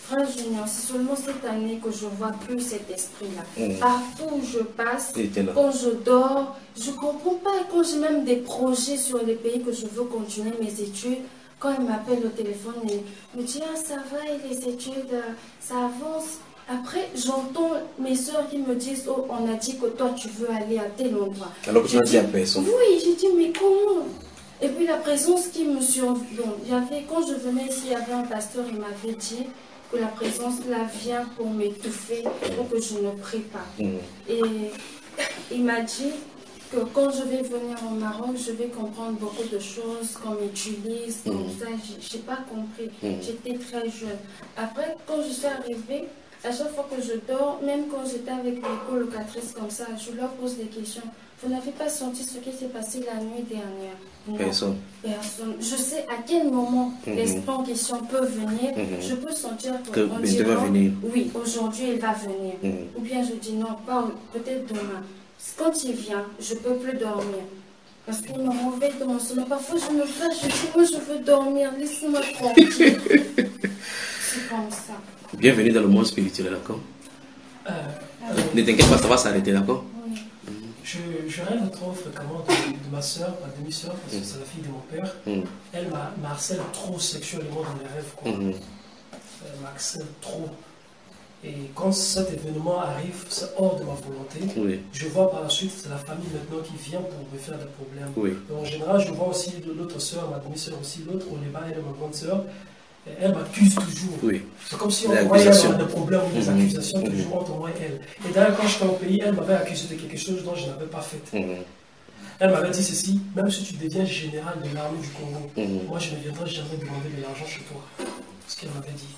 Frère Junior, c'est seulement cette année que je vois plus cet esprit-là. Mm. Partout où je passe, Il était là. quand je dors, je ne comprends pas. Quand j'ai même des projets sur les pays que je veux continuer mes études, quand il m'appelle au téléphone et me dit ah, ça va et les études, ça avance. Après, j'entends mes soeurs qui me disent oh, on a dit que toi tu veux aller à tel endroit. Alors que tu Je n'as dit à dis, personne. Oui, j'ai dit mais comment? Et puis la présence qui me survient. Il y avait, quand je venais ici, il y avait un pasteur, il m'avait dit que la présence là vient pour m'étouffer, pour que je ne prie pas. Mm. Et il m'a dit que quand je vais venir au Maroc, je vais comprendre beaucoup de choses qu'on m'utilise, comme Mm. ça, je n'ai pas compris. Mm. J'étais très jeune. Après, quand je suis arrivée, à chaque fois que je dors, même quand j'étais avec les colocatrices comme ça, je leur pose des questions. Vous n'avez pas senti ce qui s'est passé la nuit dernière? Non. Personne. Personne. Je sais à quel moment Mhm. l'esprit en question peut venir. Mhm. Je peux sentir Que qu'on bientôt va dira, venir. oui, aujourd'hui il va venir. Mhm. Ou bien je dis non, pas peut-être demain. Quand il vient, je ne peux plus dormir. Parce qu'il me réveille dans mon sommeil. Parfois je me fâche, je dis moi je veux dormir, laissez-moi tranquille. C'est comme ça. Bienvenue dans le monde spirituel, d'accord? Euh, Ne t'inquiète pas, ça va s'arrêter, d'accord? Oui. Je, je rêve trop fréquemment de, de ma soeur, ma demi-soeur, parce que Mm. c'est la fille de mon père. Mm. Elle m'a m'a harcèle trop sexuellement dans mes rêves, quoi. Mhm. Elle m'harcèle trop. Et quand cet événement arrive, c'est hors de ma volonté. Oui. Je vois par la suite, c'est la famille maintenant qui vient pour me faire des problèmes. Oui. Donc, en général, je vois aussi de l'autre soeur, ma demi-soeur aussi, l'autre, on est bas, elle est ma grande soeur. Et elle m'accuse toujours. Oui. C'est comme si on Des voyait accusations. des problèmes ou des Mhm. accusations Mhm. toujours entre moi et elle. Et d'ailleurs, quand j'étais au pays, elle m'avait accusé de quelque chose dont je n'avais pas fait. Mhm. Elle m'avait dit ceci, même si tu deviens général de l'armée du Congo, Mhm. moi je ne viendrai jamais demander de l'argent chez toi. C'est ce qu'elle m'avait dit.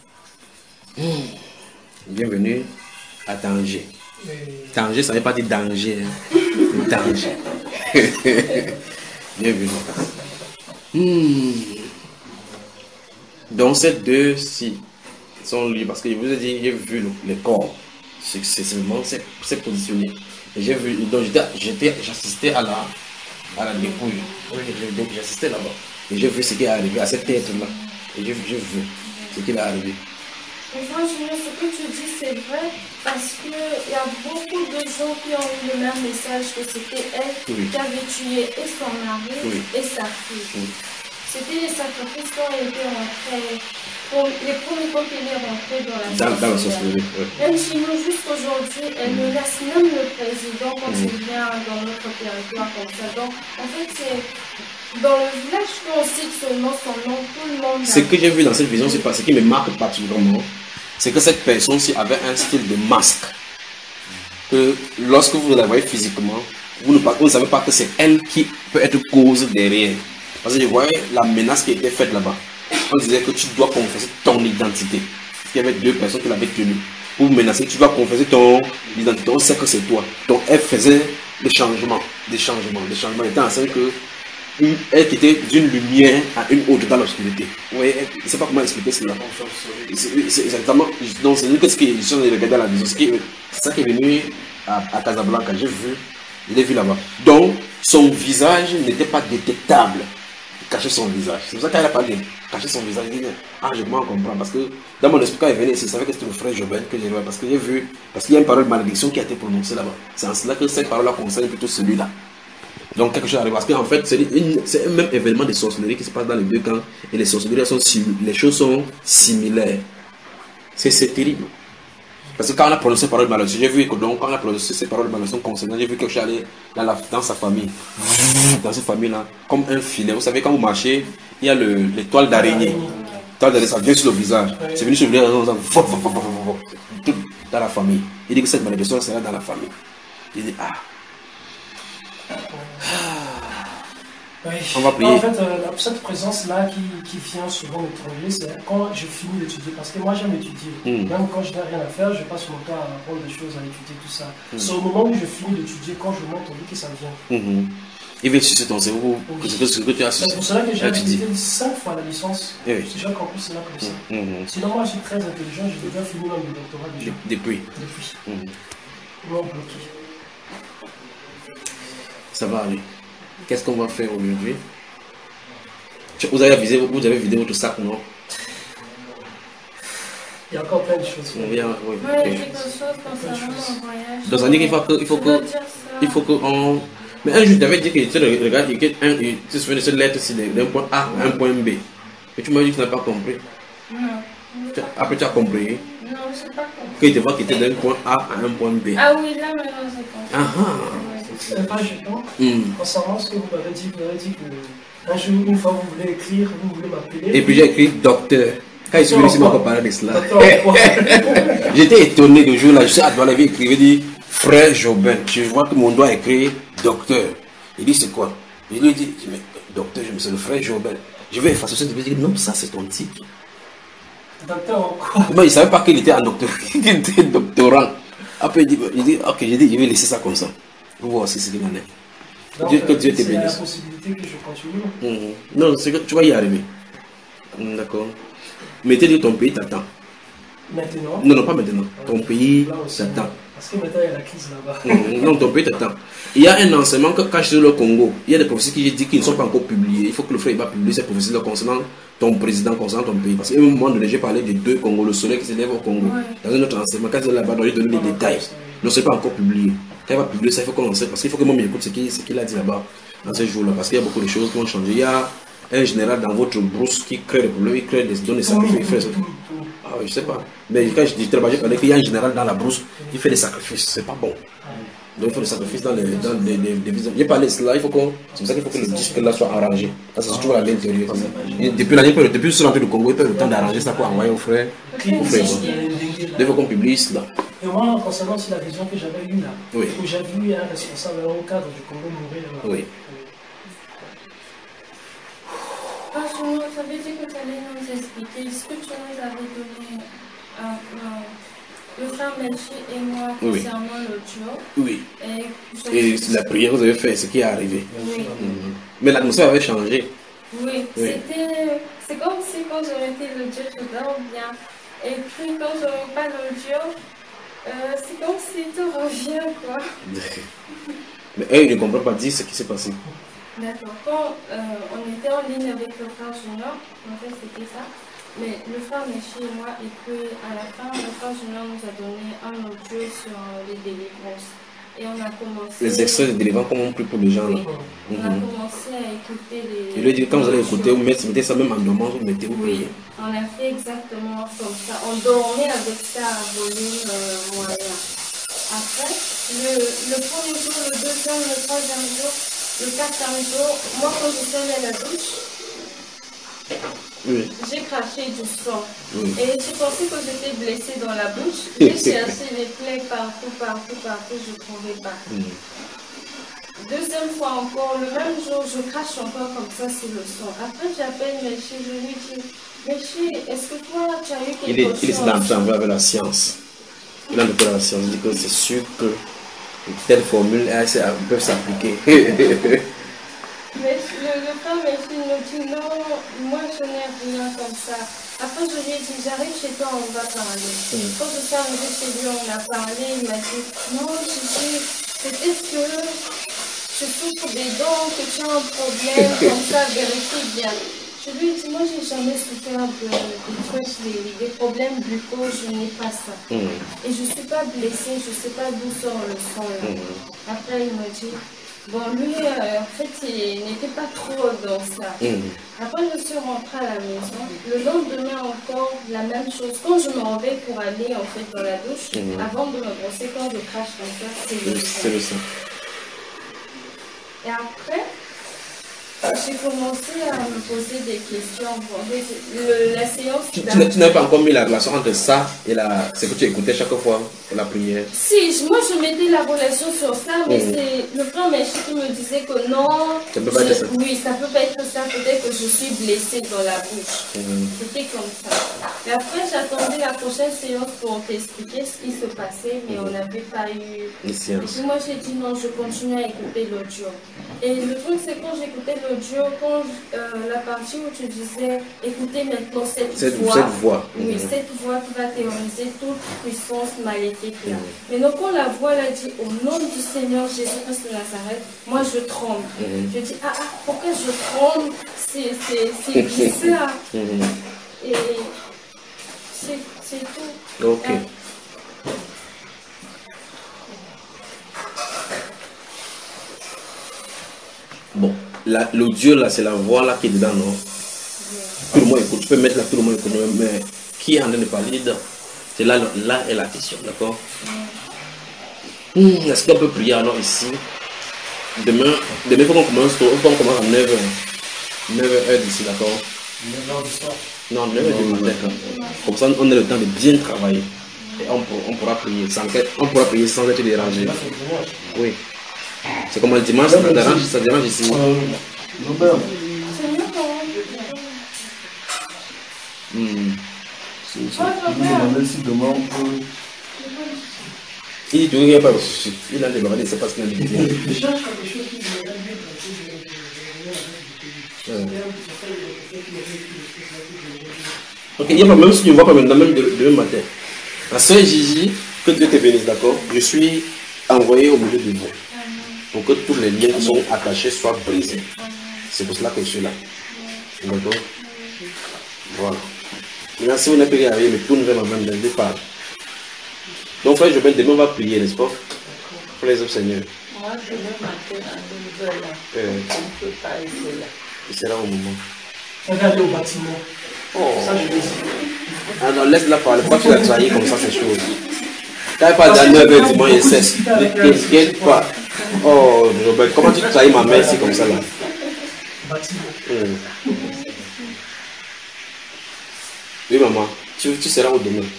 Bienvenue à Tanger. Et Tanger, ça ne veut pas dire danger. Hein. Tanger. Bienvenue. Hmm. Donc, ces deux-ci sont liés parce que je vous ai dit, j'ai vu le, le corps. C'est seulement c'est positionné. Et j'ai vu, donc j'étais, j'assistais à la, à la dépouille. Oui, donc j'assistais là-bas. Et j'ai vu ce qui est arrivé à cette tête-là. Et j'ai vu ce qui est arrivé. Et franchement, ce que tu dis, c'est vrai, parce qu'il y a beaucoup de gens qui ont eu le même message que c'était elle Oui. qui avait tué et son mari Oui. et sa fille. Oui. C'était les sacrifices qui ont été rentrés, pour les premiers fois qu'il est rentré dans la Dans, dans la sorcellerie. sorcellerie. Oui. Même chez nous, jusqu'aujourd'hui, elle menace même le président quand Mm. il vient dans notre territoire comme ça. Donc, en fait, c'est dans le village qu'on cite seulement son nom, tout le monde. Ce que j'ai vu dans cette vision, c'est pas ce qui me marque particulièrement, c'est que cette personne-ci avait un style de masque. Que lorsque vous la voyez physiquement, vous ne, vous ne savez pas que c'est elle qui peut être cause derrière. Parce que je voyais la menace qui était faite là-bas. On disait que tu dois confesser ton identité. Il y avait deux personnes qui l'avaient tenue. Pour menacer, tu dois confesser ton identité. On sait que c'est toi. Donc elle faisait des changements, des changements, des changements. Elle était en scène que une, elle était d'une lumière à une autre dans l'obscurité. Vous voyez, je ne sais pas comment expliquer cela. C'est c'est exactement. Donc c'est ce qui est regardé dans la vision. C'est ça qui est venu à, à Casablanca. J'ai vu, je l'ai vu là-bas. Donc son visage n'était pas détectable. Il cachait son visage. C'est pour ça qu'elle a parlé. Cacher son visage. Il dit, ah, je m'en comprends. Parce que dans mon esprit, quand il venait ici, je savais que c'était le frère Jobel que j'ai vu. Parce que j'ai vu, parce qu'il y a une parole de malédiction qui a été prononcée là-bas. C'est en cela que cette parole-là concerne plutôt celui-là. Donc quelque chose arrive. Parce qu'en fait, c'est un même événement de sorcellerie qui se passe dans les deux camps. Et les sorcelleries, sont, les choses sont similaires. C'est terrible. Parce que quand on a prononcé parole de malédiction, j'ai vu que donc, quand on a prononcé ces paroles de malédiction concernant, j'ai vu quelque chose aller dans, la, dans sa famille. Dans cette famille-là, comme un filet. Vous savez, quand vous marchez, il y a l'étoile d'araignée. L'étoile d'araignée, ça vient sur le visage. C'est venu sur le visage, tout dans la famille. Il dit que cette malédiction sera dans la famille. Il dit, ah. Oui. On va prier. En fait, euh, cette présence-là qui, qui vient souvent me troubler, c'est quand je finis d'étudier. Parce que moi, j'aime étudier. Mm. Même quand je n'ai rien à faire, je passe mon temps à apprendre des choses, à étudier, tout ça. Mm. C'est au moment où je finis d'étudier, quand je monte au lit, que ça vient. Mm-hmm. Il veut sucer ton cerveau, Oui. que c'est ce que tu as C'est pour cela que j'ai étudié. étudié cinq fois la licence. Eh oui. J'ai compris cela comme ça. Mm-hmm. Sinon, moi, je suis très intelligent, j'ai déjà fini même le doctorat déjà. Depuis. Depuis. Mm. Non bloqué. Ça va aller. Qu'est-ce qu'on va faire aujourd'hui? Vous avez vidé, vous avez vidé votre sac, non? Il y a encore plein de choses. On vient, oui. Ouais, ok. quelque chose concernant mon voyage. Donc, ça dit qu'il faut que, il faut Je dois que, dire ça. il faut que on... Mais un jour, je t'avais dit que tu regardes, il y a un, tu te souviens de cette lettre ici, d'un point A à un point B. Et tu m'as dit que tu n'as pas compris. Non. Tu- Après, tu as compris Non, je n'ai pas compris. qu'il te voit qu'il était d'un point A à un point B. Ah oui, là maintenant j'ai compris. Ah ah. Ouais. C'est pas gênant. Hmm. Concernant ce que vous m'avez dit, vous m'avez dit que un jour, une fois, vous voulez écrire, vous voulez m'appeler. Et puis j'ai écrit docteur. Quand il se venu ici, il m'a pas parlé de cela. Docteur, quoi. J'étais étonné le jour là, je suis à la vie écrire, il dit frère Jobin. Je vois que mon doigt écrit docteur. Il dit c'est quoi? Je lui ai dit, mais docteur, je me suis le frère Jobin. Je vais effacer ça, je vais dire non, ça c'est ton titre. Docteur, en quoi? Moi, il ne savait pas qu'il était un docteur, qu'il était doctorant. Après, il dit, il dit ok, j'ai dit, je vais laisser ça comme ça. Pour voir si c'est ce qu'il en est. Donc, Dieu, que Dieu te c'est la bénisse. possibilité que je continue. Mhm. Non, c'est que tu vas y arriver. Mhm, d'accord. Mais tu dis ton pays t'attend. Maintenant. Non, non, pas maintenant. Ton pays Là aussi, t'attend. parce que maintenant, il y a la crise là-bas. Mhm. Non, ton pays t'attend. Il y a un enseignement que quand je suis au Congo, il y a des prophéties qui disent qu'ils ne sont pas encore publiées. Il faut que le frère va publier ces prophéties concernant ton président, concernant ton pays. Parce qu'à un moment donné, j'ai parlé des deux Congos, le soleil qui s'élève au Congo. Ouais. Dans un autre enseignement, quand il est là-bas, j'ai donné les détails. Non, c'est pas encore publié. Quand il va publier ça, il faut qu'on en sait. Parce qu'il faut que moi m'écoute ce qu'il ce qu'il a dit là-bas, dans ces jours-là. Parce qu'il y a beaucoup de choses qui ont changé. Il y a un général dans votre brousse qui crée des problèmes, il crée des données, des sacrifices. Il fait ça. Ah oui, je sais pas. Mais quand je dis là-bas, j'ai parlé qu'il y a un général dans la brousse qui fait des sacrifices. C'est pas bon. Donc il faut des sacrifices dans les, dans les, les, les visions. J'ai parlé de cela, il faut qu'on. C'est pour ça qu'il faut que le disque là soit arrangé. Parce que c'est toujours à l'intérieur. Et Depuis l'année, depuis ce rentrée du Congo, il peut le temps d'arranger ça pour envoyer au frère. Au frère. Il faut qu'on publie cela. Et moi, concernant aussi la vision que j'avais eue là, Oui. où j'ai vu un responsable, un cadre du Congo mourir là. Oui. Franchement, ça veut dire que tu allais nous expliquer ce que tu nous avais donné, euh, euh, le frère Melchi et moi, Oui. concernant le duo. Oui. Et, je- Et la prière que vous avez fait, ce qui est arrivé. Oui, Mhm. Mais l'atmosphère avait changé. oui. Oui. C'était, c'est comme si quand je mettais le Dieu, je dors bien. Et puis quand je mets pas le Dieu, euh, c'est comme si tout revient, quoi. Mais eux, ils ne comprennent pas dire ce qui s'est passé. D'accord. Quand euh, on était en ligne avec le frère Junior, en fait c'était ça, mais le frère Méchi et moi, et puis à la fin, le frère Junior nous a donné un audio sur euh, les délivrances. Et on a commencé... Les extraits de délivrance, comment on prie pour les gens là. Oui. On a Mhm. commencé à écouter les... Je lui ai dit, quand vous allez écouter, vous mettez, mettez ça même en dormant, vous mettez, vous Oui, priez. on a fait exactement comme ça. On dormait avec ça à volume euh, moyen. Après, le, le premier jour, le deuxième, le troisième jour, le quatrième jour, moi quand je suis allée à la douche, Oui. j'ai craché du sang. Oui. Et je pensais que j'étais blessée dans la bouche. J'ai cherché les plaies partout, partout, partout, je ne trouvais pas. Mhm. Deuxième fois encore, le même jour, je crache encore comme ça sur le sang. Après, j'appelle Méchi, je lui dis, Méchi, est-ce que toi, tu as eu quelque Il est, chose il est dans le temps avec la science. Il a le la science. Il dit que c'est sûr que telle formule elles, elles peuvent s'appliquer. Mais le, le frère Méchi me dit, non, moi, je n'ai rien comme ça. Après, je lui ai dit, j'arrive chez toi, on va parler. Mm. Quand je suis arrivée chez lui, on a parlé, il m'a dit, non, Chichi, peut-être que tu souffres des dents, que tu as un problème, comme ça, vérifie bien. Je lui ai dit, moi, j'ai jamais souffert de, de trucs, des, des problèmes buccaux, je n'ai pas ça. Mhm. Et je ne suis pas blessée, je ne sais pas d'où sort le sang là. Mhm. Après, il m'a dit, bon, lui, euh, en fait, il n'était pas trop dans ça. Mhm. Après, je suis rentrée à la maison. Le lendemain encore, la même chose. Quand je m'en vais pour aller en fait dans la douche, Mhm. avant de me brosser, quand je crache comme ça, c'est le sang. C'est le sang. Et après, j'ai commencé à me poser des questions. Bon, le- la séance Tu, d'a- tu n'as- tu n'as pas encore mis la relation entre ça et la, ce que tu écoutais chaque fois pour la prière. Si, je- moi je mettais la relation sur ça, mais Mhm. c'est le frère Méchi qui me disait que non. Ça peut pas je- être ça. Oui, ça peut pas être ça. Peut-être que je suis blessée dans la bouche. Mhm. C'était comme ça. Et après, j'attendais la prochaine séance pour t'expliquer ce qui se passait, mais on n'avait pas eu. Les Et sciences. puis moi, j'ai dit non, je continue à écouter l'audio. Et le truc, c'est quand j'écoutais l'audio, quand euh, la partie où tu disais écoutez maintenant cette, Cette, voix. cette voix. Oui, Mhm. cette voix qui va terroriser toute puissance maléfique là. Mhm. Maintenant, quand la voix l'a dit au nom du Seigneur Jésus-Christ de Nazareth, moi je tremble. Mhm. Je dis ah, ah pourquoi je tremble? C'est c'est- c'est bizarre. Mhm. Et c'est C'est tout. Ok. Ah. Bon, la- l'audio là, c'est la voix là qui est dedans, non? Tout le monde écoute, tu peux mettre là, tout le monde écoute, mais qui est en train de parler dedans? C'est là, là est la question, d'accord? Hmm, est-ce qu'on peut prier alors ici? Demain, demain il faut qu'on commence, il faut qu'on commence à neuf heures d'ici, d'accord? neuf heures du soir. Non, neuf heures du matin. Comme ça, on a le temps de bien travailler. Et on, pour- on pourra prier sans, que- on pourra prier sans être dérangé. Oui. C'est comme le dimanche, ça dérange, ça dérange ici. Robert, Hmm. c'est c'est- je me demandais si demain on peut. Il dit qu'il n'y a pas de souci. Il a demandé, c'est parce qu'il a dit. Je cherche quelque chose qui me donne Ok, il y a pas, même si tu ne vois pas maintenant, même de- demain matin. La soeur Gigi, que Dieu te bénisse, d'accord? Je suis envoyé au milieu de vous pour que tous les liens qui sont attachés soient brisés. C'est pour cela que je suis là. D'accord? Voilà. Maintenant, si vous n'avez rien à rien, mais tourne vers ma main dès le départ. Donc, frère Jobin, demain on va prier, n'est-ce pas? Pour les autres seigneurs. Moi, demain matin, à neuf heures là, Euh, on ne peut pas être là. il sera au moment. Regardez au bâtiment. Oh. Ça, je vais dire. Ah non, laisse-la parler. Pourquoi tu l'as trahi comme ça, c'est chaud? Quand elle parle d'un neuf heures dimanche et seize, ne t'inquiète pas. Oh, Robert, comment tu trahis ma mère ici comme ça là? Bâtiment. Hum. Oui, maman, tu, tu seras où demain?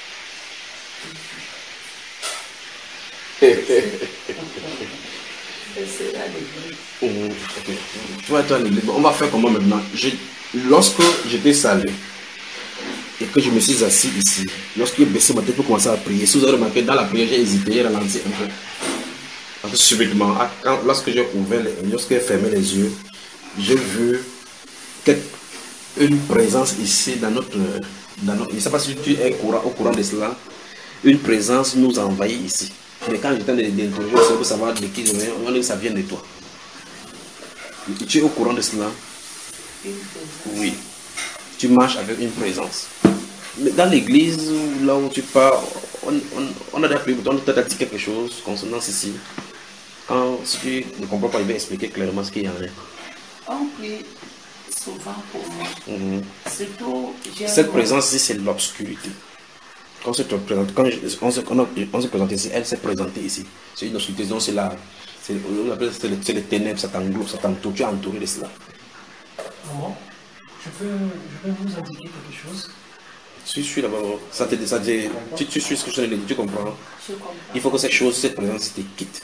C'est là l'église. Hum, ok. Tu vois, toi, l'église, on va faire comment maintenant? Je, lorsque j'étais salué et que je me suis assis ici, lorsque j'ai baissé ma tête pour commencer à prier, si vous avez remarqué, dans la prière, j'ai hésité, j'ai ralenti un peu. Parce que subitement, à- quand- lorsque j'ai ouvert, les- lorsque j'ai fermé les yeux, j'ai vu quelque- une présence ici dans notre, dans notre. Je ne sais pas si tu es au courant, au courant de cela. Une présence nous envahit ici. Mais quand j'étais en train d'interroger, c'est pour savoir de qui je viens, on dit que ça vient de toi. Tu es au courant de cela? Oui. Tu marches avec une présence. Mais dans l'église, là où tu pars, on, on, on a déjà pris, on t'a dit quelque chose concernant ceci. Quand, si tu ne comprends pas, il va expliquer clairement ce qu'il y en a. On prie souvent pour moi. Mhm. Surtout, j'ai Cette un- présence-ci, c'est l'obscurité. Quand, on se présente- quand je- on, se, on, a- on se présente ici, elle s'est présentée ici. C'est une obscurité, donc c'est la. C'est on appelle- c'est le, c'est le ténèbres, ça t'englobe, ça t'entoure, tu es entouré de cela. Maman, je peux, je peux vous indiquer quelque chose. Si je suis là-bas, ça te ça te- tu, tu suis ce que je te dis, tu comprends? Je comprends. Il faut que cette chose, cette présence te quitte.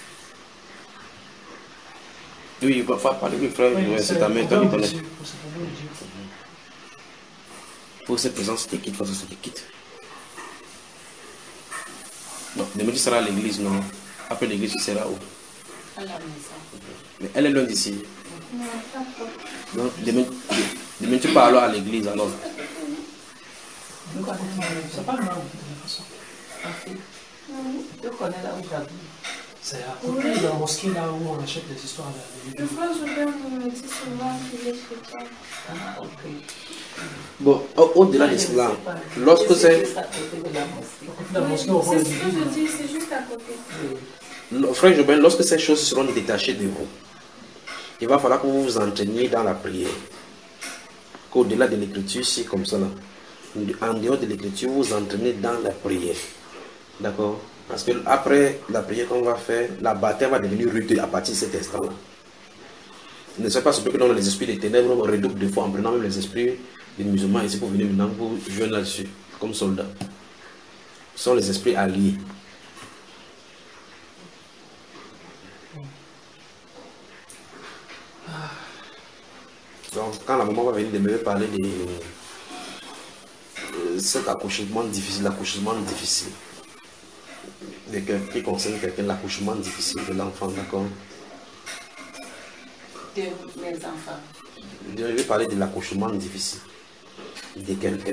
Oui, il va falloir parler, oui, frère, Oui, ouais, c'est c'est ta le main, toi, problème tu de connais. Dieu, c'est le problème de Dieu. Il faut que cette présence te quitte, il faut que ça te quitte. Non, demain tu seras à l'église, non? Après l'église, tu seras où? À la maison. Mais elle est loin d'ici. Non, pas trop. Donc, demain, demain tu pars alors à l'église, alors. C'est pas loin de toute façon. Ok. Tu connais là où j'habite. C'est à côté de la mosquée là où on achète des histoires de Le frère Joubert me dit souvent qu'il est chez toi. Ah, ok. Bon, au- au-delà de cela, lorsque c'est. juste à côté de la mosquée. la mosquée au fond C'est de ce que l'église. je dis, c'est juste à côté. Le- Frère Jobin, lorsque ces choses seront détachées de vous, il va falloir que vous vous entraîniez dans la prière. Qu'au-delà de l'écriture, c'est comme ça là. En dehors de l'écriture, vous vous entraînez dans la prière. D'accord? Parce que après la prière qu'on va faire, la bataille va devenir rude à partir de cet instant-là. Ne soyez pas surpris que dans les esprits des ténèbres, on redouble des fois en prenant même les esprits des musulmans ici pour venir maintenant vous jouer là-dessus, comme soldats. Ce sont les esprits alliés. Donc, quand la maman va venir de me parler de euh, cet accouchement difficile, l'accouchement difficile, de quelqu'un qui concerne quelqu'un, l'accouchement difficile de l'enfant, d'accord? De mes enfants. Je vais parler de l'accouchement difficile de quelqu'un.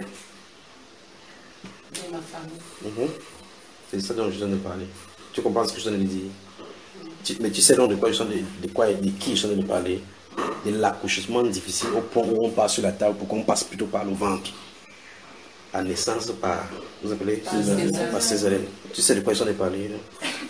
De ma famille. Mhm. C'est ça dont je viens de parler. Tu comprends ce que je viens de dire? Tu- mais tu sais donc de quoi je viens de, de quoi de qui je viens de parler? De l'accouchement difficile au point où on passe sur la table pour qu'on passe plutôt par le ventre. à naissance par, vous appelez, Par césarienne. par césarienne. Tu sais de quoi ils sont parlé là?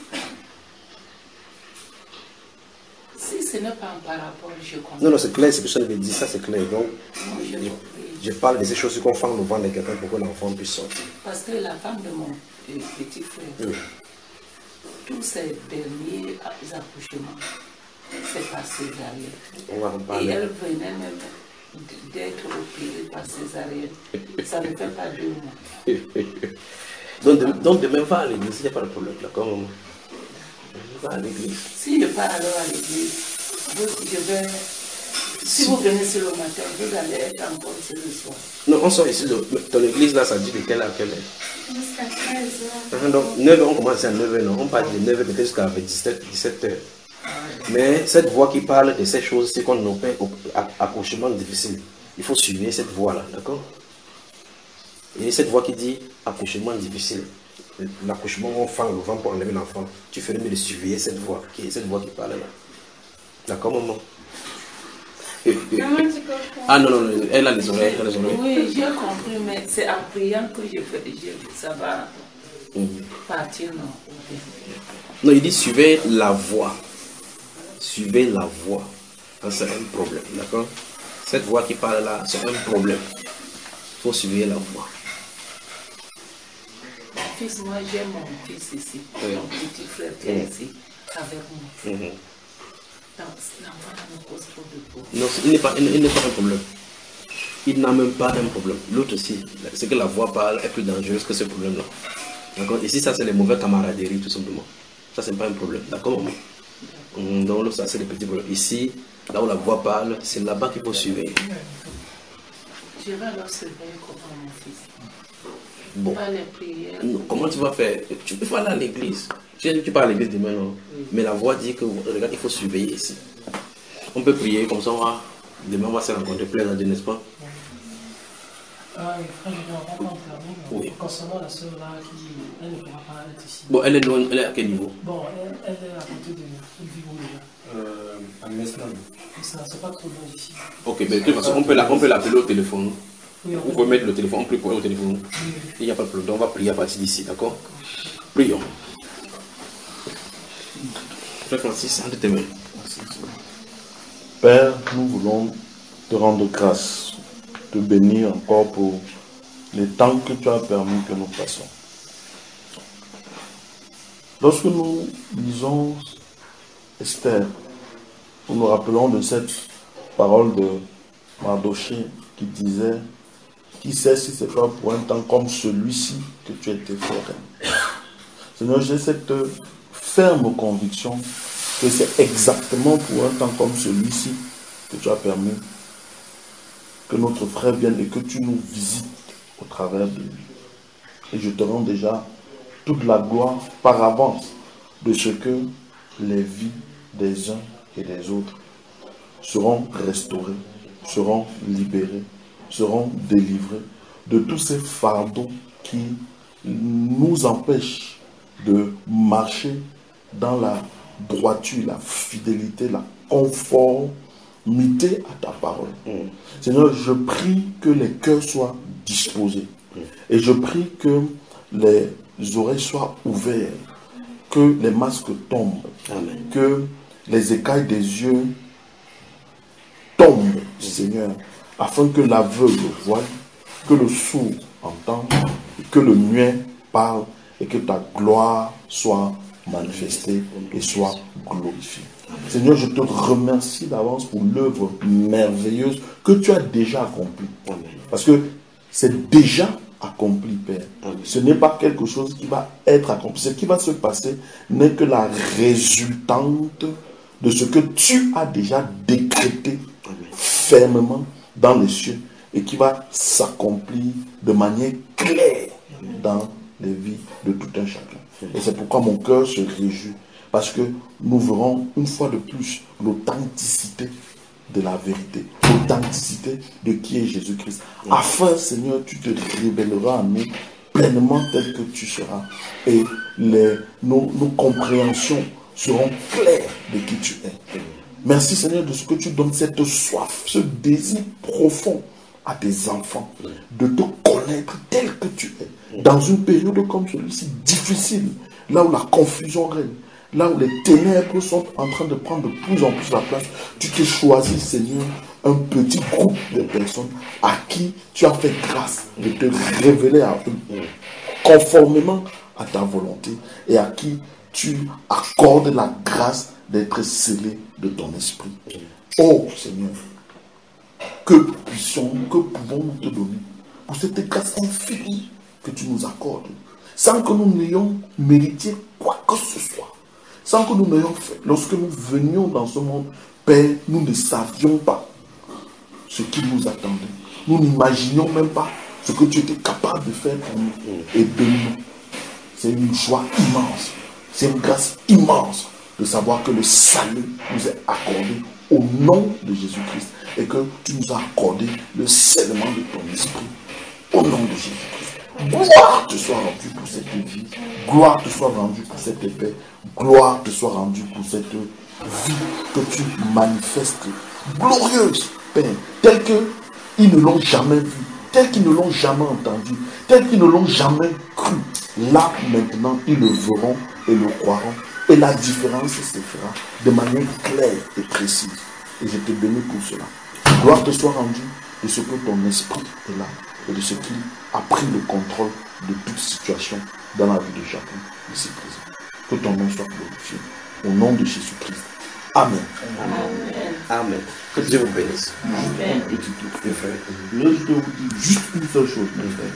Si ce n'est pas par rapport, je comprends. Non, non, c'est clair, c'est que je me dis ça, c'est clair. Donc, Non, je, je, je parle de ces choses qu'on fait au ventre de quelqu'un pour que l'enfant puisse sortir. Parce que la femme de mon euh, petit frère, Oui. tous ses derniers accouchements, c'est par césarienne. On va en Et parler. elle venait même d'être opérée par césarienne. Ça ne fait pas deux mois. donc, de, donc, de même pas à l'église, il n'y a pas de problème. D'accord, maman? Je vais à l'église. Si je pars alors à l'église, vous- je vais. Si vous venez sur le matin, vous allez être encore sur le soir. Non, on sort ici, de, ton église là, ça dit de quelle heure à quelle heure? Jusqu'à treize heures. Ah, donc, neuf heures, on commence à neuf heures, non? On parle de neuf heures peut-être jusqu'à dix-sept, dix-sept heures. Mais cette voix qui parle de ces choses, c'est qu'on opère accouchement difficile. Il faut suivre cette voix-là, d'accord? Et cette voix qui dit accouchement difficile, l'accouchement, on fend le ventre pour enlever l'enfant. Tu ferais mieux de suivre cette voix, qui est cette voix qui parle là. D'accord, maman? Maman, tu comprends? Ah non, non, non, elle a les oreilles, elle a les oreilles. Oui, j'ai compris, mais c'est en priant que je fais, je- ça va partir, non? Ok. Non, il dit suivez la voix. Suivez la voix. C'est un problème, d'accord? Cette voix qui parle là, c'est un problème. Il faut suivre la voix. Fils, moi j'ai mon fils ici, Oui. mon petit frère qui est Mm. ici, avec moi. Mhm. L'enfant me cause trop de peau. Non, il n'est pas, il n'est pas un problème. Il n'a même pas un problème. L'autre aussi, c'est que la voix parle est plus dangereuse que ce problème-là. D'accord? Ici, ça, c'est les mauvais camaraderies, tout simplement. Ça, c'est pas un problème. D'accord, maman? Hum, Donc, là, ça, c'est les petits problèmes. Ici, là où la voix parle, c'est là-bas qu'il faut suivre. Je vais alors surveiller comment mon fils. Bon. Pas les prières. Non, comment tu vas faire? Tu peux aller à l'église. Tu, tu pars à l'église demain, non? Oui. Mais la voix dit que, regarde, il faut surveiller ici. On peut prier, comme ça, on va, demain, on va se rencontrer plein à Dieu, n'est-ce pas? Ah, et frère, je vais encore en terminer. Oui. Concernant la sœur là, qui elle ne pourra pas être ici. Bon, elle est loin, elle est à quel niveau? Bon, elle, elle est à côté de Vivo déjà. Euh, à Meslan. Et ça, c'est pas trop loin d'ici. Ok, mais de toute façon, on peut la- on peut l'appeler au téléphone. Oui, Vous pouvez mettre le téléphone, on peut courir au téléphone. Il n'y a pas de problème. Donc, on va prier à partir d'ici, d'accord? Prions. Frère Francis, entre tes mains. Père, nous voulons te rendre grâce, te bénir encore pour les temps que tu as permis que nous passions. Lorsque nous lisons Esther, nous nous rappelons de cette parole de Mardoché qui disait « Qui sait si c'est pas pour un temps comme celui-ci que tu as été fait reine ?» Seigneur, j'ai cette ferme conviction que c'est exactement pour un temps comme celui-ci que tu as permis que notre frère vienne et que tu nous visites au travers de lui. Et je te rends déjà toute la gloire par avance de ce que les vies des uns et des autres seront restaurées, seront libérées, seront délivrées de tous ces fardeaux qui nous empêchent de marcher dans la droiture, la fidélité, la conformité à ta parole. Mm. Seigneur, je prie que les cœurs soient disposés. Mm. Et je prie que les oreilles soient ouvertes, que les masques tombent, Amen. Que les écailles des yeux tombent, mm. Seigneur, afin que l'aveugle voie, que le sourd entende, que le muet parle et que ta gloire soit manifestée et soit glorifiée. Seigneur, je te remercie d'avance pour l'œuvre merveilleuse que tu as déjà accomplie. Parce que c'est déjà accompli, Père. Ce n'est pas quelque chose qui va être accompli. Ce qui va se passer n'est que la résultante de ce que tu as déjà décrété fermement dans les cieux et qui va s'accomplir de manière claire dans les vies de tout un chacun. Et c'est pourquoi mon cœur se réjouit, parce que nous verrons une fois de plus l'authenticité de la vérité, l'authenticité de qui est Jésus-Christ. Afin, Seigneur, tu te révéleras à nous pleinement tel que tu seras. Et les, nos, nos compréhensions seront claires de qui tu es. Merci, Seigneur, de ce que tu donnes cette soif, ce désir profond à tes enfants, de te connaître reconnaître tel que tu es. Dans une période comme celui-ci, difficile, là où la confusion règne, là où les ténèbres sont en train de prendre de plus en plus la place, tu t'es choisi, Seigneur, un petit groupe de personnes à qui tu as fait grâce de te révéler à eux, conformément à ta volonté, et à qui tu accordes la grâce d'être scellé de ton esprit. Oh Seigneur, que puissions-nous, que pouvons-nous te donner pour cette grâce infinie que tu nous accordes, sans que nous n'ayons mérité quoi que ce soit, sans que nous n'ayons fait. Lorsque nous venions dans ce monde, Père, nous ne savions pas ce qui nous attendait. Nous n'imaginions même pas ce que tu étais capable de faire pour nous et de nous. C'est une joie immense, c'est une grâce immense de savoir que le salut nous est accordé au nom de Jésus-Christ et que tu nous as accordé le scellement de ton esprit au nom de Jésus-Christ. Gloire te soit rendue pour cette vie, gloire te soit rendue pour cette paix, gloire te soit rendue pour cette vie que tu manifestes, glorieuse, Père, telle qu'ils ne l'ont jamais vue, telle qu'ils ne l'ont jamais entendue, telle qu'ils ne l'ont jamais cru. Là, maintenant, ils le verront et le croiront. Et la différence se fera de manière claire et précise. Et je te bénis pour cela. Gloire te soit rendue de ce que ton esprit est là et de ce qu'il a pris le contrôle de toute situation dans la vie de chacun ici présent. Que ton nom soit glorifié. Au nom de Jésus-Christ. Amen. Amen. Amen. Que Dieu vous bénisse. Amen. Un petit truc, mes frères. Je vais vous dire juste une seule chose, mes frères.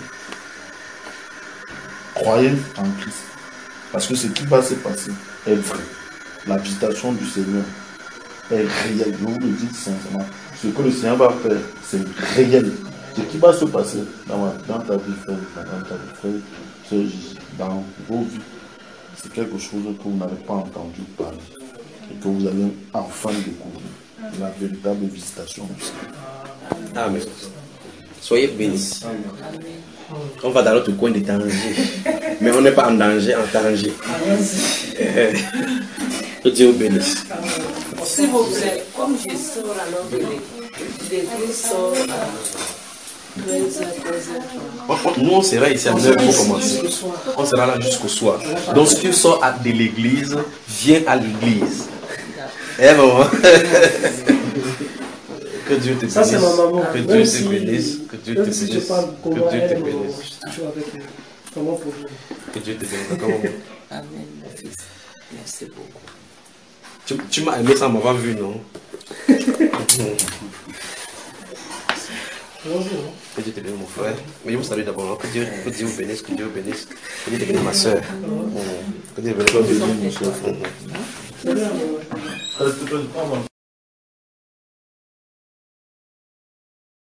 Croyez en Christ. Parce que ce qui va se passer est vrai. La visitation du Seigneur est réelle. Je vous le dis sincèrement. Ce que le Seigneur va faire, c'est réel. Ce qui va se passer dans, dans ta vie, frère, dans ta vie, frère, dans vos vies, c'est quelque chose que vous n'avez pas entendu parler. Et que vous allez enfin découvrir la véritable visitation du Seigneur. Amen. Soyez bénis. On va dans notre coin de danger. Mais on n'est pas en danger, en danger. Que Dieu vous bénisse. S'il vous plaît, comme je sors alors que l'église sort à treize heures, treize heures. Nous, on sera ici à neuf heures pour commencer. On sera là jusqu'au soir. Donc, ce qui sort de l'église, vient à l'église. Eh maman. Que Dieu te bénisse. Ça, c'est ma maman. Que Dieu te bénisse. Que Dieu te bénisse. Si je parle Que comment Dieu elle te est, bénisse. je suis toujours avec elle. Comment pour vous? Que Dieu te bénisse. Comment vous? Amen, mon fils. Merci beaucoup. Tu, tu m'as aimé sans m'avoir vu, non? Que Dieu te bénisse, mon frère. Mais je vous salue d'abord. Que Dieu, que Dieu vous bénisse. Que Dieu vous bénisse. Que Dieu te bénisse, ma soeur. Que Dieu te bénisse, mon soeur.